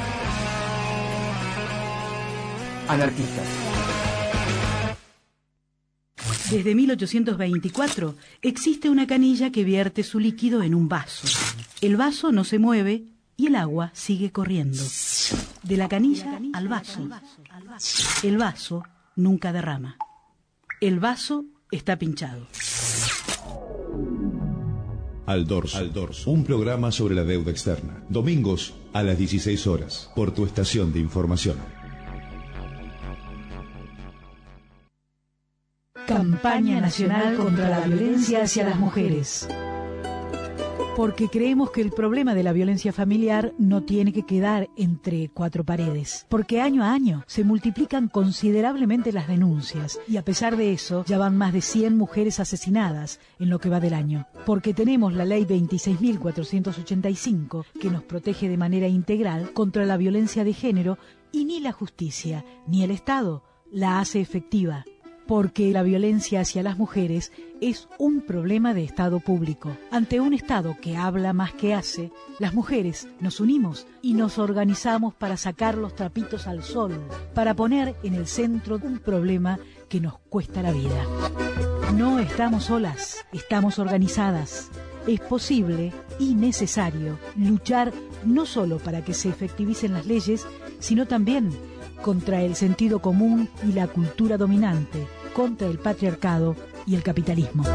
Anarquistas. Desde 1824 existe una canilla que vierte su líquido en un vaso. El vaso no se mueve y el agua sigue corriendo. De la canilla al vaso. El vaso nunca derrama. El vaso está pinchado. Al Dorso, un programa sobre la deuda externa. Domingos a las 16 horas, por tu estación de información. Campaña Nacional contra la Violencia hacia las Mujeres. Porque creemos que el problema de la violencia familiar no tiene que quedar entre cuatro paredes. Porque año a año se multiplican considerablemente las denuncias y a pesar de eso ya van más de 100 mujeres asesinadas en lo que va del año. Porque tenemos la ley 26.485 que nos protege de manera integral contra la violencia de género y ni la justicia ni el Estado la hace efectiva. Porque la violencia hacia las mujeres es un problema de Estado público. Ante un Estado que habla más que hace, las mujeres nos unimos y nos organizamos para sacar los trapitos al sol, para poner en el centro un problema que nos cuesta la vida. No estamos solas, estamos organizadas. Es posible y necesario luchar no solo para que se efectivicen las leyes, sino también contra el sentido común y la cultura dominante, contra el patriarcado y el capitalismo.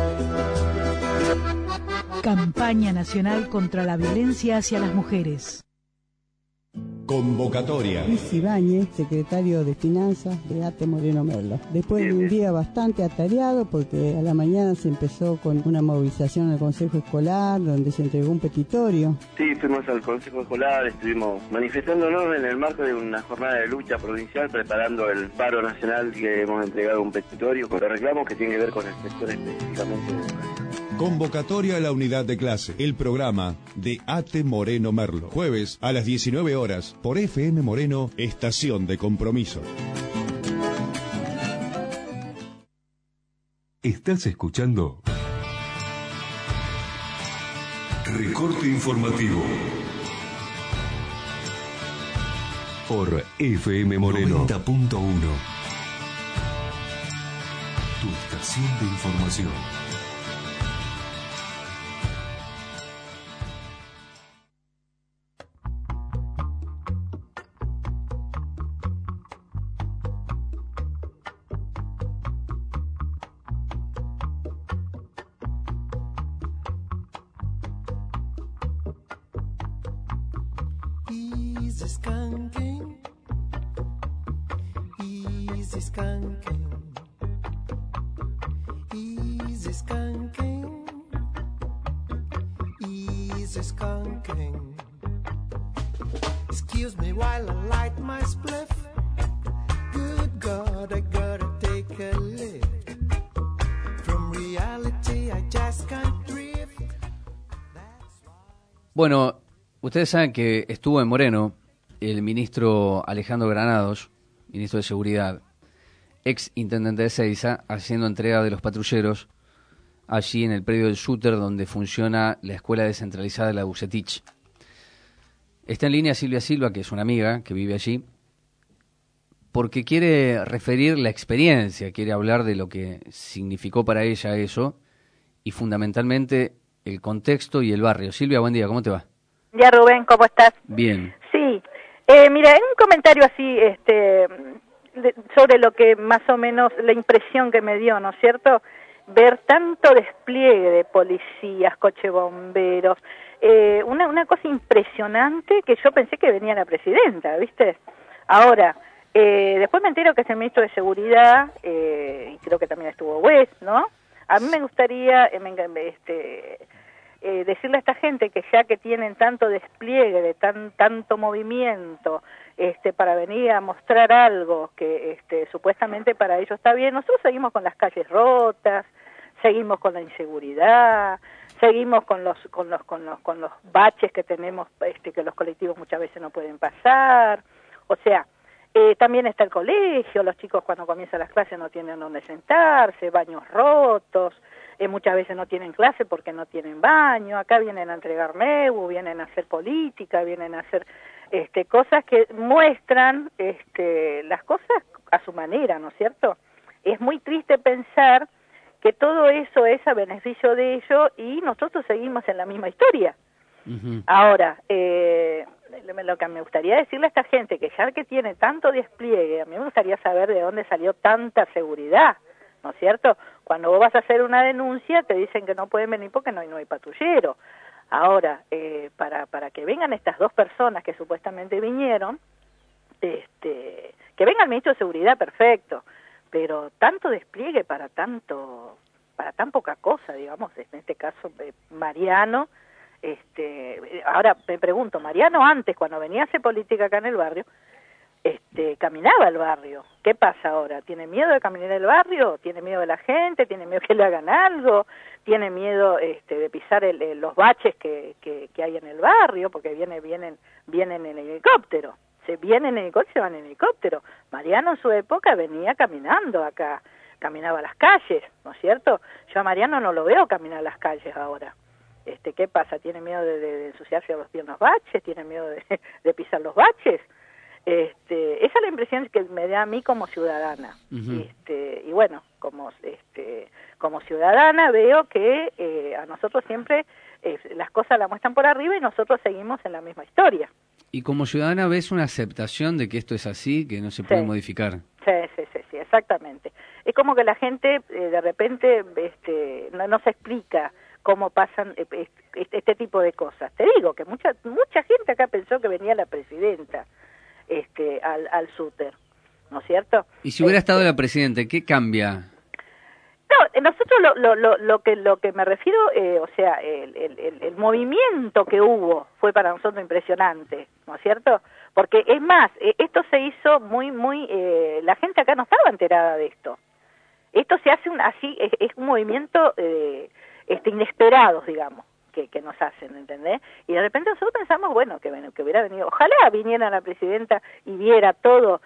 Campaña Nacional contra la Violencia hacia las Mujeres. Convocatoria. Luis Ibáñez, secretario de Finanzas de ATE Moreno Merlo. Después de un día bastante atareado, porque a la mañana se empezó con una movilización al Consejo Escolar, donde se entregó un petitorio. Sí, fuimos al Consejo Escolar, estuvimos manifestándonos en el marco de una jornada de lucha provincial, preparando el paro nacional que hemos entregado un petitorio con reclamos que tiene que ver con el sector específicamente de educación. Convocatoria a la unidad de clase, el programa de ATE Moreno Merlo. Jueves a las 19 horas por FM Moreno, estación de compromiso. Estás escuchando Recorte Informativo por FM Moreno 90.1. Tu estación de información. Excuse me while I light my spliff. Good God, I gotta take a lift. Bueno, ustedes saben que estuvo en Moreno el ministro Alejandro Granados, ministro de Seguridad, ex intendente de Ezeiza, haciendo entrega de los patrulleros allí en el predio del Shooter, donde funciona la escuela descentralizada de la Bucetich. Está en línea Silvia Silva, que es una amiga que vive allí, porque quiere referir la experiencia, quiere hablar de lo que significó para ella eso, y fundamentalmente el contexto y el barrio. Silvia, buen día, ¿cómo te va? Ya, Rubén, ¿cómo estás? Bien. Sí, mira, en un comentario así, sobre lo que más o menos, la impresión que me dio, ¿no es cierto?, ver tanto despliegue de policías, coche bomberos, una cosa impresionante que yo pensé que venía la presidenta, ¿viste? Ahora, después me entero que es el ministro de Seguridad, y creo que también estuvo West, ¿no? A mí me gustaría decirle a esta gente que ya que tienen tanto despliegue, de tanto movimiento, para venir a mostrar algo que supuestamente para ellos está bien, nosotros seguimos con las calles rotas, seguimos con la inseguridad, seguimos con los baches que tenemos, que los colectivos muchas veces no pueden pasar, o sea, también está el colegio, los chicos cuando comienzan las clases no tienen donde sentarse, baños rotos, muchas veces no tienen clase porque no tienen baño, acá vienen a entregar MEU, vienen a hacer política, vienen a hacer cosas que muestran las cosas a su manera, ¿no es cierto? Es muy triste pensar que todo eso es a beneficio de ellos y nosotros seguimos en la misma historia. Uh-huh. Ahora, lo que me gustaría decirle a esta gente, que ya que tiene tanto despliegue, a mí me gustaría saber de dónde salió tanta seguridad, ¿no es cierto? Cuando vos vas a hacer una denuncia te dicen que no pueden venir porque no hay patrullero. Ahora, para que vengan estas dos personas que supuestamente vinieron, que venga el ministro de Seguridad, perfecto, pero tanto despliegue para tan poca cosa, digamos, en este caso Mariano, ahora me pregunto, Mariano antes, cuando venía a hacer política acá en el barrio, caminaba el barrio. ¿Qué pasa ahora? ¿Tiene miedo de caminar el barrio? ¿Tiene miedo de la gente? ¿Tiene miedo que le hagan algo? ¿Tiene miedo de pisar los baches que hay en el barrio? Porque vienen en helicóptero. Se vienen en helicóptero, se van en helicóptero. Mariano en su época venía caminando acá, caminaba a las calles, ¿no es cierto? Yo a Mariano no lo veo caminar a las calles ahora. ¿Qué pasa? ¿Tiene miedo de ensuciarse los pies en los baches? ¿Tiene miedo de pisar los baches? Esa es la impresión que me da a mí como ciudadana. Uh-huh. Y bueno, como ciudadana veo que a nosotros siempre las cosas las muestran por arriba y nosotros seguimos en la misma historia. Y como ciudadana ves una aceptación de que esto es así, que no se puede modificar. Sí, exactamente. Es como que la gente de repente no se explica cómo pasan este tipo de cosas. Te digo que mucha gente acá pensó que venía la presidenta al Shooter, ¿no es cierto? Y si hubiera estado la presidenta, ¿qué cambia? No, nosotros lo que me refiero, el movimiento que hubo fue para nosotros impresionante, ¿no es cierto? Porque es más, esto se hizo muy, la gente acá no estaba enterada de esto. Esto se hace es un movimiento inesperado, digamos, que nos hacen, ¿entendés? Y de repente nosotros pensamos, bueno, que hubiera venido, ojalá viniera la presidenta y viera todo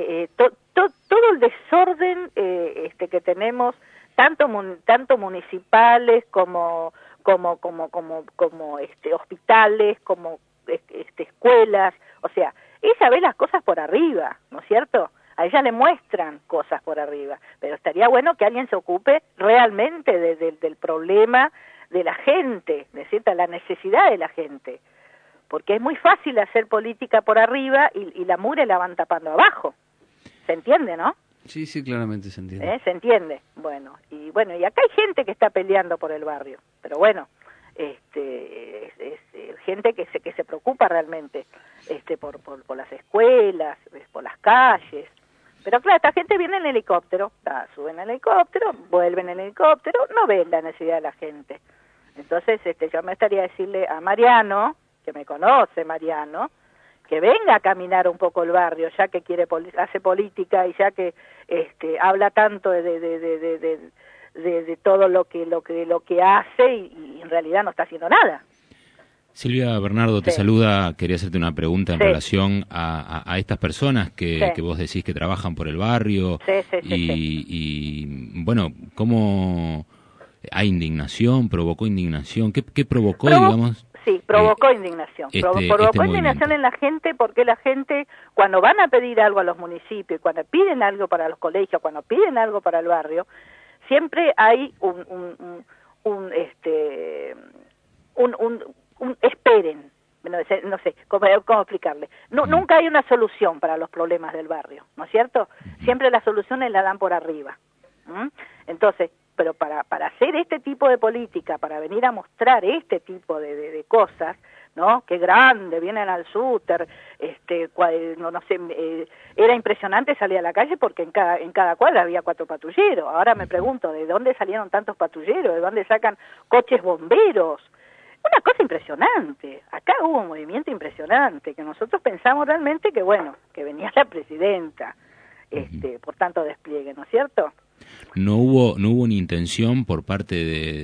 el desorden que tenemos, tanto municipales como hospitales, como escuelas, o sea, ella ve las cosas por arriba, ¿no es cierto? A ella le muestran cosas por arriba, pero estaría bueno que alguien se ocupe realmente del problema de la gente, ¿no? La necesidad de la gente, porque es muy fácil hacer política por arriba y la mugre la van tapando abajo, ¿se entiende, no? Sí, claramente se entiende. ¿Se entiende? Bueno, y acá hay gente que está peleando por el barrio, pero bueno, es gente que se preocupa realmente por las escuelas, por las calles. Pero claro, esta gente viene en helicóptero, suben en helicóptero, vuelven en helicóptero, no ven la necesidad de la gente. Entonces, yo me estaría decirle a Mariano, que me conoce Mariano, que venga a caminar un poco el barrio, ya que hace política y ya que habla tanto de todo lo que hace y en realidad no está haciendo nada. Silvia, Bernardo te saluda. Quería hacerte una pregunta en relación a estas personas que vos decís que trabajan por el barrio. Y bueno, ¿cómo hay indignación? ¿Provocó indignación? ¿Qué provocó, digamos? Sí, provocó indignación. Provocó indignación en la gente, porque la gente, cuando van a pedir algo a los municipios, cuando piden algo para los colegios, cuando piden algo para el barrio, siempre hay un esperen, no sé cómo explicarle. Nunca hay una solución para los problemas del barrio, ¿no es cierto? Siempre las soluciones la dan por arriba. Entonces, pero para hacer este tipo de política, para venir a mostrar este tipo de cosas, ¿no? Qué grande, vienen al súter, no sé, era impresionante salir a la calle porque en cada cuadra había 4 patrulleros. Ahora me pregunto, ¿de dónde salieron tantos patrulleros? ¿De dónde sacan coches bomberos? Una cosa impresionante. Acá hubo un movimiento impresionante, que nosotros pensamos realmente que, bueno, que venía la presidenta, por tanto despliegue, ¿no es cierto? No hubo una intención por parte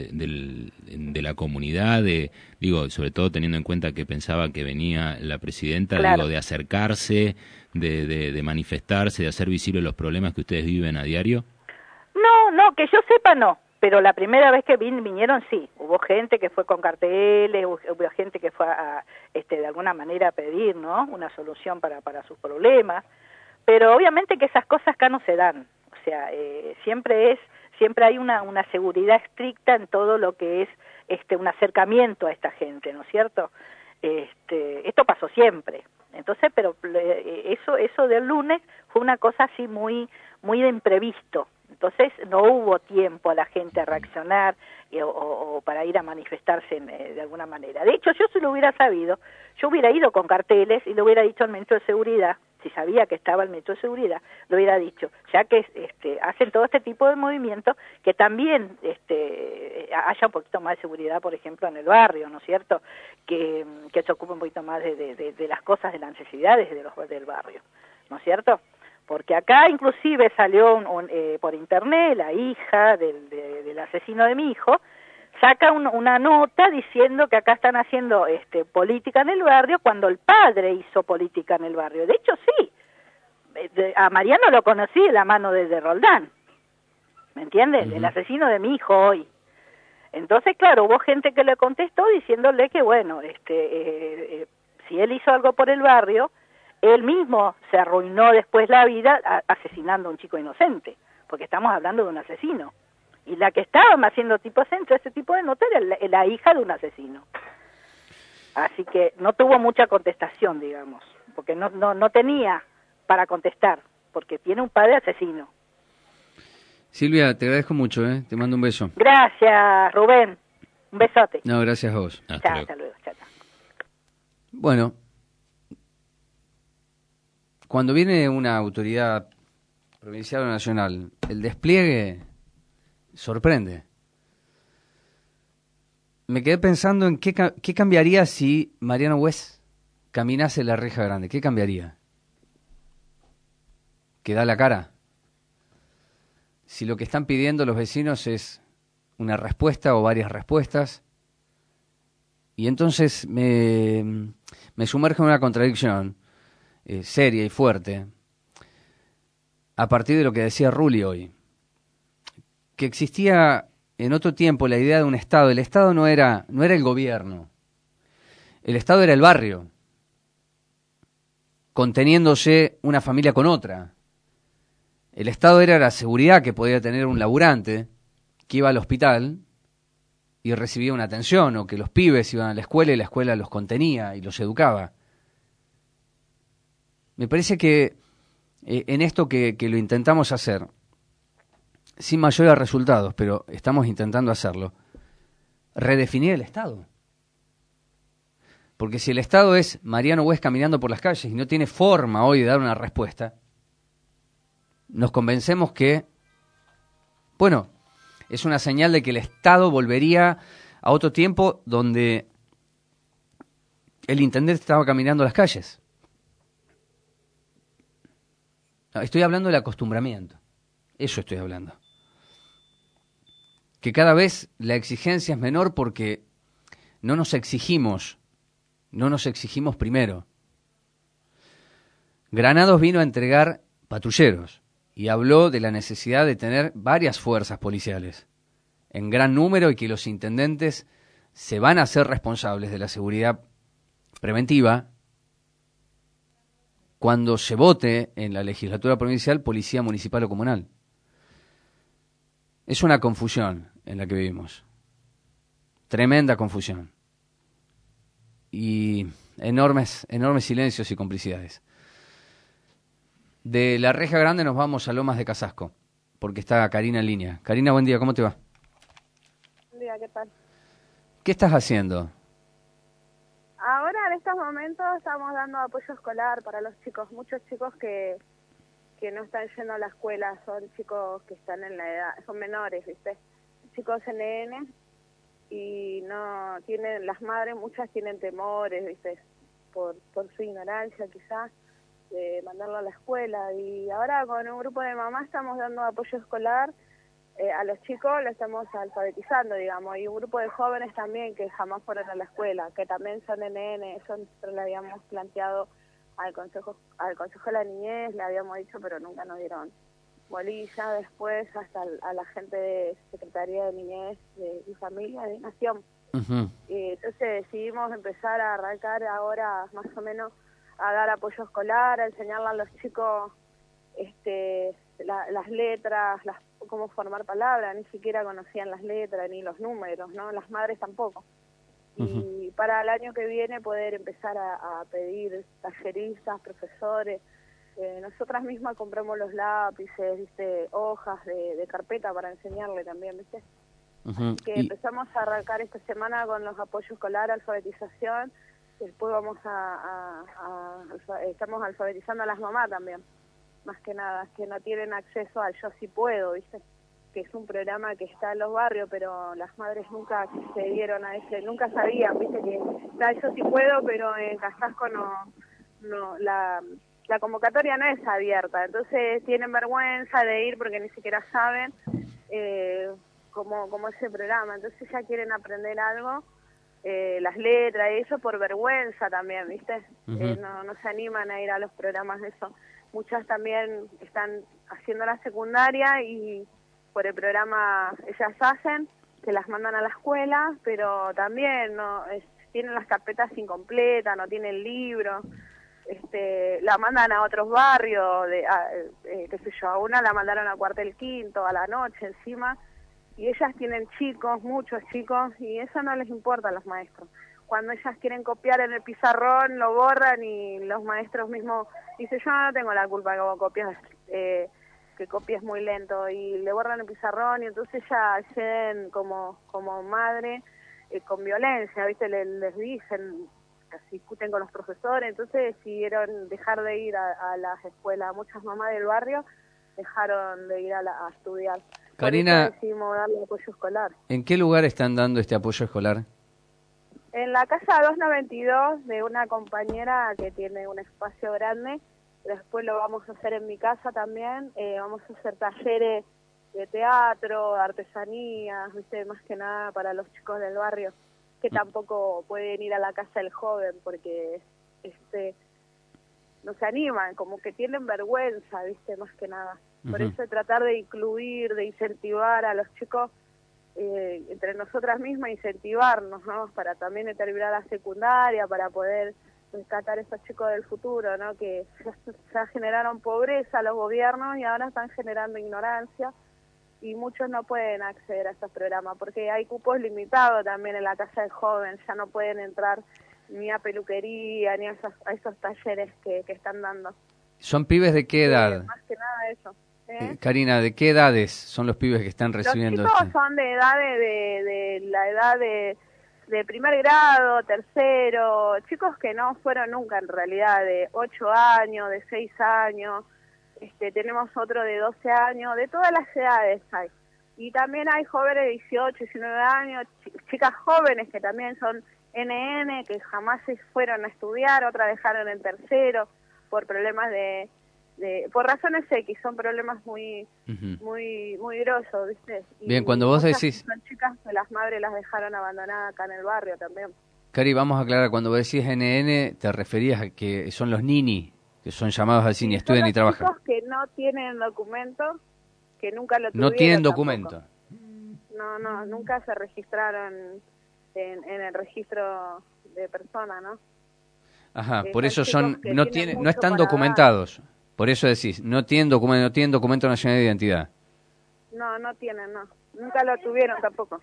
de la comunidad, digo, sobre todo teniendo en cuenta que pensaba que venía la presidenta, digo, de acercarse, de manifestarse, de hacer visibles los problemas que ustedes viven a diario. No, que yo sepa no. Pero la primera vez que vinieron, sí, hubo gente que fue con carteles, hubo gente que fue de alguna manera a pedir, ¿no? Una solución para sus problemas, pero obviamente que esas cosas acá no se dan, o sea, siempre hay una seguridad estricta en todo lo que es un acercamiento a esta gente, ¿no es cierto? Esto pasó siempre, entonces, pero eso del lunes fue una cosa así muy de imprevisto. Entonces no hubo tiempo a la gente a reaccionar o para ir a manifestarse de alguna manera. De hecho, yo si lo hubiera sabido, yo hubiera ido con carteles y le hubiera dicho al ministro de Seguridad, si sabía que estaba el ministro de Seguridad, lo hubiera dicho, ya que hacen todo este tipo de movimientos, que también haya un poquito más de seguridad, por ejemplo, en el barrio, ¿no es cierto? Que se ocupe un poquito más de las cosas, de las necesidades del barrio, ¿no es cierto? Porque acá inclusive salió por internet la hija del asesino de mi hijo, saca una nota diciendo que acá están haciendo política en el barrio cuando el padre hizo política en el barrio. De hecho, sí, a Mariano lo conocí de la mano de Roldán, ¿me entiendes? El asesino de mi hijo hoy. Entonces, claro, hubo gente que le contestó diciéndole que, bueno, si él hizo algo por el barrio, él mismo se arruinó después la vida asesinando a un chico inocente, porque estamos hablando de un asesino. Y la que estaba haciendo ese tipo de nota era la hija de un asesino. Así que no tuvo mucha contestación, digamos, porque no tenía para contestar, porque tiene un padre asesino. Silvia, te agradezco mucho, te mando un beso. Gracias, Rubén. Un besote. No, gracias a vos. Hasta luego. Chao. Bueno, cuando viene una autoridad provincial o nacional, el despliegue sorprende. Me quedé pensando en qué cambiaría si Mariano West caminase la reja grande. ¿Qué cambiaría? ¿Que da la cara? Si lo que están pidiendo los vecinos es una respuesta o varias respuestas, y entonces me sumerjo en una contradicción seria y fuerte, a partir de lo que decía Rulli hoy, que existía en otro tiempo la idea de un Estado. El Estado no era el gobierno, el Estado era el barrio, conteniéndose una familia con otra. El Estado era la seguridad que podía tener un laburante que iba al hospital y recibía una atención, o que los pibes iban a la escuela y la escuela los contenía y los educaba. Me parece que en esto que lo intentamos hacer, sin mayores resultados, pero estamos intentando hacerlo, redefinir el Estado. Porque si el Estado es Mariano West caminando por las calles y no tiene forma hoy de dar una respuesta, nos convencemos que, bueno, es una señal de que el Estado volvería a otro tiempo donde el intendente estaba caminando las calles. Estoy hablando del acostumbramiento. Eso estoy hablando. Que cada vez la exigencia es menor porque no nos exigimos no nos exigimos primero. Granados vino a entregar patrulleros y habló de la necesidad de tener varias fuerzas policiales en gran número y que los intendentes se van a hacer responsables de la seguridad preventiva cuando se vote en la legislatura provincial policía municipal o comunal. Es una confusión en la que vivimos, tremenda confusión y enormes silencios y complicidades. De La Reja Grande nos vamos a Lomas de Casasco, porque está Karina en línea. Karina, buen día, ¿cómo te va? Buen día, ¿qué tal? ¿Qué estás haciendo? Ahora, en estos momentos, estamos dando apoyo escolar para los chicos. Muchos chicos que no están yendo a la escuela, son chicos que están en la edad, son menores, ¿viste? Chicos NN, y no tienen, las madres, muchas tienen temores, ¿viste? Por su ignorancia, quizás, de mandarlo a la escuela. Y ahora con un grupo de mamás estamos dando apoyo escolar a los chicos, lo estamos alfabetizando, digamos, y un grupo de jóvenes también que jamás fueron a la escuela, que también son NN. Eso nosotros le habíamos planteado al Consejo de la Niñez, le habíamos dicho, pero nunca nos dieron bolilla. Después hasta a la gente de Secretaría de Niñez y Familia de Nación. Y entonces decidimos empezar a arrancar ahora más o menos a dar apoyo escolar, a enseñarle a los chicos las letras, cómo formar palabras. Ni siquiera conocían las letras ni los números, ¿no? Las madres tampoco. Y para el año que viene poder empezar a pedir talleristas, profesores. Nosotras mismas compramos los lápices, ¿viste? Hojas de carpeta para enseñarle también, ¿viste? Así que empezamos a arrancar esta semana con los apoyos escolar, alfabetización. Después vamos estamos alfabetizando a las mamás también, más que nada, que no tienen acceso al Yo Sí Puedo, ¿viste? Que es un programa que está en los barrios, pero las madres nunca accedieron a ese, nunca sabían, ¿viste? Que está Yo Sí Puedo, pero en Casasco la convocatoria no es abierta, entonces tienen vergüenza de ir porque ni siquiera saben cómo es ese programa, entonces ya quieren aprender algo. Las letras y eso por vergüenza también, ¿viste? No se animan a ir a los programas de eso. Muchas también están haciendo la secundaria y por el programa ellas hacen, que las mandan a la escuela, pero también tienen las carpetas incompletas, no tienen libros, la mandan a otros barrios, qué sé yo, a una la mandaron a Cuartel Quinto, a la noche encima, y ellas tienen chicos, muchos chicos, y eso no les importa a los maestros. Cuando ellas quieren copiar en el pizarrón, lo borran y los maestros mismos dicen, yo no tengo la culpa que vos copias, que copies muy lento, y le borran el pizarrón, y entonces ya acceden como madre con violencia, ¿viste? Les dicen, discuten con los profesores, entonces decidieron dejar de ir a las escuelas. Muchas mamás del barrio dejaron de ir a estudiar. Karina, decidimos darle apoyo escolar. ¿En qué lugar están dando este apoyo escolar? En la casa 292 de una compañera que tiene un espacio grande. Después lo vamos a hacer en mi casa también. Vamos a hacer talleres de teatro, de artesanías, ¿viste? Más que nada para los chicos del barrio, que tampoco pueden ir a la casa del joven porque no se animan, como que tienen vergüenza, ¿viste? Más que nada. Por eso tratar de incluir, de incentivar a los chicos, entre nosotras mismas, incentivarnos, ¿no? Para también terminar la secundaria, para poder rescatar a esos chicos del futuro, ¿no? Que ya generaron pobreza los gobiernos y ahora están generando ignorancia, y muchos no pueden acceder a estos programas porque hay cupos limitados también en la casa del joven, ya no pueden entrar ni a peluquería ni a esos talleres que están dando. ¿Son pibes de qué edad? Más que nada eso. Karina, ¿de qué edades son los pibes que están recibiendo Los chicos son de edades de la edad de primer grado, tercero, chicos que no fueron nunca en realidad, de 8 años, de 6 años, tenemos otro de 12 años, de todas las edades hay. Y también hay jóvenes de 18, 19 años, chicas jóvenes que también son NN, que jamás se fueron a estudiar, otras dejaron en tercero por problemas por razones X, son problemas muy grosos, ¿viste? Bien, cuando vos decís... Son chicas que las madres las dejaron abandonadas acá en el barrio también. Cari, vamos a aclarar, cuando vos decís NN, ¿te referías a que son los nini, que son llamados al cine, estudian y trabajan? Son los chicos que no tienen documento, que nunca lo tuvieron. No tienen documento. No, nunca se registraron en el registro de persona, ¿no? Ajá, por eso son, no están para documentados. Por eso decís, no tienen documento nacional de identidad. No tienen, no. Nunca lo tuvieron tampoco.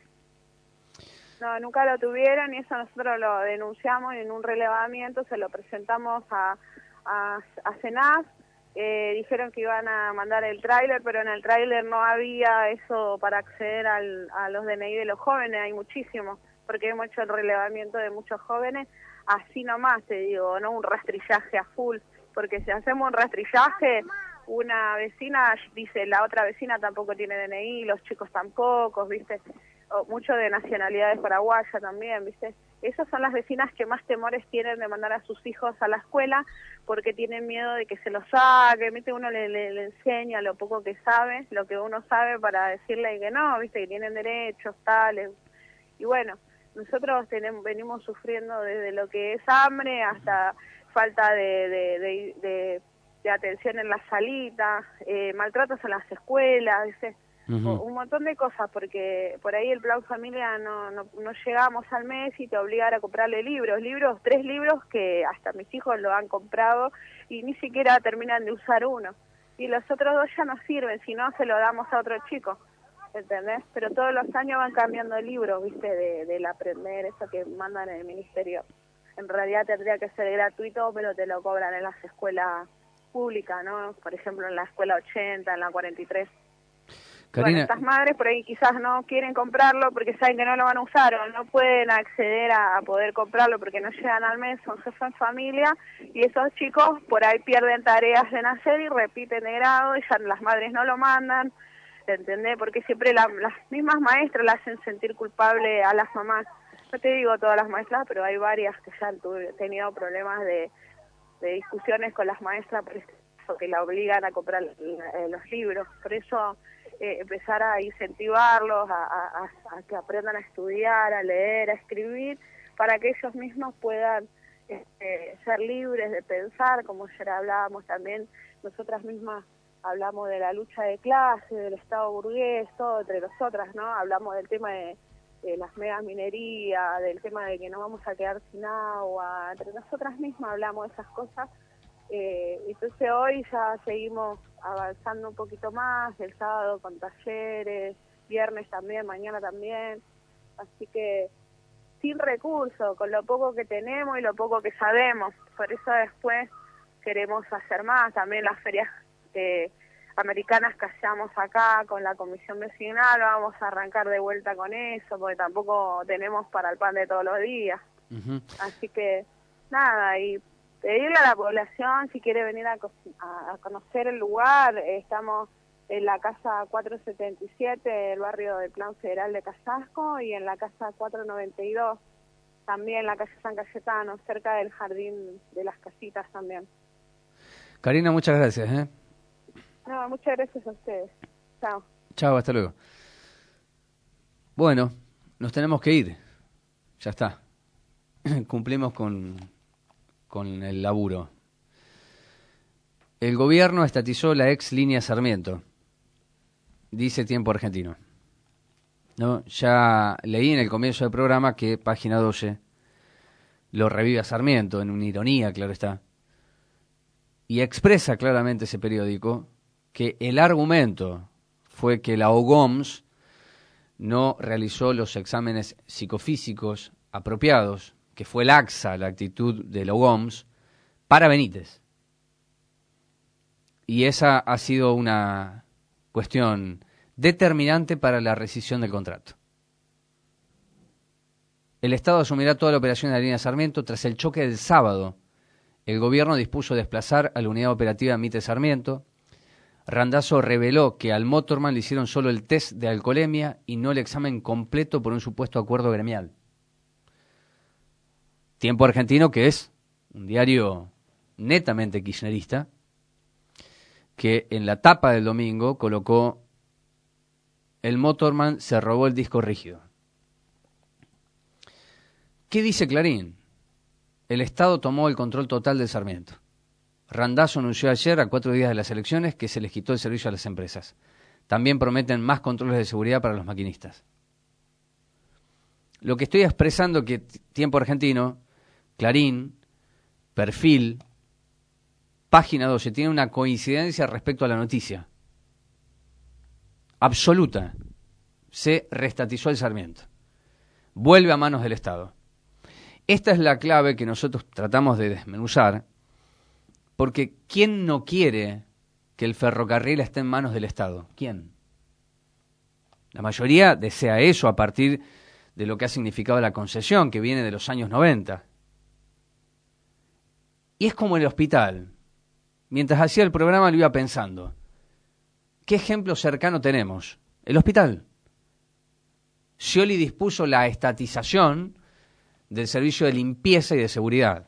No, nunca lo tuvieron y eso nosotros lo denunciamos y en un relevamiento se lo presentamos a Senaz. Dijeron que iban a mandar el tráiler, pero en el tráiler no había eso para acceder a los DNI de los jóvenes, hay muchísimos, porque hemos hecho el relevamiento de muchos jóvenes, así nomás te digo, no un rastrillaje a full, porque si hacemos un rastrillaje, una vecina dice, la otra vecina tampoco tiene DNI, los chicos tampoco, ¿viste? Mucho de nacionalidades paraguayas también, ¿viste? Esas son las vecinas que más temores tienen de mandar a sus hijos a la escuela porque tienen miedo de que se los saque, ¿viste? Uno le enseña lo poco que sabe, lo que uno sabe para decirle que no, ¿viste? Que tienen derechos, tales. Y bueno, nosotros venimos sufriendo desde lo que es hambre hasta falta de atención en las salitas, maltratos en las escuelas, ¿viste? Un montón de cosas, porque por ahí el Plan Familia no llegamos al mes y te obligan a comprarle libros, 3 libros que hasta mis hijos lo han comprado y ni siquiera terminan de usar uno. Y los otros 2 ya no sirven, si no se lo damos a otro chico, ¿entendés? Pero todos los años van cambiando libros, ¿viste? Del aprender, eso que mandan en el ministerio. En realidad tendría que ser gratuito, pero te lo cobran en las escuelas públicas, ¿no? Por ejemplo, en la escuela 80, en la 43. Karina, bueno, estas madres por ahí quizás no quieren comprarlo porque saben que no lo van a usar o no pueden acceder a poder comprarlo porque no llegan al mes, son jefes en familia y esos chicos por ahí pierden tareas de nacer y repiten de grado y ya las madres no lo mandan, ¿entendés? Porque siempre las mismas maestras la hacen sentir culpable a las mamás. No te digo todas las maestras, pero hay varias que ya han tenido problemas de discusiones con las maestras por eso, que la obligan a comprar los libros. Por eso empezar a incentivarlos a que aprendan a estudiar, a leer, a escribir, para que ellos mismos puedan ser libres de pensar, como ayer hablábamos también, nosotras mismas hablamos de la lucha de clase, del Estado burgués, todo entre nosotras, ¿no? Hablamos del tema de las megaminerías, del tema de que no vamos a quedar sin agua, entre nosotras mismas hablamos de esas cosas. Entonces hoy ya seguimos avanzando un poquito más, el sábado con talleres, viernes también, mañana también, así que sin recursos, con lo poco que tenemos y lo poco que sabemos, por eso después queremos hacer más, también las ferias americanas que hacemos acá con la comisión vecinal, vamos a arrancar de vuelta con eso, porque tampoco tenemos para el pan de todos los días, así que nada, y pedirle a la población si quiere venir a conocer el lugar. Estamos en la casa 477 del barrio del Plan Federal de Casasco y en la casa 492 también en la calle San Cayetano, cerca del jardín de las casitas también. Karina, muchas gracias. No, muchas gracias a ustedes. Chao. Chao, hasta luego. Bueno, nos tenemos que ir. Ya está. Cumplimos con el laburo. El gobierno estatizó la ex línea Sarmiento, dice Tiempo Argentino. ¿No? Ya leí en el comienzo del programa que Página 12 lo revive a Sarmiento, en una ironía, claro está. Y expresa claramente ese periódico que el argumento fue que la OGOMS no realizó los exámenes psicofísicos apropiados, que fue laxa la actitud de la OGOMS para Benítez. Y esa ha sido una cuestión determinante para la rescisión del contrato. El Estado asumirá toda la operación de la línea Sarmiento. Tras el choque del sábado, el gobierno dispuso desplazar a la unidad operativa Mitre Sarmiento. Randazzo reveló que al Motorman le hicieron solo el test de alcoholemia y no el examen completo por un supuesto acuerdo gremial. Tiempo Argentino, que es un diario netamente kirchnerista, que en la tapa del domingo colocó: el Motorman se robó el disco rígido. ¿Qué dice Clarín? El Estado tomó el control total del Sarmiento. Randazzo anunció ayer, a 4 días de las elecciones, que se les quitó el servicio a las empresas. También prometen más controles de seguridad para los maquinistas. Lo que estoy expresando que Tiempo Argentino, Clarín, Perfil, Página 12, tiene una coincidencia respecto a la noticia. Absoluta. Se reestatizó el Sarmiento. Vuelve a manos del Estado. Esta es la clave que nosotros tratamos de desmenuzar, porque ¿quién no quiere que el ferrocarril esté en manos del Estado? ¿Quién? La mayoría desea eso a partir de lo que ha significado la concesión, que viene de los años 90. Y es como el hospital. Mientras hacía el programa lo iba pensando. ¿Qué ejemplo cercano tenemos? El hospital. Scioli dispuso la estatización del servicio de limpieza y de seguridad.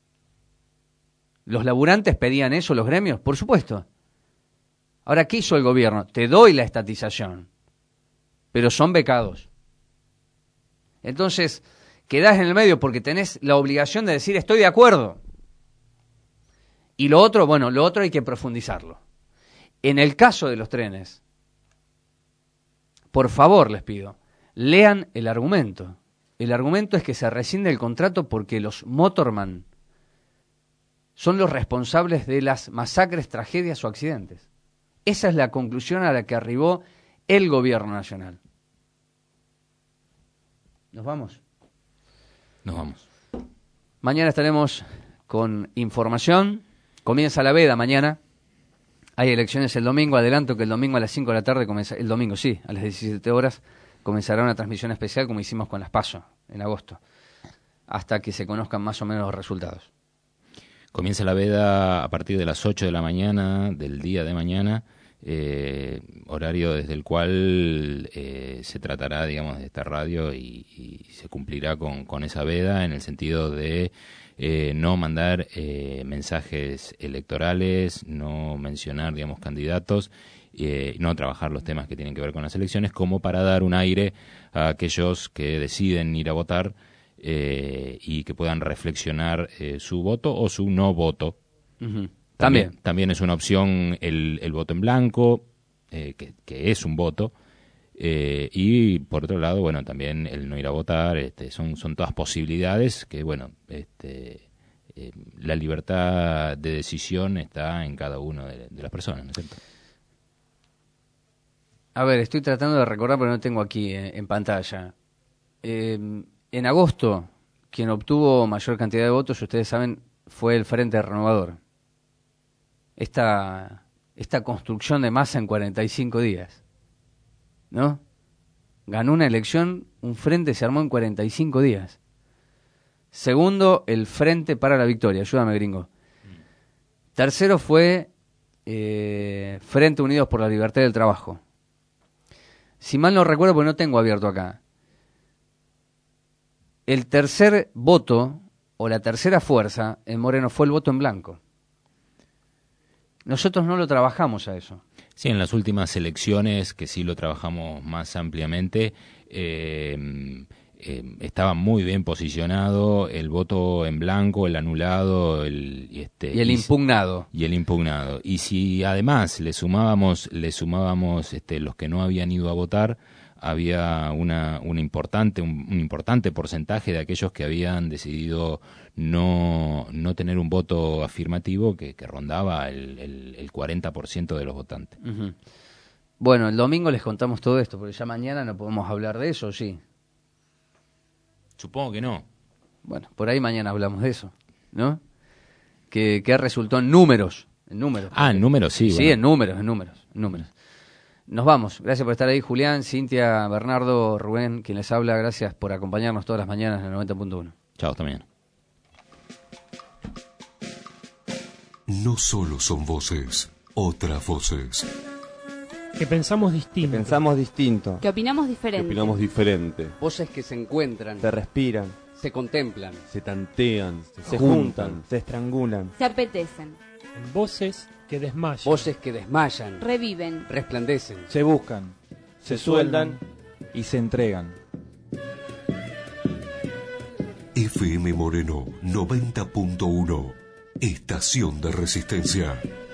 ¿Los laburantes pedían eso, los gremios? Por supuesto. Ahora, ¿qué hizo el gobierno? Te doy la estatización, pero son becados. Entonces, quedás en el medio porque tenés la obligación de decir estoy de acuerdo. Y lo otro, bueno, lo otro hay que profundizarlo. En el caso de los trenes, por favor les pido, lean el argumento. El argumento es que se rescinde el contrato porque los motorman son los responsables de las masacres, tragedias o accidentes. Esa es la conclusión a la que arribó el gobierno nacional. ¿Nos vamos? Nos vamos. Mañana estaremos con información. Comienza la veda mañana. Hay elecciones el domingo. Adelanto que el domingo a las 5 de la tarde, el domingo sí, a las 17 horas, comenzará una transmisión especial como hicimos con las PASO en agosto, hasta que se conozcan más o menos los resultados. Comienza la veda a partir de las 8 de la mañana del día de mañana, horario desde el cual se tratará, digamos, de esta radio y se cumplirá con esa veda en el sentido de no mandar mensajes electorales, no mencionar, digamos, candidatos, no trabajar los temas que tienen que ver con las elecciones, como para dar un aire a aquellos que deciden ir a votar y que puedan reflexionar su voto o su no voto. Uh-huh. También es una opción el voto en blanco, que es un voto, y por otro lado, bueno, también el no ir a votar, son todas posibilidades que, bueno, la libertad de decisión está en cada uno de las personas, ¿no es cierto? A ver, estoy tratando de recordar, pero no tengo aquí en pantalla. En agosto, quien obtuvo mayor cantidad de votos, ustedes saben, fue el Frente Renovador. Esta construcción de masa en 45 días, ¿no? Ganó una elección, un frente se armó en 45 días. Segundo, el Frente para la Victoria. Ayúdame, gringo. Tercero fue Frente Unidos por la Libertad del Trabajo. Si mal no recuerdo, porque no tengo abierto acá. El tercer voto, o la tercera fuerza, en Moreno fue el voto en blanco. Nosotros no lo trabajamos a eso. Sí, en las últimas elecciones, que sí lo trabajamos más ampliamente, estaba muy bien posicionado el voto en blanco, el anulado, y el impugnado. Y el impugnado. Y si además le sumábamos los que no habían ido a votar, había un importante porcentaje de aquellos que habían decidido no tener un voto afirmativo que rondaba el 40% de los votantes. Uh-huh. Bueno, el domingo les contamos todo esto, porque ya mañana no podemos hablar de eso, ¿sí? Supongo que no. Bueno, por ahí mañana hablamos de eso, ¿no? Que resultó en números. En números, sí. Sí, bueno. en números. Nos vamos. Gracias por estar ahí, Julián, Cintia, Bernardo, Rubén, quien les habla. Gracias por acompañarnos todas las mañanas en el 90.1. Chao, hasta mañana. No solo son voces, otras voces. Que pensamos distinto. Que opinamos diferente. Voces que se encuentran. Se respiran. Se contemplan. Se tantean. Se juntan. Se estrangulan. Se apetecen. Voces que desmayan. Voces que desmayan. Reviven. Resplandecen. Se buscan. Se sueldan y se entregan. FM Moreno 90.1. Estación de Resistencia.